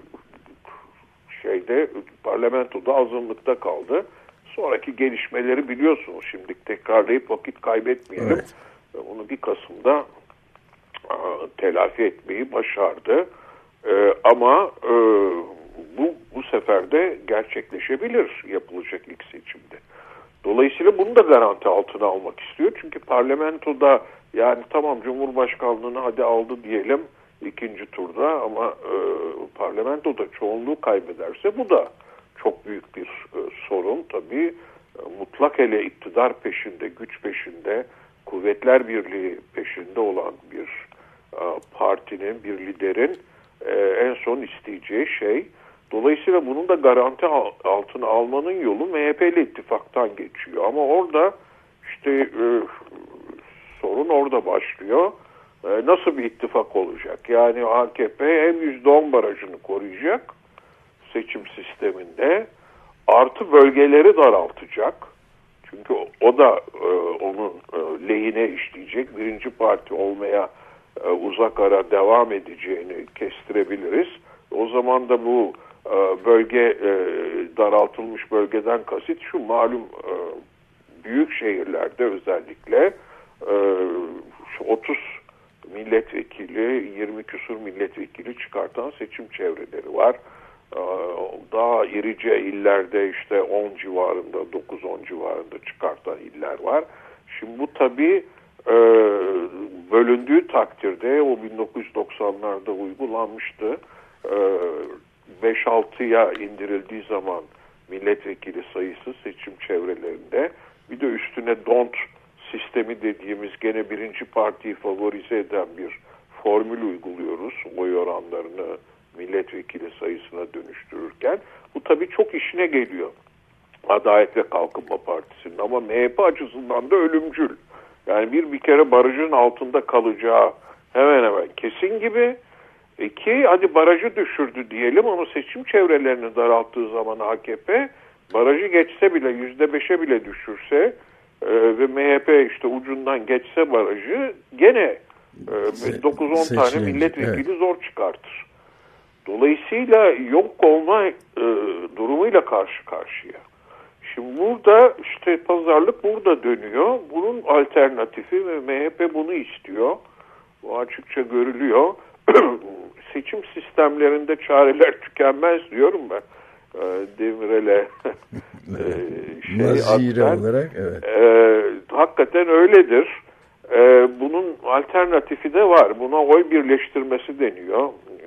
şeyde parlamentoda azınlıkta kaldı. Sonraki gelişmeleri biliyorsunuz. Şimdi tekrarlayıp vakit kaybetmeyelim. Evet. Onu bir Kasım'da a, telafi etmeyi başardı. E, ama e, bu bu sefer de gerçekleşebilir yapılacak ilk seçimde. Dolayısıyla bunu da garanti altına almak istiyor. Çünkü parlamentoda, yani tamam Cumhurbaşkanlığını hadi aldı diyelim ikinci turda, ama e, parlamentoda çoğunluğu kaybederse bu da çok büyük bir e, sorun. Tabii e, mutlak hele iktidar peşinde, güç peşinde, kuvvetler birliği peşinde olan bir e, partinin, bir liderin e, en son isteyeceği şey. Dolayısıyla bunun da garanti altına almanın yolu M H P ile ittifaktan geçiyor. Ama orada işte e, sorun orada başlıyor. E, nasıl bir ittifak olacak? Yani A K P hem yüzde on barajını koruyacak seçim sisteminde, artı bölgeleri daraltacak. Çünkü o da e, onun e, lehine işleyecek. Birinci parti olmaya e, uzak ara devam edeceğini kestirebiliriz. O zaman da bu bölge, daraltılmış bölgeden kasıt şu: malum büyük şehirlerde özellikle otuz milletvekili, yirmi küsur milletvekili çıkartan seçim çevreleri var. Daha irice illerde işte on civarında, dokuz on civarında çıkartan iller var. Şimdi bu tabii bölündüğü takdirde, o bin dokuz yüz doksanlarda uygulanmıştı, beş altıya indirildiği zaman milletvekili sayısı seçim çevrelerinde, bir de üstüne dont sistemi dediğimiz gene birinci partiyi favorize eden bir formül uyguluyoruz oy oranlarını milletvekili sayısına dönüştürürken. Bu tabii çok işine geliyor Adalet ve Kalkınma Partisi'nin, ama M H P açısından da ölümcül. Yani bir bir kere barajın altında kalacağı hemen hemen kesin gibi. İki, hadi barajı düşürdü diyelim, ama seçim çevrelerini daralttığı zaman A K P barajı geçse bile, yüzde beşe bile düşürse e, ve M H P işte ucundan geçse barajı, gene e, dokuz on tane milletvekili evet. zor çıkartır. Dolayısıyla yok olma e, durumuyla karşı karşıya. Şimdi burada işte pazarlık burada dönüyor. Bunun alternatifi ve M H P bunu istiyor. Bu açıkça görülüyor. Seçim sistemlerinde çareler tükenmez diyorum ben. E, Demirel'e e, şey Nazire attan, olarak evet. E, hakikaten öyledir. E, bunun alternatifi de var. Buna oy birleştirmesi deniyor.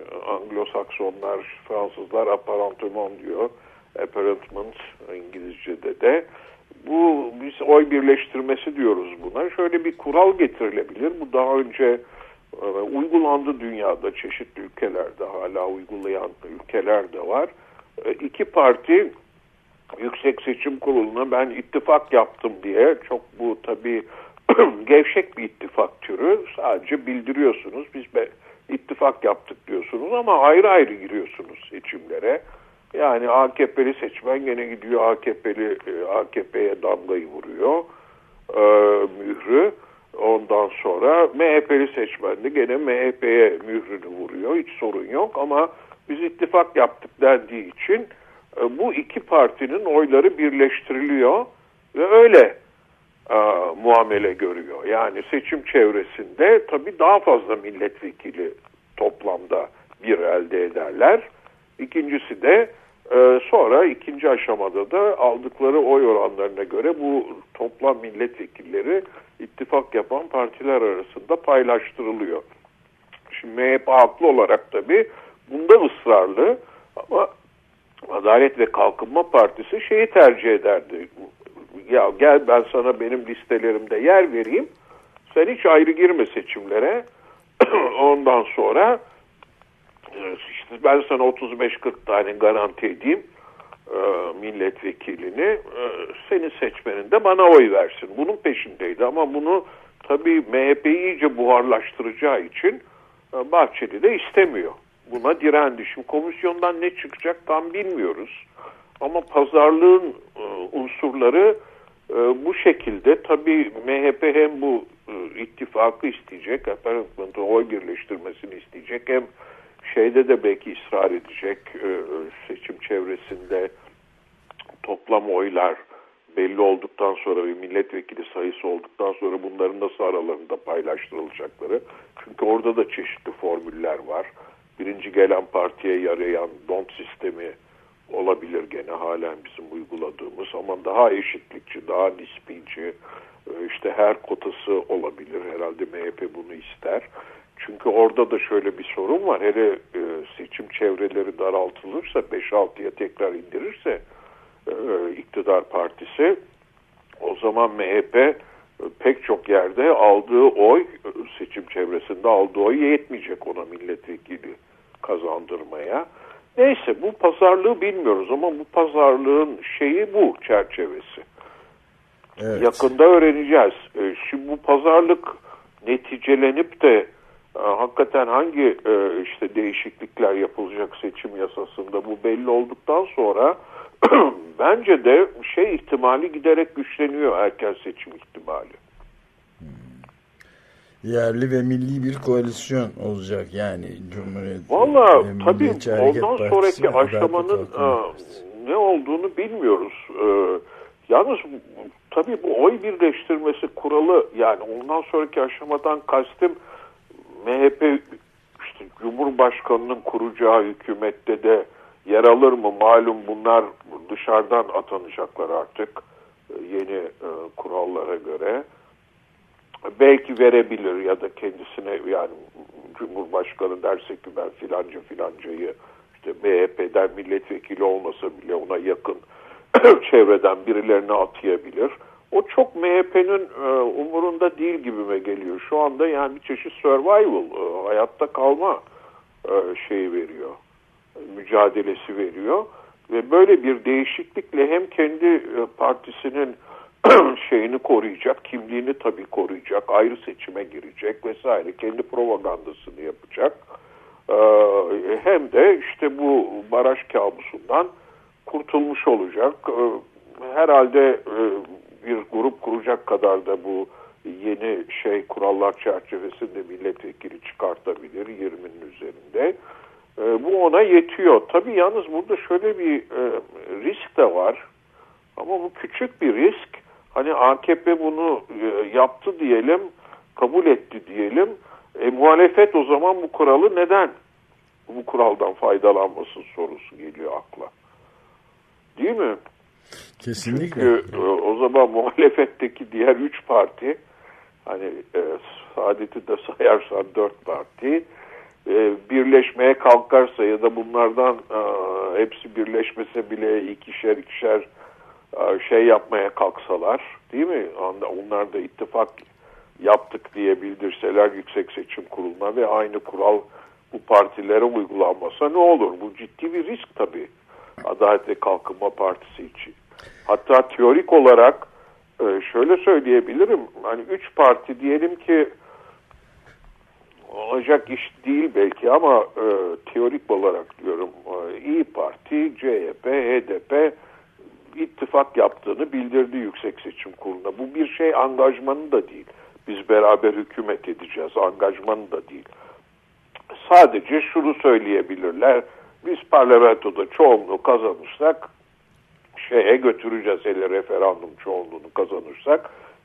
Anglo-Saksonlar, Fransızlar apparentement diyor. Apparentment İngilizce'de de. Bu biz oy birleştirmesi diyoruz buna. Şöyle bir kural getirilebilir. Bu daha önce e, uygulandı dünyada, çeşitli ülkelerde, hala uygulayan ülkeler de var. E, iki parti Yüksek Seçim Kurulu'na ben ittifak yaptım diye, çok bu tabii gevşek bir ittifak türü, sadece bildiriyorsunuz biz be, ittifak yaptık diyorsunuz ama ayrı ayrı giriyorsunuz seçimlere. Yani A K P'li seçmen gene gidiyor A K P'li A K P'ye damgayı vuruyor, e, mührü. Ondan sonra M H P'li seçmen de gene M H P'ye mührünü vuruyor. Hiç sorun yok, ama biz ittifak yaptık dendiği için e, bu iki partinin oyları birleştiriliyor ve öyle e, muamele görüyor. Yani seçim çevresinde tabii daha fazla milletvekili toplamda bir elde ederler. İkincisi de e, sonra ikinci aşamada da aldıkları oy oranlarına göre bu toplam milletvekilleri ittifak yapan partiler arasında paylaştırılıyor. Şimdi M H P haklı olarak tabii bunda ısrarlı ama Adalet ve Kalkınma Partisi şeyi tercih ederdi. Ya gel ben sana benim listelerimde yer vereyim. Sen hiç ayrı girme seçimlere. Ondan sonra işte ben sana otuz beş kırk tane garanti edeyim milletvekilini. Senin seçmenin de bana oy versin. Bunun peşindeydi ama bunu tabii M H P'yi iyice buharlaştıracağı için Bahçeli de istemiyor. Buna direndi. Şimdi komisyondan ne çıkacak tam bilmiyoruz. Ama pazarlığın e, unsurları e, bu şekilde. Tabii M H P hem bu e, ittifakı isteyecek, apparently oy birleştirmesini isteyecek, hem şeyde de belki ısrar edecek, e, seçim çevresinde toplam oylar belli olduktan sonra ve milletvekili sayısı olduktan sonra bunların nasıl aralarında paylaştırılacakları. Çünkü orada da çeşitli formüller var. Birinci gelen partiye yarayan don sistemi olabilir gene halen bizim uyguladığımız ama daha eşitlikçi, daha nispici, işte her kotası olabilir. Herhalde M H P bunu ister. Çünkü orada da şöyle bir sorun var. Hele seçim çevreleri daraltılırsa, beş altıya tekrar indirirse iktidar partisi, o zaman M H P pek çok yerde aldığı oy, seçim çevresinde aldığı oy yetmeyecek ona milletvekili kazandırmaya. Neyse bu pazarlığı bilmiyoruz ama bu pazarlığın şeyi bu, çerçevesi. Evet. Yakında öğreneceğiz. Şimdi bu pazarlık neticelenip de hakikaten hangi işte değişiklikler yapılacak seçim yasasında bu belli olduktan sonra bence de şey ihtimali giderek güçleniyor, erken seçim ihtimali. Hmm. Yerli ve milli bir koalisyon olacak yani Cumhuriyet. Valla tabii ondan sonraki aşamanın ne olduğunu bilmiyoruz. Ee, yalnız tabii bu oy birleştirmesi kuralı, yani ondan sonraki aşamadan kastım M H P işte Cumhurbaşkanı'nın kuracağı hükümette de yer alır mı? Malum bunlar dışarıdan atanacaklar artık yeni e, kurallara göre. Belki verebilir ya da kendisine, yani Cumhurbaşkanı derse ki ben filanca filancayı işte M H P'den milletvekili olmasa bile ona yakın çevreden birilerini atayabilir. O çok M H P'nin e, umurunda değil gibime geliyor. Şu anda yani bir çeşit survival, e, hayatta kalma e, şeyi veriyor. Mücadelesi veriyor ve böyle bir değişiklikle hem kendi partisinin şeyini koruyacak, kimliğini tabii koruyacak, ayrı seçime girecek vesaire, kendi propagandasını yapacak. Hem de işte bu baraj kabusundan kurtulmuş olacak. Herhalde bir grup kuracak kadar da bu yeni şey kurallar çerçevesinde milletvekili çıkartabilir yirminin üzerinde. Bu ona yetiyor. Tabii yalnız burada şöyle bir e, risk de var. Ama bu küçük bir risk. Hani A K P bunu e, yaptı diyelim, kabul etti diyelim. E, muhalefet o zaman bu kuralı neden, bu kuraldan faydalanmasın sorusu geliyor akla. Değil mi? Kesinlikle. Çünkü e, o zaman muhalefetteki diğer üç parti, hani e, Saadet'i de sayarsan dört parti, birleşmeye kalkarsa ya da bunlardan e, hepsi birleşmese bile ikişer ikişer e, şey yapmaya kalksalar, değil mi? Onlar da ittifak yaptık diye bildirseler Yüksek Seçim Kurulu'na ve aynı kural bu partilere uygulanmasa ne olur? Bu ciddi bir risk tabii Adalet ve Kalkınma Partisi için. Hatta teorik olarak e, şöyle söyleyebilirim. Hani üç parti diyelim ki olacak iş değil belki ama e, teorik olarak diyorum, e, İYİ Parti, C H P, H D P ittifak yaptığını bildirdi Yüksek Seçim Kurulu'na. Bu bir şey angajmanı da değil. Biz beraber hükümet edeceğiz angajmanı da değil. Sadece şunu söyleyebilirler. Biz parlamentoda çoğunluğu kazanırsak şeye götüreceğiz, hele referandum çoğunluğunu kazanırsak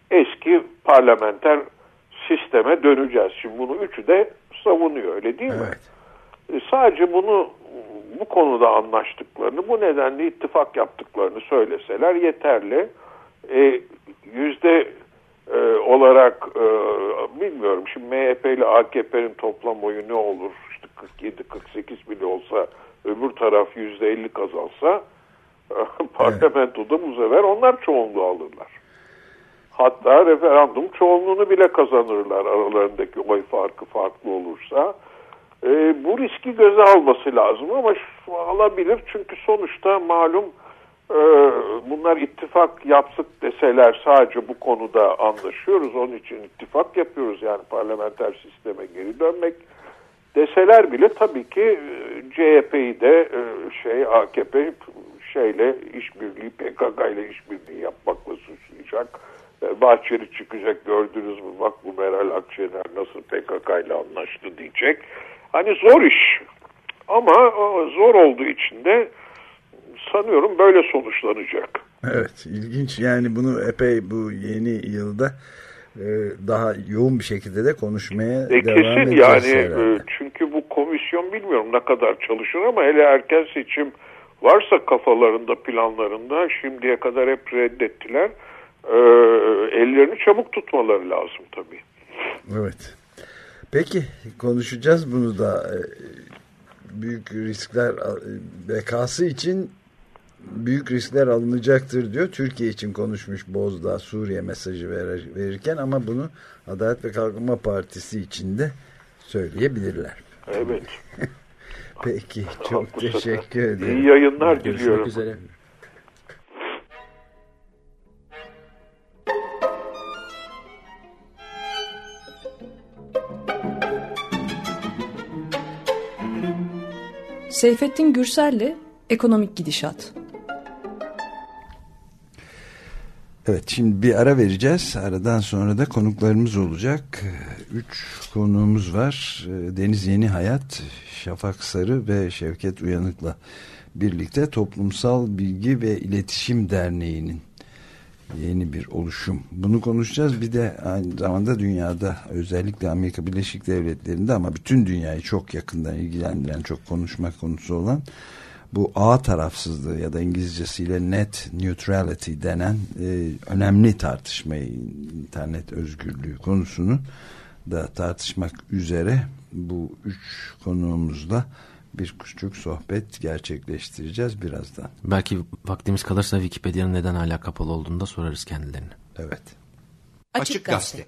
eski parlamenter sisteme döneceğiz. Şimdi bunu üçü de savunuyor, öyle değil mi? Evet. E, sadece bunu bu konuda anlaştıklarını, bu nedenle ittifak yaptıklarını söyleseler yeterli. E, yüzde e, olarak e, bilmiyorum. Şimdi M H P ile A K P'nin toplam oyu ne olur? İşte kırk yedi kırk sekiz bile olsa, öbür taraf yüzde elli kazansa parlamentoda evet. Bu sefer onlar çoğunluğu alırlar. Hatta referandum çoğunluğunu bile kazanırlar aralarındaki oy farkı farklı olursa. E, bu riski göze alması lazım ama şu, alabilir çünkü sonuçta malum e, bunlar ittifak yaptık deseler sadece bu konuda anlaşıyoruz, onun için ittifak yapıyoruz, yani parlamenter sisteme geri dönmek deseler bile tabii ki C H P'yi de e, şey A K P şeyle işbirliği, P K K ile işbirliği yapmakla suçlayacak. Bahçeli çıkacak, gördünüz mü bak bu Meral Akşener nasıl P K K ile anlaştı diyecek. Hani zor iş ama zor olduğu için de sanıyorum böyle sonuçlanacak. Evet, ilginç, yani bunu epey bu yeni yılda e, daha yoğun bir şekilde de konuşmaya e, devam kesin edeceğiz yani herhalde. E, çünkü bu komisyon bilmiyorum ne kadar çalışır ama hele erken seçim varsa kafalarında, planlarında şimdiye kadar hep reddettiler. E, ellerini çabuk tutmaları lazım tabii. Evet. Peki konuşacağız bunu da. Büyük riskler bekası için büyük riskler alınacaktır diyor. Türkiye için konuşmuş Bozdağ Suriye mesajı verir, verirken ama bunu Adalet ve Kalkınma Partisi için de söyleyebilirler. Evet. Peki çok Haklısın. Teşekkür ederim. İyi yayınlar Görüşmek diliyorum. Üzere. Seyfettin Gürsel'le Ekonomik Gidişat. Evet, şimdi bir ara vereceğiz. Aradan sonra da konuklarımız olacak. Üç konuğumuz var. Deniz Yeni Hayat, Şafak Sarı ve Şevket Uyanık'la birlikte Toplumsal Bilgi ve İletişim Derneği'nin yeni bir oluşum. Bunu konuşacağız. Bir de aynı zamanda dünyada, özellikle Amerika Birleşik Devletleri'nde ama bütün dünyayı çok yakından ilgilendiren, çok konuşma konusu olan bu ağ tarafsızlığı ya da İngilizcesiyle net neutrality denen e, önemli tartışmayı, internet özgürlüğü konusunu da tartışmak üzere bu üç konuğumuzla bir küçük sohbet gerçekleştireceğiz birazdan. Belki vaktimiz kalırsa Wikipedia'nın neden hala kapalı olduğunu da sorarız kendilerine. Evet. Açık Gazete.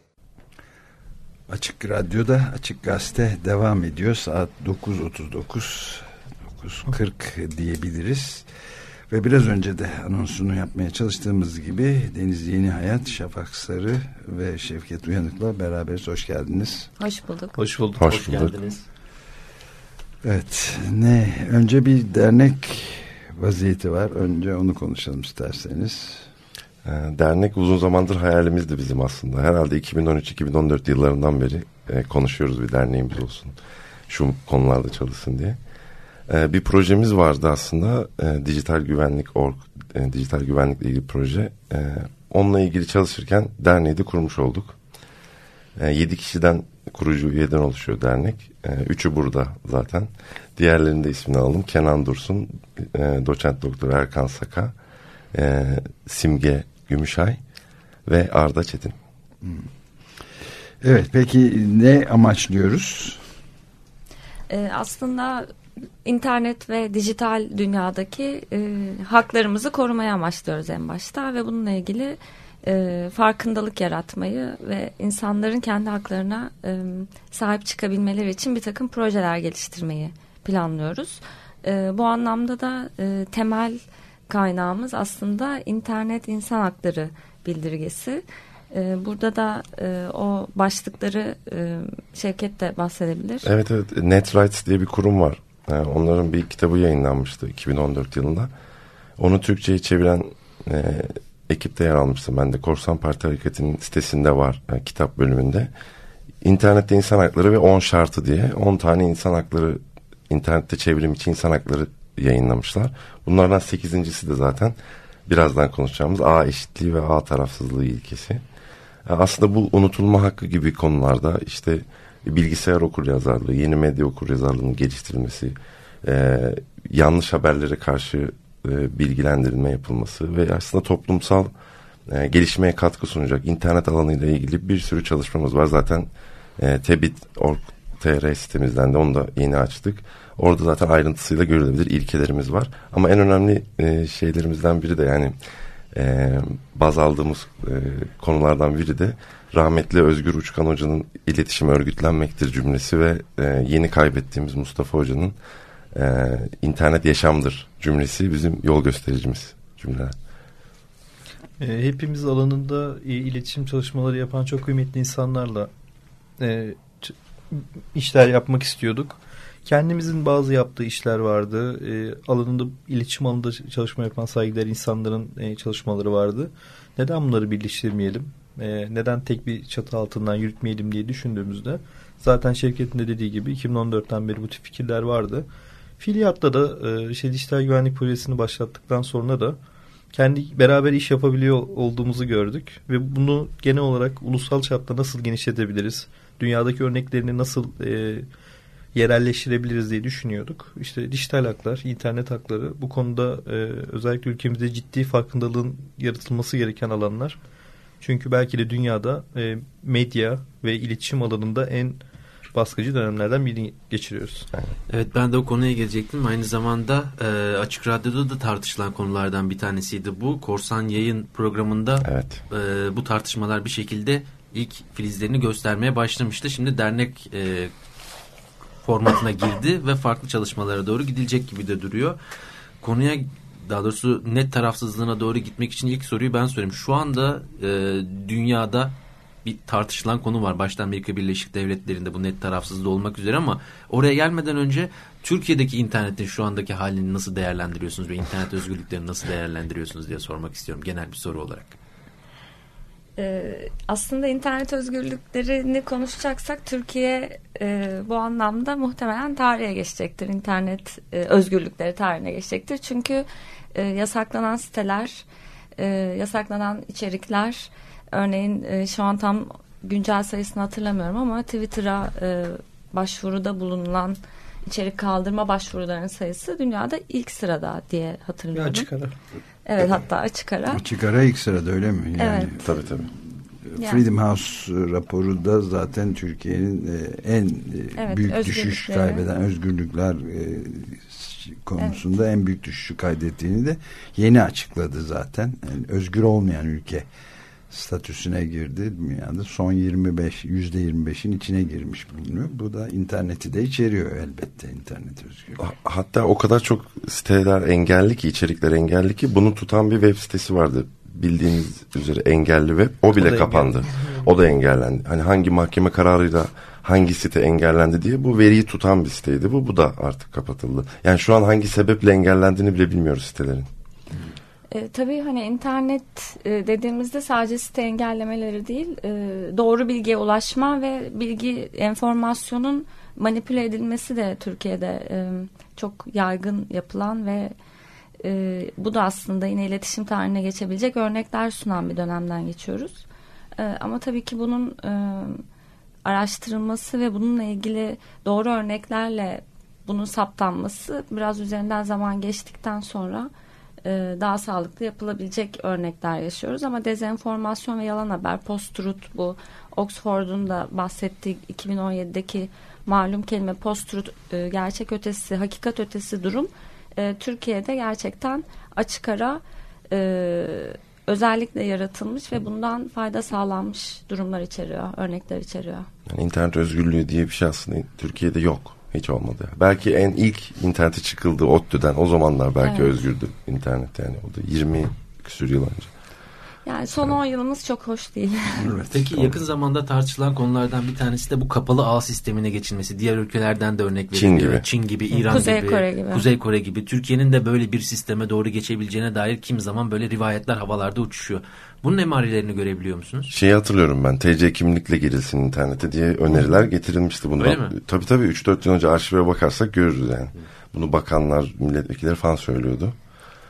Açık Radyo'da Açık Gazete devam ediyor. Saat dokuz otuz dokuz, dokuz kırk diyebiliriz. Ve biraz önce de anonsunu yapmaya çalıştığımız gibi Deniz Yeni Hayat, Şafak Sarı ve Şevket Uyanık'la beraberiz. Hoş geldiniz. Hoş bulduk. Hoş bulduk. Hoş, Hoş bulduk. geldiniz. Evet, ne önce bir dernek vaziyeti var. Önce onu konuşalım isterseniz. Dernek uzun zamandır hayalimizdi bizim aslında. Herhalde iki bin on üç iki bin on dört yıllarından beri konuşuyoruz, bir derneğimiz olsun, şu konularda çalışsın diye. Bir projemiz vardı aslında, dijital güvenlik nokta org, dijital güvenlikle ilgili proje. Onunla ilgili çalışırken derneği de kurmuş olduk. Yedi kişiden, kurucu üyeden oluşuyor dernek. Üçü burada zaten. Diğerlerinin de ismini alalım. Kenan Dursun, doçent doktor Erkan Saka, Simge Gümüşay ve Arda Çetin. Evet, peki ne amaçlıyoruz? Ee, aslında internet ve dijital dünyadaki e, haklarımızı korumaya amaçlıyoruz en başta ve bununla ilgili e, farkındalık yaratmayı ve insanların kendi haklarına e, sahip çıkabilmeleri için bir takım projeler geliştirmeyi planlıyoruz. E, bu anlamda da e, temel kaynağımız aslında internet insan hakları bildirgesi. E, burada da e, o başlıkları e, Şevket de bahsedebilir. Evet evet, Net Rights diye bir kurum var. Yani onların bir kitabı yayınlanmıştı iki bin on dört yılında. Onu Türkçe'ye çeviren e, ekipte yer almıştım. Ben de Korsan Parti Hareketi'nin sitesinde var, yani kitap bölümünde. İnternette insan hakları ve on şartı diye on tane insan hakları, internette çevrim içi insan hakları yayınlamışlar. Bunlardan sekizincisi de zaten birazdan konuşacağımız ağ eşitliği ve ağ tarafsızlığı ilkesi. Aslında bu unutulma hakkı gibi konularda işte bilgisayar okuryazarlığı, yeni medya okuryazarlığının geliştirilmesi, e, yanlış haberlere karşı e, bilgilendirilme yapılması ve aslında toplumsal e, gelişmeye katkı sunacak internet alanıyla ilgili bir sürü çalışmamız var. Zaten e, tebit nokta org nokta tr sitemizden de onu da yeni açtık. Orada zaten ayrıntısıyla görülebilir ilkelerimiz var. Ama en önemli e, şeylerimizden biri de yani e, baz aldığımız e, konulardan biri de rahmetli Özgür Uçkan Hoca'nın iletişim örgütlenmektir cümlesi ve e, yeni kaybettiğimiz Mustafa Hoca'nın e, internet yaşamdır cümlesi bizim yol göstericimiz cümleler. E, hepimiz alanında e, iletişim çalışmaları yapan çok kıymetli insanlarla e, ç- işler yapmak istiyorduk. Kendimizin bazı yaptığı işler vardı. E, alanında iletişim alanında çalışma yapan saygıdeğer insanların e, çalışmaları vardı. Neden bunları birleştirmeyelim? E, neden tek bir çatı altından yürütmeyelim diye düşündüğümüzde zaten Şevket'in de dediği gibi iki bin on dörtten beri bu tip fikirler vardı. Fiiliyat'ta da e, işte dijital güvenlik projesini başlattıktan sonra da kendi beraber iş yapabiliyor olduğumuzu gördük ve bunu genel olarak ulusal çapta nasıl genişletebiliriz? Dünyadaki örneklerini nasıl e, yerelleştirebiliriz diye düşünüyorduk. İşte dijital haklar, internet hakları bu konuda e, özellikle ülkemizde ciddi farkındalığın yaratılması gereken alanlar. Çünkü belki de dünyada e, medya ve iletişim alanında en baskıcı dönemlerden birini geçiriyoruz. Evet, ben de o konuya gelecektim. Aynı zamanda e, Açık Radyo'da da tartışılan konulardan bir tanesiydi bu. Korsan Yayın programında evet. e, bu tartışmalar bir şekilde ilk filizlerini göstermeye başlamıştı. Şimdi dernek e, formatına girdi ve farklı çalışmalara doğru gidilecek gibi de duruyor. Konuya, daha doğrusu net tarafsızlığına doğru gitmek için ilk soruyu ben sorayım. Şu anda e, dünyada bir tartışılan konu var. Başta Amerika Birleşik Devletleri'nde bu net tarafsızlığı olmak üzere, ama oraya gelmeden önce Türkiye'deki internetin şu andaki halini nasıl değerlendiriyorsunuz ve internet özgürlüklerini nasıl değerlendiriyorsunuz diye sormak istiyorum genel bir soru olarak. Ee, aslında internet özgürlüklerini konuşacaksak Türkiye e, bu anlamda muhtemelen tarihe geçecektir. İnternet e, özgürlükleri tarihine geçecektir. Çünkü e, yasaklanan siteler, e, yasaklanan içerikler, örneğin e, şu an tam güncel sayısını hatırlamıyorum ama Twitter'a e, başvuruda bulunan içerik kaldırma başvurularının sayısı dünyada ilk sırada diye hatırlıyorum. Açık ara. Evet, hatta açık ara. Açık ara ilk sırada, öyle mi? Yani, evet. Tabii tabii. Freedom House raporu da zaten Türkiye'nin en evet, büyük düşüş kaybeden özgürlükler konusunda evet. en büyük düşüşü kaydettiğini de yeni açıkladı zaten. Yani özgür olmayan ülke statüsüne girdi dünyada. Son yirmi beş yüzde yirmi beşin içine girmiş bulunuyor. Bu da interneti de içeriyor elbette, internet özgürlüğü. Hatta o kadar çok siteler engelli ki, içerikler engelli ki bunu tutan bir web sitesi vardı. Bildiğiniz üzere engelli web. O bile o kapandı. Engelli. O da engellendi. Hani hangi mahkeme kararıyla hangi site engellendi diye bu veriyi tutan bir siteydi. Bu, bu da artık kapatıldı. Yani şu an hangi sebeple engellendiğini bile bilmiyoruz sitelerin. E, tabii hani internet e, dediğimizde sadece site engellemeleri değil, e, doğru bilgiye ulaşma ve bilgi, enformasyonun manipüle edilmesi de Türkiye'de e, çok yaygın yapılan ve e, bu da aslında yine iletişim tarihine geçebilecek örnekler sunan bir dönemden geçiyoruz. E, ama tabii ki bunun e, araştırılması ve bununla ilgili doğru örneklerle bunun saptanması biraz üzerinden zaman geçtikten sonra daha sağlıklı yapılabilecek örnekler yaşıyoruz. Ama dezenformasyon ve yalan haber, post-truth, bu Oxford'un da bahsettiği iki bin on yedideki malum kelime post-truth, gerçek ötesi, hakikat ötesi durum Türkiye'de gerçekten açık ara özellikle yaratılmış ve bundan fayda sağlanmış durumlar içeriyor, örnekler içeriyor. Yani internet özgürlüğü diye bir şey aslında Türkiye'de yok. Hiç olmadı. Belki en ilk internete çıkıldı ODTÜ'den, o zamanlar belki evet. özgürdü internet, yani o da yirmi küsur yıl önce. Yani son on evet. yılımız çok hoş değil. Evet, peki yakın zamanda tartışılan konulardan bir tanesi de bu kapalı ağ sistemine geçilmesi. Diğer ülkelerden de örnek veriliyor. Çin gibi. Çin gibi, İran Kuzey gibi, Kore gibi. Kuzey Kore gibi. Türkiye'nin de böyle bir sisteme doğru geçebileceğine dair kimi zaman böyle rivayetler havalarda uçuşuyor. Bunun emarelerini görebiliyor musunuz? Şeyi hatırlıyorum ben, T C kimlikle girilsin internete diye öneriler getirilmişti. Bundan, öyle mi? Tabii tabii üç dört yıl önce arşive bakarsak görürüz yani. Bunu bakanlar, milletvekilleri falan söylüyordu.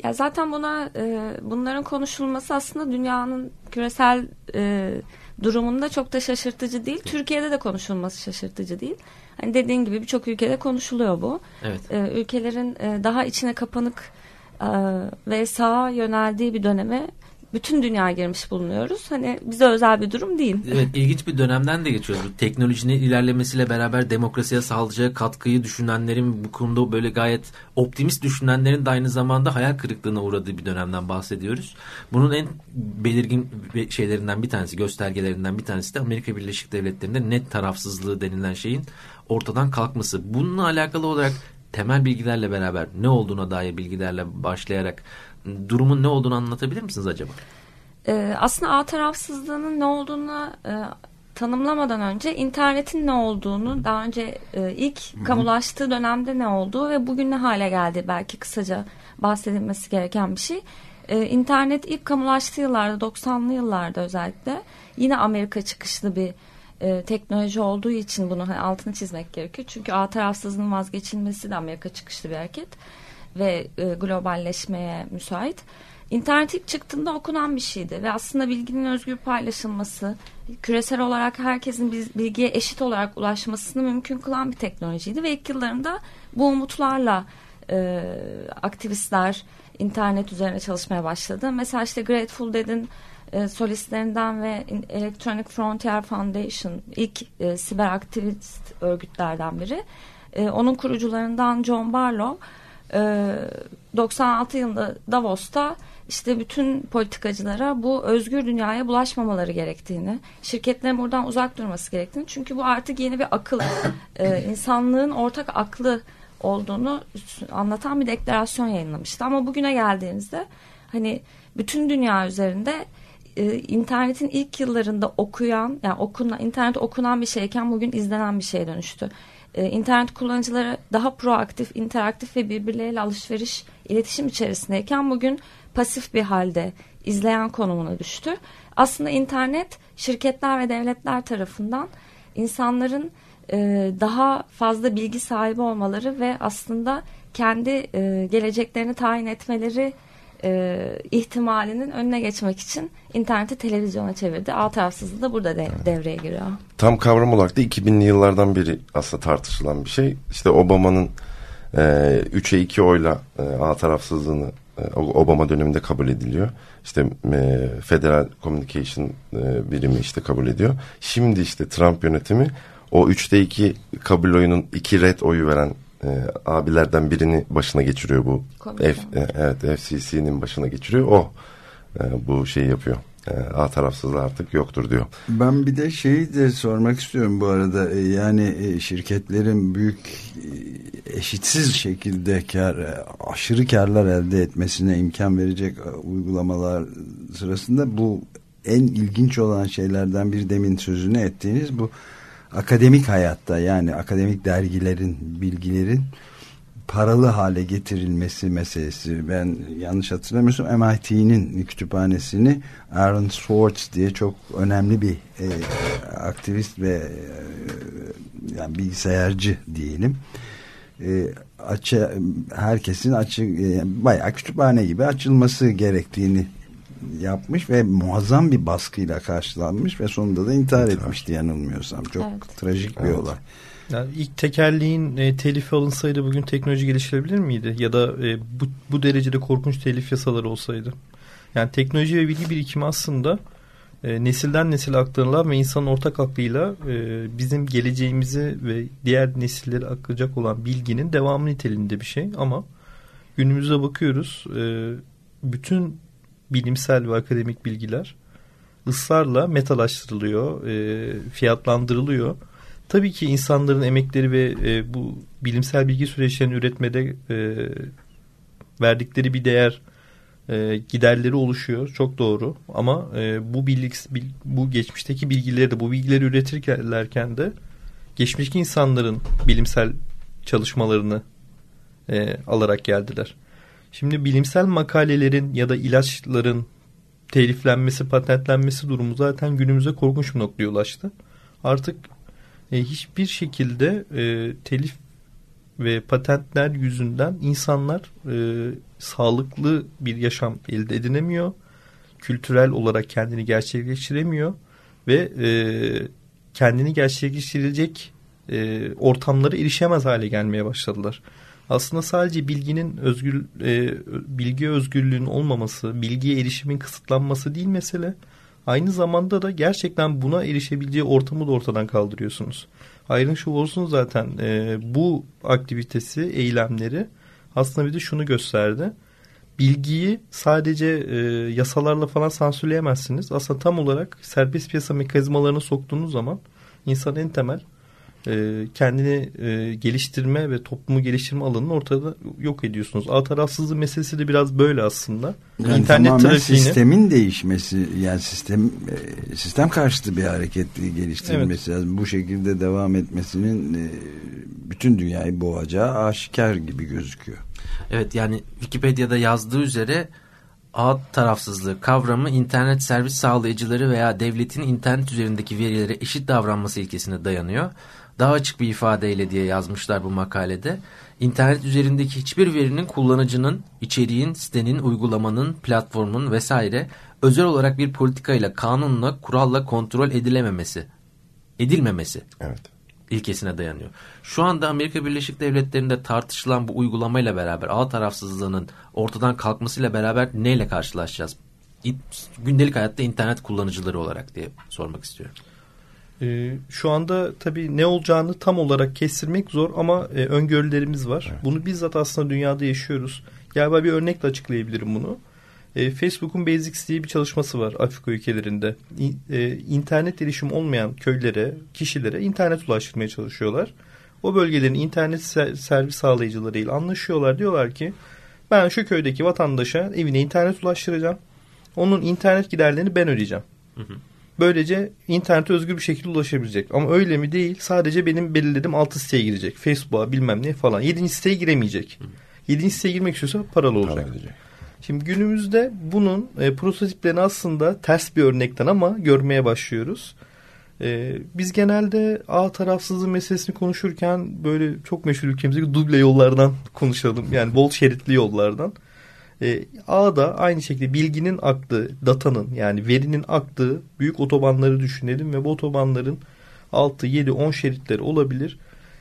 Ya zaten buna e, bunların konuşulması aslında dünyanın küresel e, durumunda çok da şaşırtıcı değil. Türkiye'de de konuşulması şaşırtıcı değil. Hani dediğin gibi birçok ülkede konuşuluyor bu. Evet. E, ülkelerin e, daha içine kapanık e, ve sağa yöneldiği bir döneme bütün dünya girmiş bulunuyoruz. Hani bize özel bir durum değil. Evet, ilginç bir dönemden de geçiyoruz. Teknolojinin ilerlemesiyle beraber demokrasiye sağlayacağı katkıyı düşünenlerin, bu konuda böyle gayet optimist düşünenlerin de aynı zamanda hayal kırıklığına uğradığı bir dönemden bahsediyoruz. Bunun en belirgin şeylerinden bir tanesi, göstergelerinden bir tanesi de Amerika Birleşik Devletleri'nde net tarafsızlığı denilen şeyin ortadan kalkması. Bununla alakalı olarak temel bilgilerle beraber, ne olduğuna dair bilgilerle başlayarak durumun ne olduğunu anlatabilir misiniz acaba? Ee, aslında ağ tarafsızlığının ne olduğunu e, tanımlamadan önce internetin ne olduğunu, daha önce e, ilk Hı-hı. kamulaştığı dönemde ne olduğu ve bugün ne hale geldi belki kısaca bahsedilmesi gereken bir şey. Ee, internet ilk kamulaştığı yıllarda, doksanlı yıllarda özellikle yine Amerika çıkışlı bir e, teknoloji olduğu için bunu hani altını çizmek gerekiyor. Çünkü ağ tarafsızlığının vazgeçilmesi de Amerika çıkışlı bir hareket ve e, globalleşmeye müsait. İnternet ilk çıktığında okunan bir şeydi ve aslında bilginin özgür paylaşılması, küresel olarak herkesin bilgiye eşit olarak ulaşmasını mümkün kılan bir teknolojiydi ve ilk yıllarında bu umutlarla e, aktivistler internet üzerine çalışmaya başladı. Mesela işte Grateful Dead'in e, solistlerinden ve Electronic Frontier Foundation ilk e, siber aktivist örgütlerden biri. E, onun kurucularından John Barlow doksan altı yılında Davos'ta işte bütün politikacılara bu özgür dünyaya bulaşmamaları gerektiğini, şirketlerin buradan uzak durması gerektiğini, çünkü bu artık yeni bir akıl, e, insanlığın ortak aklı olduğunu anlatan bir deklarasyon yayınlamıştı. Ama bugüne geldiğimizde hani bütün dünya üzerinde e, internetin ilk yıllarında okuyan, yani okunan, internet okunan bir şeyken bugün izlenen bir şeye dönüştü. İnternet kullanıcıları daha proaktif, interaktif ve birbirleriyle alışveriş, iletişim içerisindeyken bugün pasif bir halde izleyen konumuna düştü. Aslında internet şirketler ve devletler tarafından insanların e, daha fazla bilgi sahibi olmaları ve aslında kendi e, geleceklerini tayin etmeleri e, ihtimalinin önüne geçmek için interneti televizyona çevirdi. Ağ tarafsızlığı da burada de, devreye giriyor. Tam kavram olarak da iki binli yıllardan beri aslında tartışılan bir şey. İşte Obama'nın e, üçe iki oyla e, ağ tarafsızlığını e, Obama döneminde kabul ediliyor. İşte e, Federal Communication e, birimi işte kabul ediyor. Şimdi işte Trump yönetimi o üçte iki kabul oyunun iki red oyu veren e, abilerden birini başına geçiriyor bu. F, e, evet F C C'nin başına geçiriyor. O e, bu şeyi yapıyor. A tarafsızlığı artık yoktur diyor. Ben bir de şeyi de sormak istiyorum bu arada. Yani şirketlerin büyük eşitsiz şekilde kar, aşırı karlar elde etmesine imkan verecek uygulamalar sırasında bu en ilginç olan şeylerden bir, demin sözünü ettiğiniz bu akademik hayatta, yani akademik dergilerin, bilgilerin paralı hale getirilmesi meselesi. Ben yanlış hatırlamıyorsam M I T'nin kütüphanesini Aaron Swartz diye çok önemli bir e, aktivist ve e, yani bilgisayarcı diyelim. E, açı, herkesin açık e, bayağı kütüphane gibi açılması gerektiğini yapmış ve muazzam bir baskıyla karşılanmış ve sonunda da intihar evet. etmişti yanılmıyorsam. Çok evet. trajik bir evet. olay. Yani ilk tekerleğin e, telifi alınsaydı bugün teknoloji geliştirebilir miydi? Ya da e, bu, bu derecede korkunç telif yasaları olsaydı. Yani teknoloji ve bilgi birikimi aslında e, nesilden nesile aktarılan ve insanın ortak aklıyla e, bizim geleceğimizi ve diğer nesillere aktaracak olan bilginin devamı niteliğinde bir şey. Ama günümüze bakıyoruz, e, bütün bilimsel ve akademik bilgiler ısrarla metalaştırılıyor, e, fiyatlandırılıyor. Tabii ki insanların emekleri ve e, bu bilimsel bilgi süreçlerini üretmede e, verdikleri bir değer, e, giderleri oluşuyor. Çok doğru. Ama e, bu bilgi, bil, bu geçmişteki bilgileri de, bu bilgileri üretirken de geçmişteki insanların bilimsel çalışmalarını e, alarak geldiler. Şimdi bilimsel makalelerin ya da ilaçların teliflenmesi, patentlenmesi durumu zaten günümüze korkunç bir noktaya ulaştı. Artık E, hiçbir şekilde e, telif ve patentler yüzünden insanlar e, sağlıklı bir yaşam elde edinemiyor. Kültürel olarak kendini gerçekleştiremiyor ve e, kendini gerçekleştirecek e, ortamlara erişemez hale gelmeye başladılar. Aslında sadece bilginin özgür e, bilgi özgürlüğünün olmaması, bilgiye erişimin kısıtlanması değil mesele. Aynı zamanda da gerçekten buna erişebileceği ortamı da ortadan kaldırıyorsunuz. Iron Show zaten e, bu aktivitesi, eylemleri aslında bir de şunu gösterdi. Bilgiyi sadece e, yasalarla falan sansürleyemezsiniz. Aslında tam olarak serbest piyasa mekanizmalarına soktuğunuz zaman insan en temel e, kendini e, geliştirme ve toplumu geliştirme alanını ortada yok ediyorsunuz. Ağ tarafsızlığı meselesi de biraz böyle aslında. Yani İnternet tamamen trafiğini, sistemin değişmesi, yani sistem e, sistem karşıtı bir hareket geliştirilmesi evet. lazım. Bu şekilde devam etmesinin e, bütün dünyayı boğacağı aşikar gibi gözüküyor. Evet, yani Wikipedia'da yazdığı üzere ağ tarafsızlığı kavramı internet servis sağlayıcıları veya devletin internet üzerindeki verilere eşit davranması ilkesine dayanıyor. Daha açık bir ifadeyle diye yazmışlar bu makalede. İnternet üzerindeki hiçbir verinin kullanıcının, içeriğin, sitenin, uygulamanın, platformun vesaire özel olarak bir politikayla, kanunla, kuralla kontrol edilememesi, edilmemesi. Evet. ilkesine dayanıyor. Şu anda Amerika Birleşik Devletleri'nde tartışılan bu uygulamayla beraber ağ tarafsızlığının ortadan kalkmasıyla beraber neyle karşılaşacağız? Gündelik hayatta internet kullanıcıları olarak diye sormak istiyorum. Ee, şu anda tabii ne olacağını tam olarak kestirmek zor ama e, öngörülerimiz var. Evet. Bunu bizzat aslında dünyada yaşıyoruz. Galiba bir örnekle açıklayabilirim bunu. E, Facebook'un Basics diye bir çalışması var Afrika ülkelerinde. İ, e, internet erişim olmayan köylere, kişilere internet ulaştırmaya çalışıyorlar. O bölgelerin internet ser, servis sağlayıcılarıyla anlaşıyorlar. Diyorlar ki ben şu köydeki vatandaşa evine internet ulaştıracağım. Onun internet giderlerini ben ödeyeceğim. Hı hı. Böylece internete özgür bir şekilde ulaşabilecek. Ama öyle mi değil, sadece benim belirlediğim altı siteye girecek. Facebook'a bilmem ne falan. Yedinci siteye giremeyecek. Hı hı. Yedinci siteye girmek istiyorsa paralı olacak. Para Şimdi günümüzde bunun e, prototiplerini aslında ters bir örnekten ama görmeye başlıyoruz. E, biz genelde ağ tarafsızlığı meselesini konuşurken böyle çok meşhur ülkemizdeki duble yollardan konuşalım. Yani bol şeritli yollardan. E, ağda aynı şekilde bilginin aktığı, datanın yani verinin aktığı büyük otobanları düşünelim ve bu otobanların altı, yedi, on şeritleri olabilir.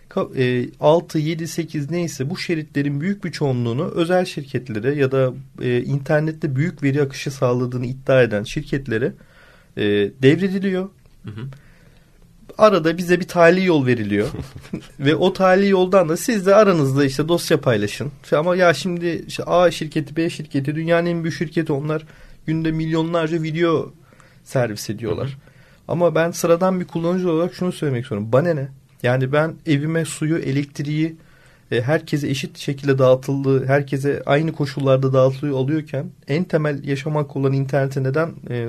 altı, yedi, sekiz neyse bu şeritlerin büyük bir çoğunluğunu özel şirketlere ya da e, internette büyük veri akışı sağladığını iddia eden şirketlere e, devrediliyor. Hı hı. Arada bize bir tali yol veriliyor. Ve o tali yoldan da siz de aranızda işte dosya paylaşın. Ama ya şimdi işte A şirketi, B şirketi, dünyanın en büyük şirketi, onlar günde milyonlarca video servis ediyorlar. Hı hı. Ama ben sıradan bir kullanıcı olarak şunu söylemek istiyorum. Bana ne? Yani ben evime suyu, elektriği e, herkese eşit şekilde dağıtıldığı, herkese aynı koşullarda dağıtılıyor alıyorken en temel yaşam hakkı olan internete neden e,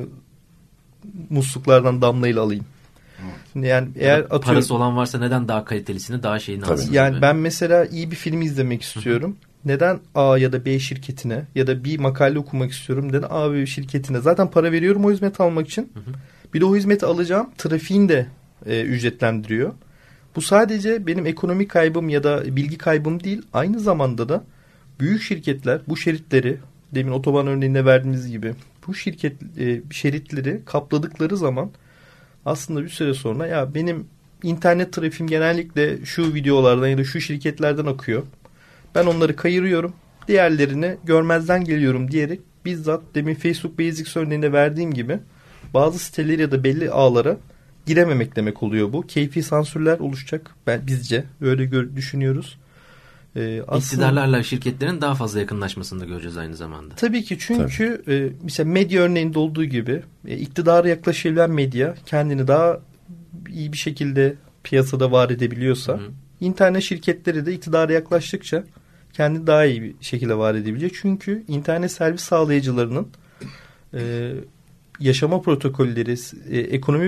musluklardan damlayla alayım? Şimdi yani eğer atıyorum, parası olan varsa neden daha kalitelisini, daha şeyini alsın? Yani ben mesela iyi bir film izlemek istiyorum. Hı hı. Neden A ya da B şirketine ya da bir makale okumak istiyorum. Neden A ve B şirketine? Zaten para veriyorum o hizmeti almak için. Hı hı. Bir de o hizmeti alacağım trafiğini de e, ücretlendiriyor. Bu sadece benim ekonomik kaybım ya da bilgi kaybım değil. Aynı zamanda da büyük şirketler bu şeritleri, demin otoban örneğinde verdiğimiz gibi bu şirket e, şeritleri kapladıkları zaman aslında bir süre sonra ya benim internet trafiğim genellikle şu videolardan ya da şu şirketlerden akıyor. Ben onları kayırıyorum. Diğerlerini görmezden geliyorum diyerek bizzat demin Facebook Basics örneğinde verdiğim gibi bazı siteleri ya da belli ağlara girememek demek oluyor bu. Keyfi sansürler oluşacak. Ben bizce öyle gör, düşünüyoruz. Ee, aslında, İktidarlarla şirketlerin daha fazla yakınlaşmasını da göreceğiz aynı zamanda. Tabii ki çünkü tabii. E, mesela medya örneğinde olduğu gibi e, iktidara yaklaşabilen medya kendini daha iyi bir şekilde piyasada var edebiliyorsa, hı hı, internet şirketleri de iktidara yaklaştıkça kendini daha iyi bir şekilde var edebilecek. Çünkü internet servis sağlayıcılarının e, yaşama protokolleri, e, ekonomi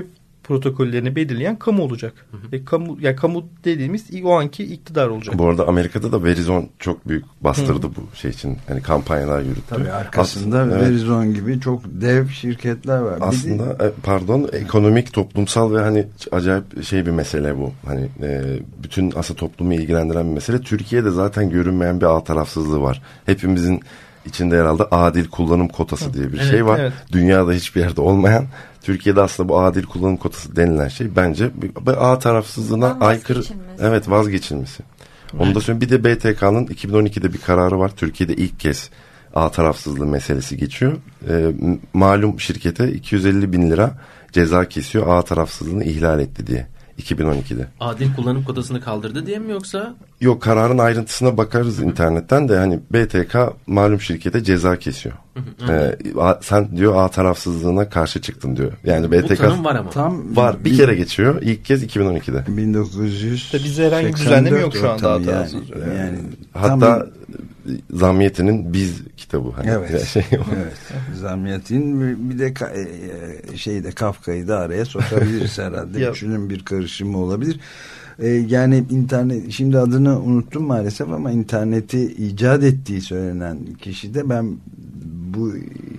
protokollerini belirleyen kamu olacak. Hı hı. Ve kamu, yani kamu dediğimiz o anki iktidar olacak. Bu arada Amerika'da da Verizon çok büyük bastırdı hı. bu şey için. Hani kampanyalar yürüttü. Tabii arkasında aslında, Verizon evet, gibi çok dev şirketler var. Aslında de... pardon ekonomik, toplumsal ve hani acayip şey bir mesele bu. Hani e, bütün aslında toplumu ilgilendiren bir mesele. Türkiye'de zaten görünmeyen bir ağ tarafsızlığı var. Hepimizin içinde herhalde adil kullanım kotası diye bir evet, şey var. Evet. Dünyada hiçbir yerde olmayan. Türkiye'de aslında bu adil kullanım kotası denilen şey bence bir ağ tarafsızlığına aykırı. Evet, vazgeçilmesi. Evet. Onu da söyleyeyim. Bir de B T K'nın iki bin on ikide bir kararı var. Türkiye'de ilk kez ağ tarafsızlığı meselesi geçiyor. E, malum şirkete iki yüz elli bin lira ceza kesiyor ağ tarafsızlığını ihlal etti diye. iki bin on ikide. Adil kullanım kotasını kaldırdı diye mi yoksa? Yok, kararın ayrıntısına bakarız Hı-hı. internetten de hani B T K malum şirkete ceza kesiyor. Ee, sen diyor ağ tarafsızlığına karşı çıktın diyor. Yani B T K bu tanım var ama. Tam var. Bir bin, kere geçiyor. İlk kez iki bin on ikide. bin dokuz yüz seksen dört Bizde herhangi bir düzenleme yok şu anda. Yani, yani, yani hatta tam... Zamiyeti'nin Biz kitabı. Hani evet. Şey evet. Zamiyeti'nin bir de şeyde Kafka'yı da araya sokabiliriz herhalde. Üçünün bir karışımı olabilir. Ee, yani internet, şimdi adını unuttum maalesef ama interneti icat ettiği söylenen kişi de ben bu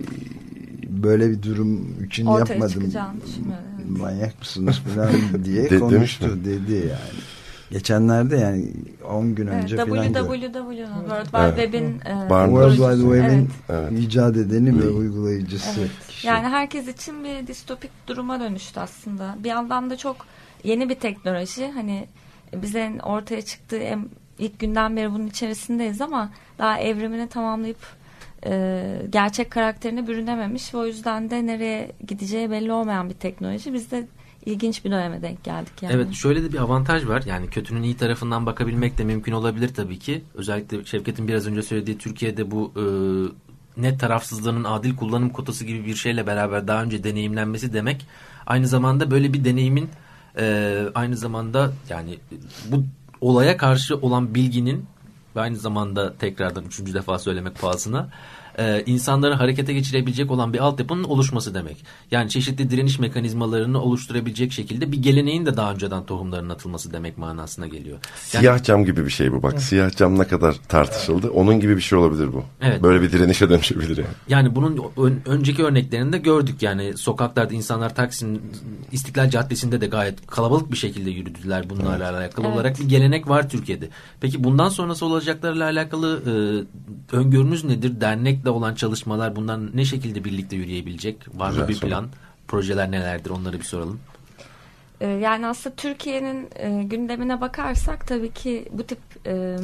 böyle bir durum için ortaya yapmadım. Manyak mısınız falan diye De, konuştu dedi yani. Geçenlerde yani on gün önce evet, falan. W W W'nin World Wide Web'in World Wide Web'in evet. icat edeni evet. ve uygulayıcısı. Evet. Yani herkes için bir distopik duruma dönüştü aslında. Bir yandan da çok yeni bir teknoloji. Hani bize ortaya çıktığı ilk günden beri bunun içerisindeyiz ama daha evrimini tamamlayıp e, gerçek karakterine bürünememiş ve o yüzden de nereye gideceği belli olmayan bir teknoloji. Biz de İlginç bir döneme denk geldik yani. Evet, şöyle de bir avantaj var. Yani kötünün iyi tarafından bakabilmek de mümkün olabilir tabii ki. Özellikle Şevket'in biraz önce söylediği Türkiye'de bu e, net tarafsızlığının adil kullanım kotası gibi bir şeyle beraber daha önce deneyimlenmesi demek. Aynı zamanda böyle bir deneyimin e, aynı zamanda yani bu olaya karşı olan bilginin ve aynı zamanda tekrardan üçüncü defa söylemek pahasına Ee, insanları harekete geçirebilecek olan bir altyapının oluşması demek. Yani çeşitli direniş mekanizmalarını oluşturabilecek şekilde bir geleneğin de daha önceden tohumlarının atılması demek manasına geliyor. Yani, siyah cam gibi bir şey bu bak. Evet. Siyah cam ne kadar tartışıldı. Onun gibi bir şey olabilir bu. Evet. Böyle bir direnişe dönüşebilir yani. Yani bunun ön, önceki örneklerini de gördük. Yani sokaklarda insanlar Taksim İstiklal Caddesi'nde de gayet kalabalık bir şekilde yürüdüler bunlarla evet. alakalı evet. olarak bir gelenek var Türkiye'de. Peki bundan sonrası olacaklarla alakalı e, öngörünüz nedir? Dernek olan çalışmalar bundan ne şekilde birlikte yürüyebilecek? Var mı bir plan? Sorun. Projeler nelerdir? Onları bir soralım. Yani aslında Türkiye'nin e, gündemine bakarsak tabii ki bu tip e,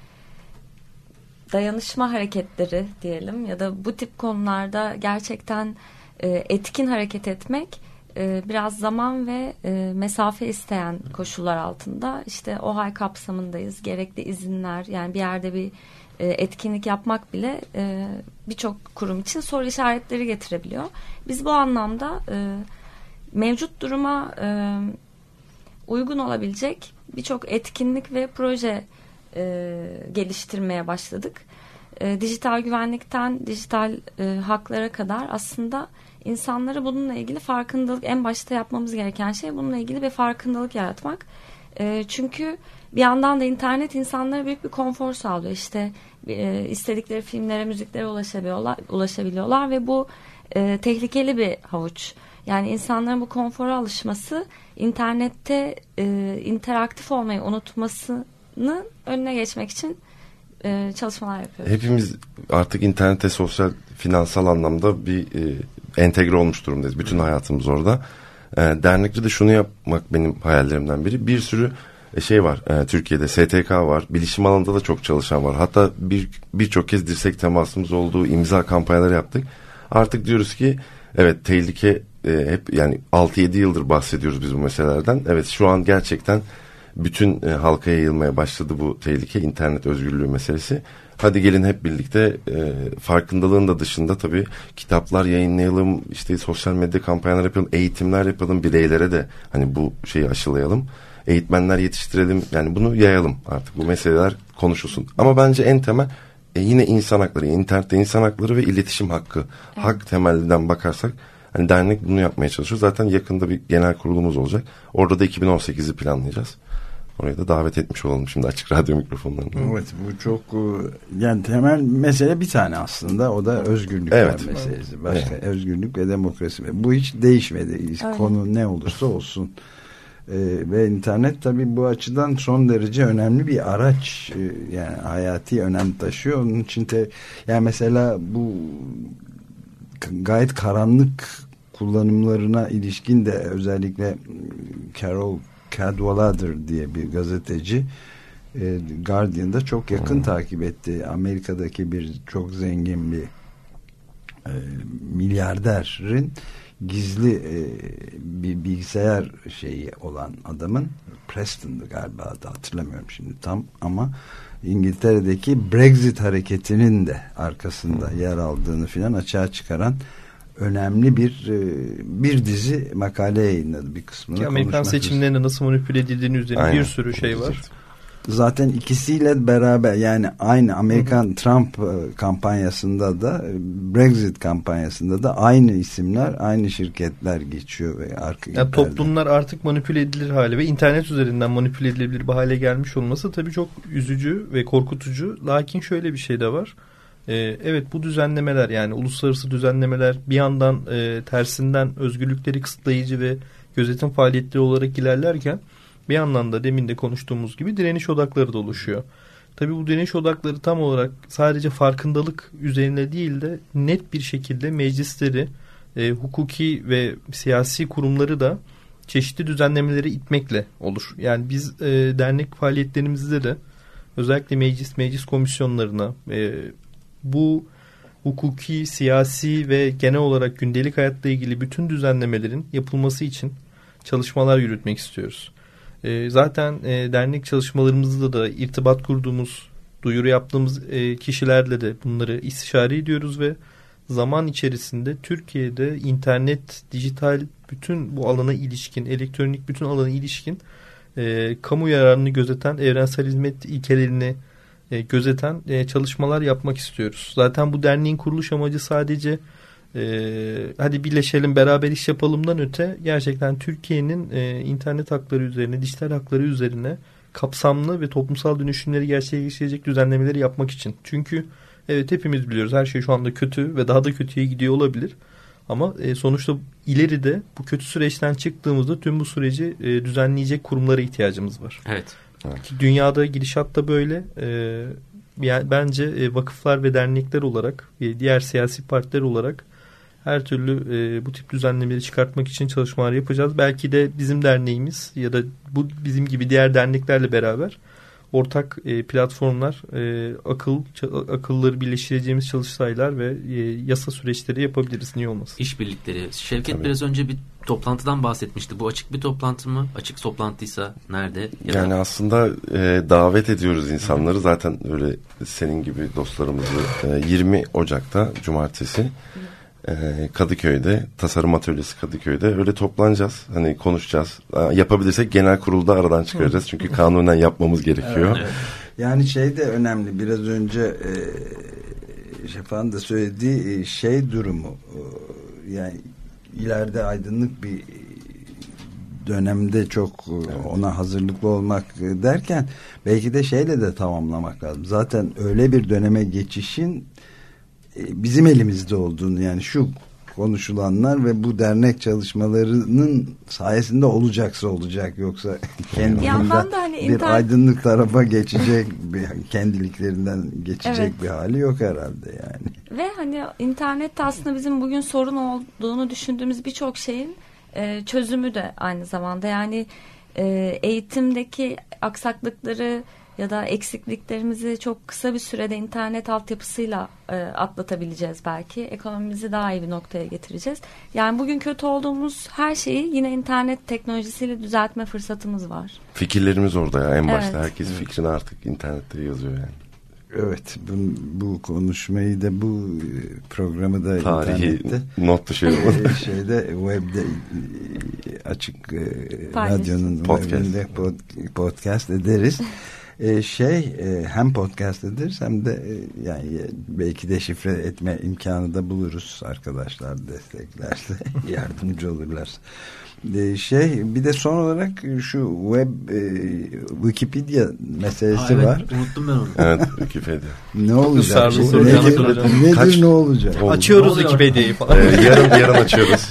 dayanışma hareketleri diyelim ya da bu tip konularda gerçekten e, etkin hareket etmek e, biraz zaman ve e, mesafe isteyen koşullar altında. İşte O H A Y kapsamındayız. Gerekli izinler, yani bir yerde bir etkinlik yapmak bile e, birçok kurum için soru işaretleri getirebiliyor. Biz bu anlamda e, mevcut duruma e, uygun olabilecek birçok etkinlik ve proje e, geliştirmeye başladık. E, dijital güvenlikten dijital e, haklara kadar aslında insanlara bununla ilgili farkındalık, en başta yapmamız gereken şey bununla ilgili bir farkındalık yaratmak. E, çünkü bir yandan da internet insanlara büyük bir konfor sağlıyor. İşte e, istedikleri filmlere, müziklere ulaşabiliyorlar, ulaşabiliyorlar ve bu e, tehlikeli bir havuç. Yani insanların bu konfora alışması internette e, interaktif olmayı unutmasının önüne geçmek için e, çalışmalar yapıyoruz. Hepimiz artık internete sosyal, finansal anlamda bir e, entegre olmuş durumdayız. Bütün hayatımız orada. E, dernekte de şunu yapmak benim hayallerimden biri. Bir sürü şey var e, Türkiye'de S T K var, bilişim alanında da çok çalışan var, hatta bir birçok kez dirsek temasımız olduğu imza kampanyaları yaptık. Artık diyoruz ki evet, tehlike e, hep yani altı yedi yıldır bahsediyoruz biz bu meselelerden. Evet, şu an gerçekten bütün e, halka yayılmaya başladı bu tehlike, internet özgürlüğü meselesi. Hadi gelin hep birlikte e, farkındalığın da dışında tabii kitaplar yayınlayalım, işte sosyal medya kampanyalar yapalım, eğitimler yapalım, bireylere de hani bu şeyi aşılayalım. Eğitmenler yetiştirelim, yani bunu yayalım, artık bu meseleler konuşulsun. Ama bence en temel e, yine insan hakları, internette insan hakları ve iletişim hakkı. Evet. Hak temelinden bakarsak Hani dernek bunu yapmaya çalışıyor. Zaten yakında bir genel kurulumuz olacak. Orada da iki bin on sekizi planlayacağız. Oraya da davet etmiş olalım şimdi Açık Radyo mikrofonlarında. Evet, bu çok yani temel mesele bir tane aslında, o da özgürlükler evet. meselesi. Başka evet. özgürlük ve demokrasi. Bu hiç değişmedi. Öyle. Konu ne olursa olsun. Ee, ve internet tabii bu açıdan son derece önemli bir araç. Ee, yani hayati önem taşıyor. Onun için de yani mesela bu gayet karanlık kullanımlarına ilişkin de özellikle Carol Cadwalader diye bir gazeteci e, Guardian'da çok yakın hmm. takip etti. Amerika'daki bir çok zengin bir e, milyarderin gizli e, bir bilgisayar şeyi olan adamın, Preston'dı galiba da, hatırlamıyorum şimdi tam, ama İngiltere'deki Brexit hareketinin de arkasında hmm. yer aldığını filan açığa çıkaran önemli bir bir dizi makale yayınladı, bir kısmını. Ki Amerikan seçimlerine nasıl manipüle edildiğini üzerine Aynen. bir sürü şey var. Zaten ikisiyle beraber, yani aynı Amerikan Hı-hı. Trump kampanyasında da Brexit kampanyasında da aynı isimler, aynı şirketler geçiyor ve arka yani toplumlar artık manipüle edilir hale ve internet üzerinden manipüle edilebilir bir hale gelmiş olması tabii çok üzücü ve korkutucu. Lakin şöyle bir şey de var. Ee, evet, bu düzenlemeler, yani uluslararası düzenlemeler bir yandan e, tersinden özgürlükleri kısıtlayıcı ve gözetim faaliyetleri olarak ilerlerken bir yandan da demin de konuştuğumuz gibi direniş odakları da oluşuyor. Tabii bu direniş odakları tam olarak sadece farkındalık üzerine değil de net bir şekilde meclisleri, e, hukuki ve siyasi kurumları da çeşitli düzenlemeleri itmekle olur. Yani biz e, dernek faaliyetlerimizde de özellikle meclis, meclis komisyonlarına e, bu hukuki, siyasi ve genel olarak gündelik hayatla ilgili bütün düzenlemelerin yapılması için çalışmalar yürütmek istiyoruz. E, zaten e, dernek çalışmalarımızda da irtibat kurduğumuz, duyuru yaptığımız e, kişilerle de bunları istişare ediyoruz ve zaman içerisinde Türkiye'de internet, dijital bütün bu alana ilişkin, elektronik bütün alana ilişkin e, kamu yararını gözeten evrensel hizmet ilkelerini e, gözeten e, çalışmalar yapmak istiyoruz. Zaten bu derneğin kuruluş amacı sadece e, hadi birleşelim beraber iş yapalımdan öte gerçekten Türkiye'nin e, internet hakları üzerine, dijital hakları üzerine kapsamlı ve toplumsal dönüşümleri gerçekleştirecek düzenlemeleri yapmak için. Çünkü evet, hepimiz biliyoruz her şey şu anda kötü ve daha da kötüye gidiyor olabilir. Ama e, sonuçta ileride bu kötü süreçten çıktığımızda tüm bu süreci e, düzenleyecek kurumlara ihtiyacımız var. Evet. Evet. Dünyada gidişat da böyle. E, yani bence e, vakıflar ve dernekler olarak, e, diğer siyasi partiler olarak her türlü e, bu tip düzenlemeleri çıkartmak için çalışmalar yapacağız. Belki de bizim derneğimiz ya da bu bizim gibi diğer derneklerle beraber ortak e, platformlar, e, akıl akılları birleştireceğimiz çalıştaylar ve e, yasa süreçleri yapabiliriz. Niye olmasın? İşbirlikleri. Şevket Tabii. biraz önce bir toplantıdan bahsetmişti. Bu açık bir toplantı mı? Açık toplantıysa nerede? Ya yani da... aslında e, davet ediyoruz insanları. Zaten öyle senin gibi dostlarımızı e, yirmi Ocak'ta Cumartesi e, Kadıköy'de, Tasarım Atölyesi Kadıköy'de öyle toplanacağız. Hani konuşacağız. Yapabilirsek genel kurulda aradan çıkaracağız. Çünkü kanunen yapmamız gerekiyor. Evet. Yani şey de önemli. Biraz önce e, Şafak'ın da söylediği şey durumu. E, yani ileride aydınlık bir dönemde çok evet. ona hazırlıklı olmak derken belki de şeyle de tamamlamak lazım. Zaten öyle bir döneme geçişin bizim elimizde olduğunu, yani şu konuşulanlar ve bu dernek çalışmalarının sayesinde olacaksa olacak, yoksa kendinden hani bir internet... aydınlık tarafa geçecek bir, kendiliklerinden geçecek evet. bir hali yok herhalde yani. Ve hani internet aslında bizim bugün sorun olduğunu düşündüğümüz birçok şeyin e, çözümü de aynı zamanda. Yani e, eğitimdeki aksaklıkları ya da eksikliklerimizi çok kısa bir sürede internet altyapısıyla e, atlatabileceğiz belki. Ekonomimizi daha iyi bir noktaya getireceğiz. Yani bugün kötü olduğumuz her şeyi yine internet teknolojisiyle düzeltme fırsatımız var. Fikirlerimiz orada ya en evet. başta. Herkes evet. fikrini artık internette yazıyor yani. Evet, bu, bu konuşmayı da bu programı da tarihi internette not dışı şeyde webde açık radyonun podcast. webinde pod, podcast ederiz. e, şey e, hem podcast ederiz hem de e, yani belki de şifre etme imkanı da buluruz, arkadaşlar desteklerse yardımcı olurlar. E, şey bir de son olarak şu web e, Wikipedia meselesi Aa, evet, var. Unuttum ben onu. Evet, Wikipedia. Ne olacak? Bu, nedir nedir Kaç, ne olacak? Açıyoruz Wikipedia'yı falan. Ee, yarın yarın açıyoruz.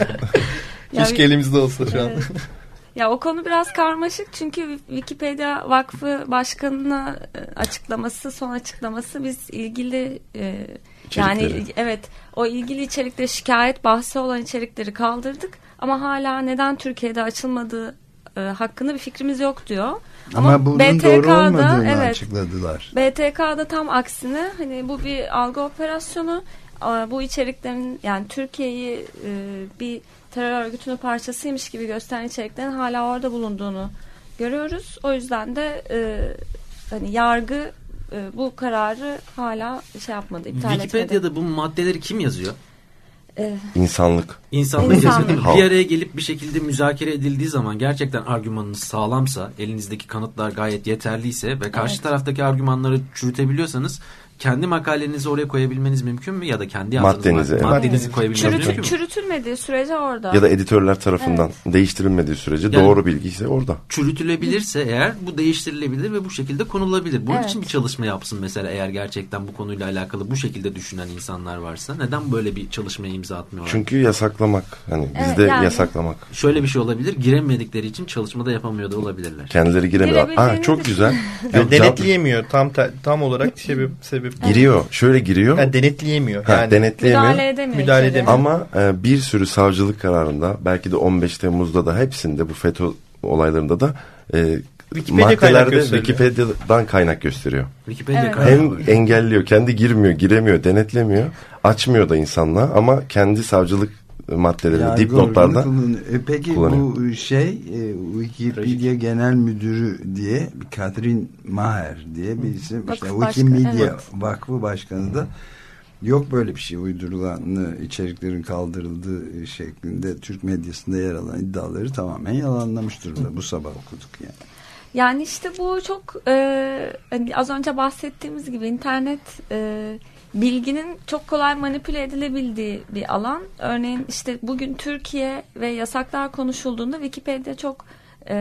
Keşke elimizde olsa şu an. Evet. Ya o konu biraz karmaşık çünkü Wikipedia Vakfı Başkanı'na açıklaması, son açıklaması biz ilgili e, yani evet o ilgili içerikleri, şikayet bahsi olan içerikleri kaldırdık ama hala neden Türkiye'de açılmadığı e, hakkında bir fikrimiz yok diyor. Ama, ama bunun B T K'da, doğru olmadığını evet, açıkladılar. B T K'da tam aksine hani bu bir algı operasyonu, bu içeriklerin yani Türkiye'yi e, bir terör örgütünün parçasıymış gibi gösteren içeriklerin hala orada bulunduğunu görüyoruz. O yüzden de e, hani yargı e, bu kararı hala şey yapmadı, iptal Wikipedia'da etmedi. bu maddeleri kim yazıyor? Ee, İnsanlık. İnsanlık İnsanlık. yazıyor değil mi? Bir araya gelip bir şekilde müzakere edildiği zaman gerçekten argümanınız sağlamsa, elinizdeki kanıtlar gayet yeterliyse ve karşı evet. taraftaki argümanları çürütebiliyorsanız kendi makalenizi oraya koyabilmeniz mümkün mü? Ya da kendi yazdığınız maddenizi, mad- maddenizi evet. koyabilmeniz Çürütü, mümkün mü? çürütülmediği sürece orada. Ya da editörler tarafından evet. değiştirilmediği sürece yani, doğru bilgi ise orada. Çürütülebilirse eğer bu değiştirilebilir ve bu şekilde konulabilir. Bunun evet. için bir çalışma yapsın mesela, eğer gerçekten bu konuyla alakalı bu şekilde düşünen insanlar varsa. Neden böyle bir çalışmaya imza atmıyorlar? Çünkü yasaklamak. Hani evet, bizde yani, yasaklamak. Şöyle bir şey olabilir. Giremedikleri için çalışmada yapamıyor da olabilirler. Kendileri giremiyor. Aa, çok güzel. Yani denetleyemiyor. Tam tam olarak sebep sebep. Giriyor. Şöyle giriyor. Yani denetleyemiyor. Ha, yani denetleyemiyor. Müdahale edemiyor. Müdahale edemiyor. Ama e, bir sürü savcılık kararında, belki de on beş Temmuz'da da, hepsinde, bu FETÖ olaylarında da e, Wikipedia maddelerde Wikipedia'dan kaynak gösteriyor. Wikipedia evet. Hem var. Engelliyor, kendi girmiyor, giremiyor, denetlemiyor, açmıyor da insanla, ama kendi savcılık maddelerini dipnotlarda e, peki kullanıyor. Bu şey e, Wikipedia Genel Müdürü diye Catherine Maher diye bir isim, işte Wikimedia evet. Vakfı Başkanı da yok böyle bir şey, uydurulan içeriklerin kaldırıldığı şeklinde Türk medyasında yer alan iddiaları tamamen yalanlamış durumda. Bu sabah okuduk yani. Yani işte bu çok e, hani az önce bahsettiğimiz gibi internet e, bilginin çok kolay manipüle edilebildiği bir alan. Örneğin işte bugün Türkiye ve yasaklar konuşulduğunda Wikipedia çok e,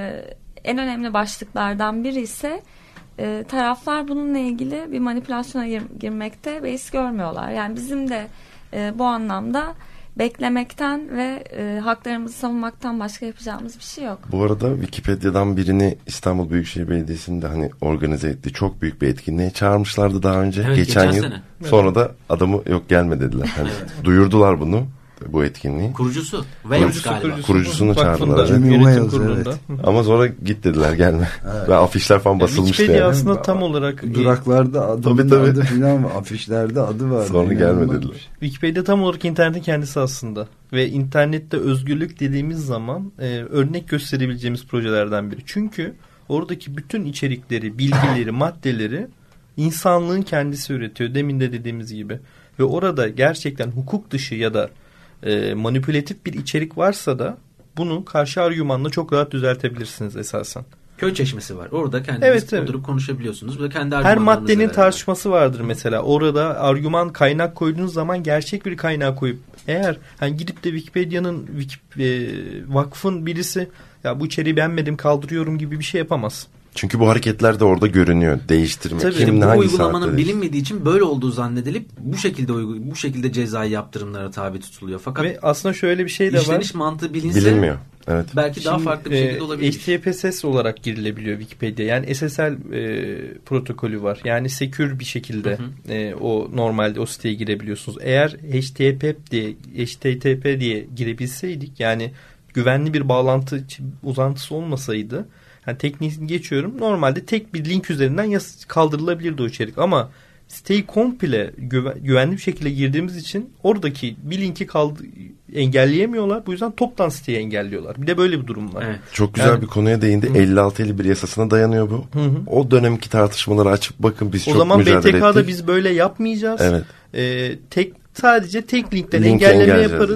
en önemli başlıklardan biri ise e, taraflar bununla ilgili bir manipülasyona gir, girmekte beis görmüyorlar. Yani bizim de e, bu anlamda beklemekten ve e, haklarımızı savunmaktan başka yapacağımız bir şey yok. Bu arada Wikipedia'dan birini İstanbul Büyükşehir Belediyesi'nde hani organize etti. Çok büyük bir etkinliğe çağırmışlardı daha önce. Evet, geçen, geçen yıl. Sene. Sonra da adamı yok gelme dediler. Hani duyurdular bunu, bu etkinliği. Kurucusu. Wales galiba. Kurucusu, kurucusunu çağırdılar. Yönetim kurulunda. Evet. Ama sonra git dediler, gelme. Evet. Ve afişler falan basılmıştı. Wikipedia yani. aslında tam olarak duraklarda adı, tabii, tabii. adı falan, afişlerde adı var. Sonra gelme dediler. Wikipedia tam olarak internetin kendisi aslında. Ve internette özgürlük dediğimiz zaman e, örnek gösterebileceğimiz projelerden biri. Çünkü oradaki bütün içerikleri, bilgileri, maddeleri insanlığın kendisi üretiyor. Demin de dediğimiz gibi. Ve orada gerçekten hukuk dışı ya da e, manipülatif bir içerik varsa da bunu karşı argümanla çok rahat düzeltebilirsiniz esasen. Köy çeşmesi var. Orada kendiniz evet, evet. oturup konuşabiliyorsunuz ve kendi her maddenin verelim. tartışması vardır mesela. Orada argüman, kaynak koyduğunuz zaman gerçek bir kaynağı koyup, eğer hani gidip de Wikipedia'nın Wiki, e, vakfın birisi ya bu içeriği beğenmedim kaldırıyorum gibi bir şey yapamaz. Çünkü bu hareketler de orada görünüyor. Değiştirmek. Tabii Kim, bu hangi uygulamanın bilinmediği için böyle olduğu zannedilip bu şekilde bu şekilde cezai yaptırımlara tabi tutuluyor. Fakat ve aslında şöyle bir şey de var. İşleniş mantığı bilinse bilinmiyor. Evet. Belki Şimdi, daha farklı bir şekilde olabilir. H T T P S olarak girilebiliyor Wikipedia. Yani S S L e, protokolü var. Yani secure bir şekilde hı hı. E, o normalde o siteye girebiliyorsunuz. Eğer H T T P diye H T T P diye girebilseydik, yani güvenli bir bağlantı uzantısı olmasaydı, yani tekniğini geçiyorum, normalde tek bir link üzerinden yas- kaldırılabilirdi o içerik, ama siteyi komple güven- güvenli bir şekilde girdiğimiz için oradaki bir linki kaldı engelleyemiyorlar. Bu yüzden toptan siteyi engelliyorlar. Bir de böyle bir durum var. Evet. Çok güzel yani, bir konuya değindi. Hı. elli altı elli bir yasasına dayanıyor bu. Hı hı. O dönemki tartışmaları açıp bakın, biz o çok mücadele ettik. O zaman B T K'da biz böyle yapmayacağız. Evet. Ee, tek sadece tek linkten Link engelleme yaparız.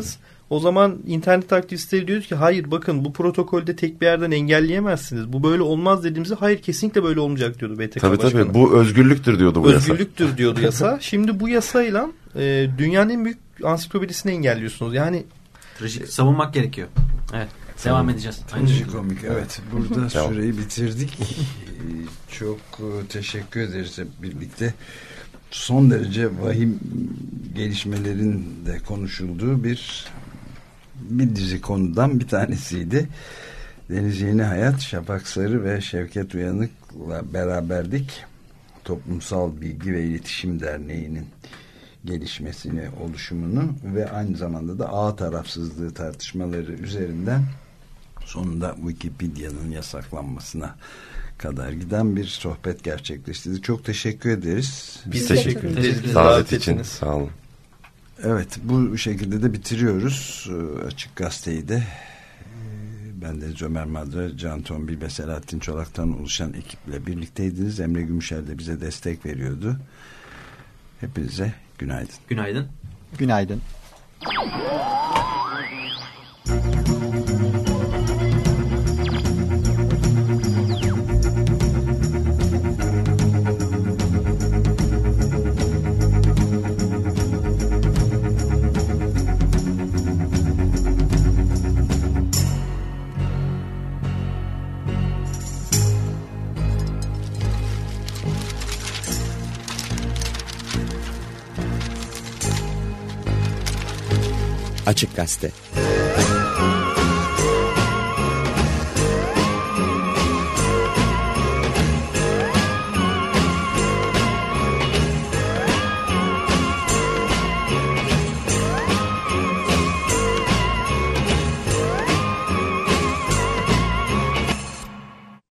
O zaman internet aktivistleri diyor ki hayır bakın bu protokolde tek bir yerden engelleyemezsiniz. Bu böyle olmaz dediğimizde hayır kesinlikle böyle olmayacak diyordu B T K tabii, Başkanı. Tabii bu özgürlüktür diyordu bu özgürlüktür yasa. Özgürlüktür diyordu yasa. Şimdi bu yasayla e, dünyanın en büyük ansiklopedisini engelliyorsunuz. Yani trajik savunmak gerekiyor. Evet. Devam tamam. edeceğiz. Trajikomik. Evet. Burada tamam. süreyi bitirdik. Çok teşekkür ederiz hep birlikte. Son derece vahim gelişmelerin de konuşulduğu bir bir dizi konudan bir tanesiydi. Deniz Yeni Hayat, Şafak Sarı ve Şevket Uyanık'la beraberdik. Toplumsal Bilgi ve İletişim Derneği'nin gelişmesini, oluşumunu ve aynı zamanda da ağ tarafsızlığı tartışmaları üzerinden sonunda Wikipedia'nın yasaklanmasına kadar giden bir sohbet gerçekleştirdik. Çok teşekkür ederiz. Biz teşekkür, teşekkür ederiz. Davet için sağ olun. Evet, bu şekilde de bitiriyoruz Açık Gazete'yi de. Ben de Ömer Madra, Can Tombil ve Selahattin Çolak'tan oluşan ekiple birlikteydiniz. Emre Gümüşer de bize destek veriyordu. Hepinize günaydın. Günaydın. Günaydın. Açık Gazete.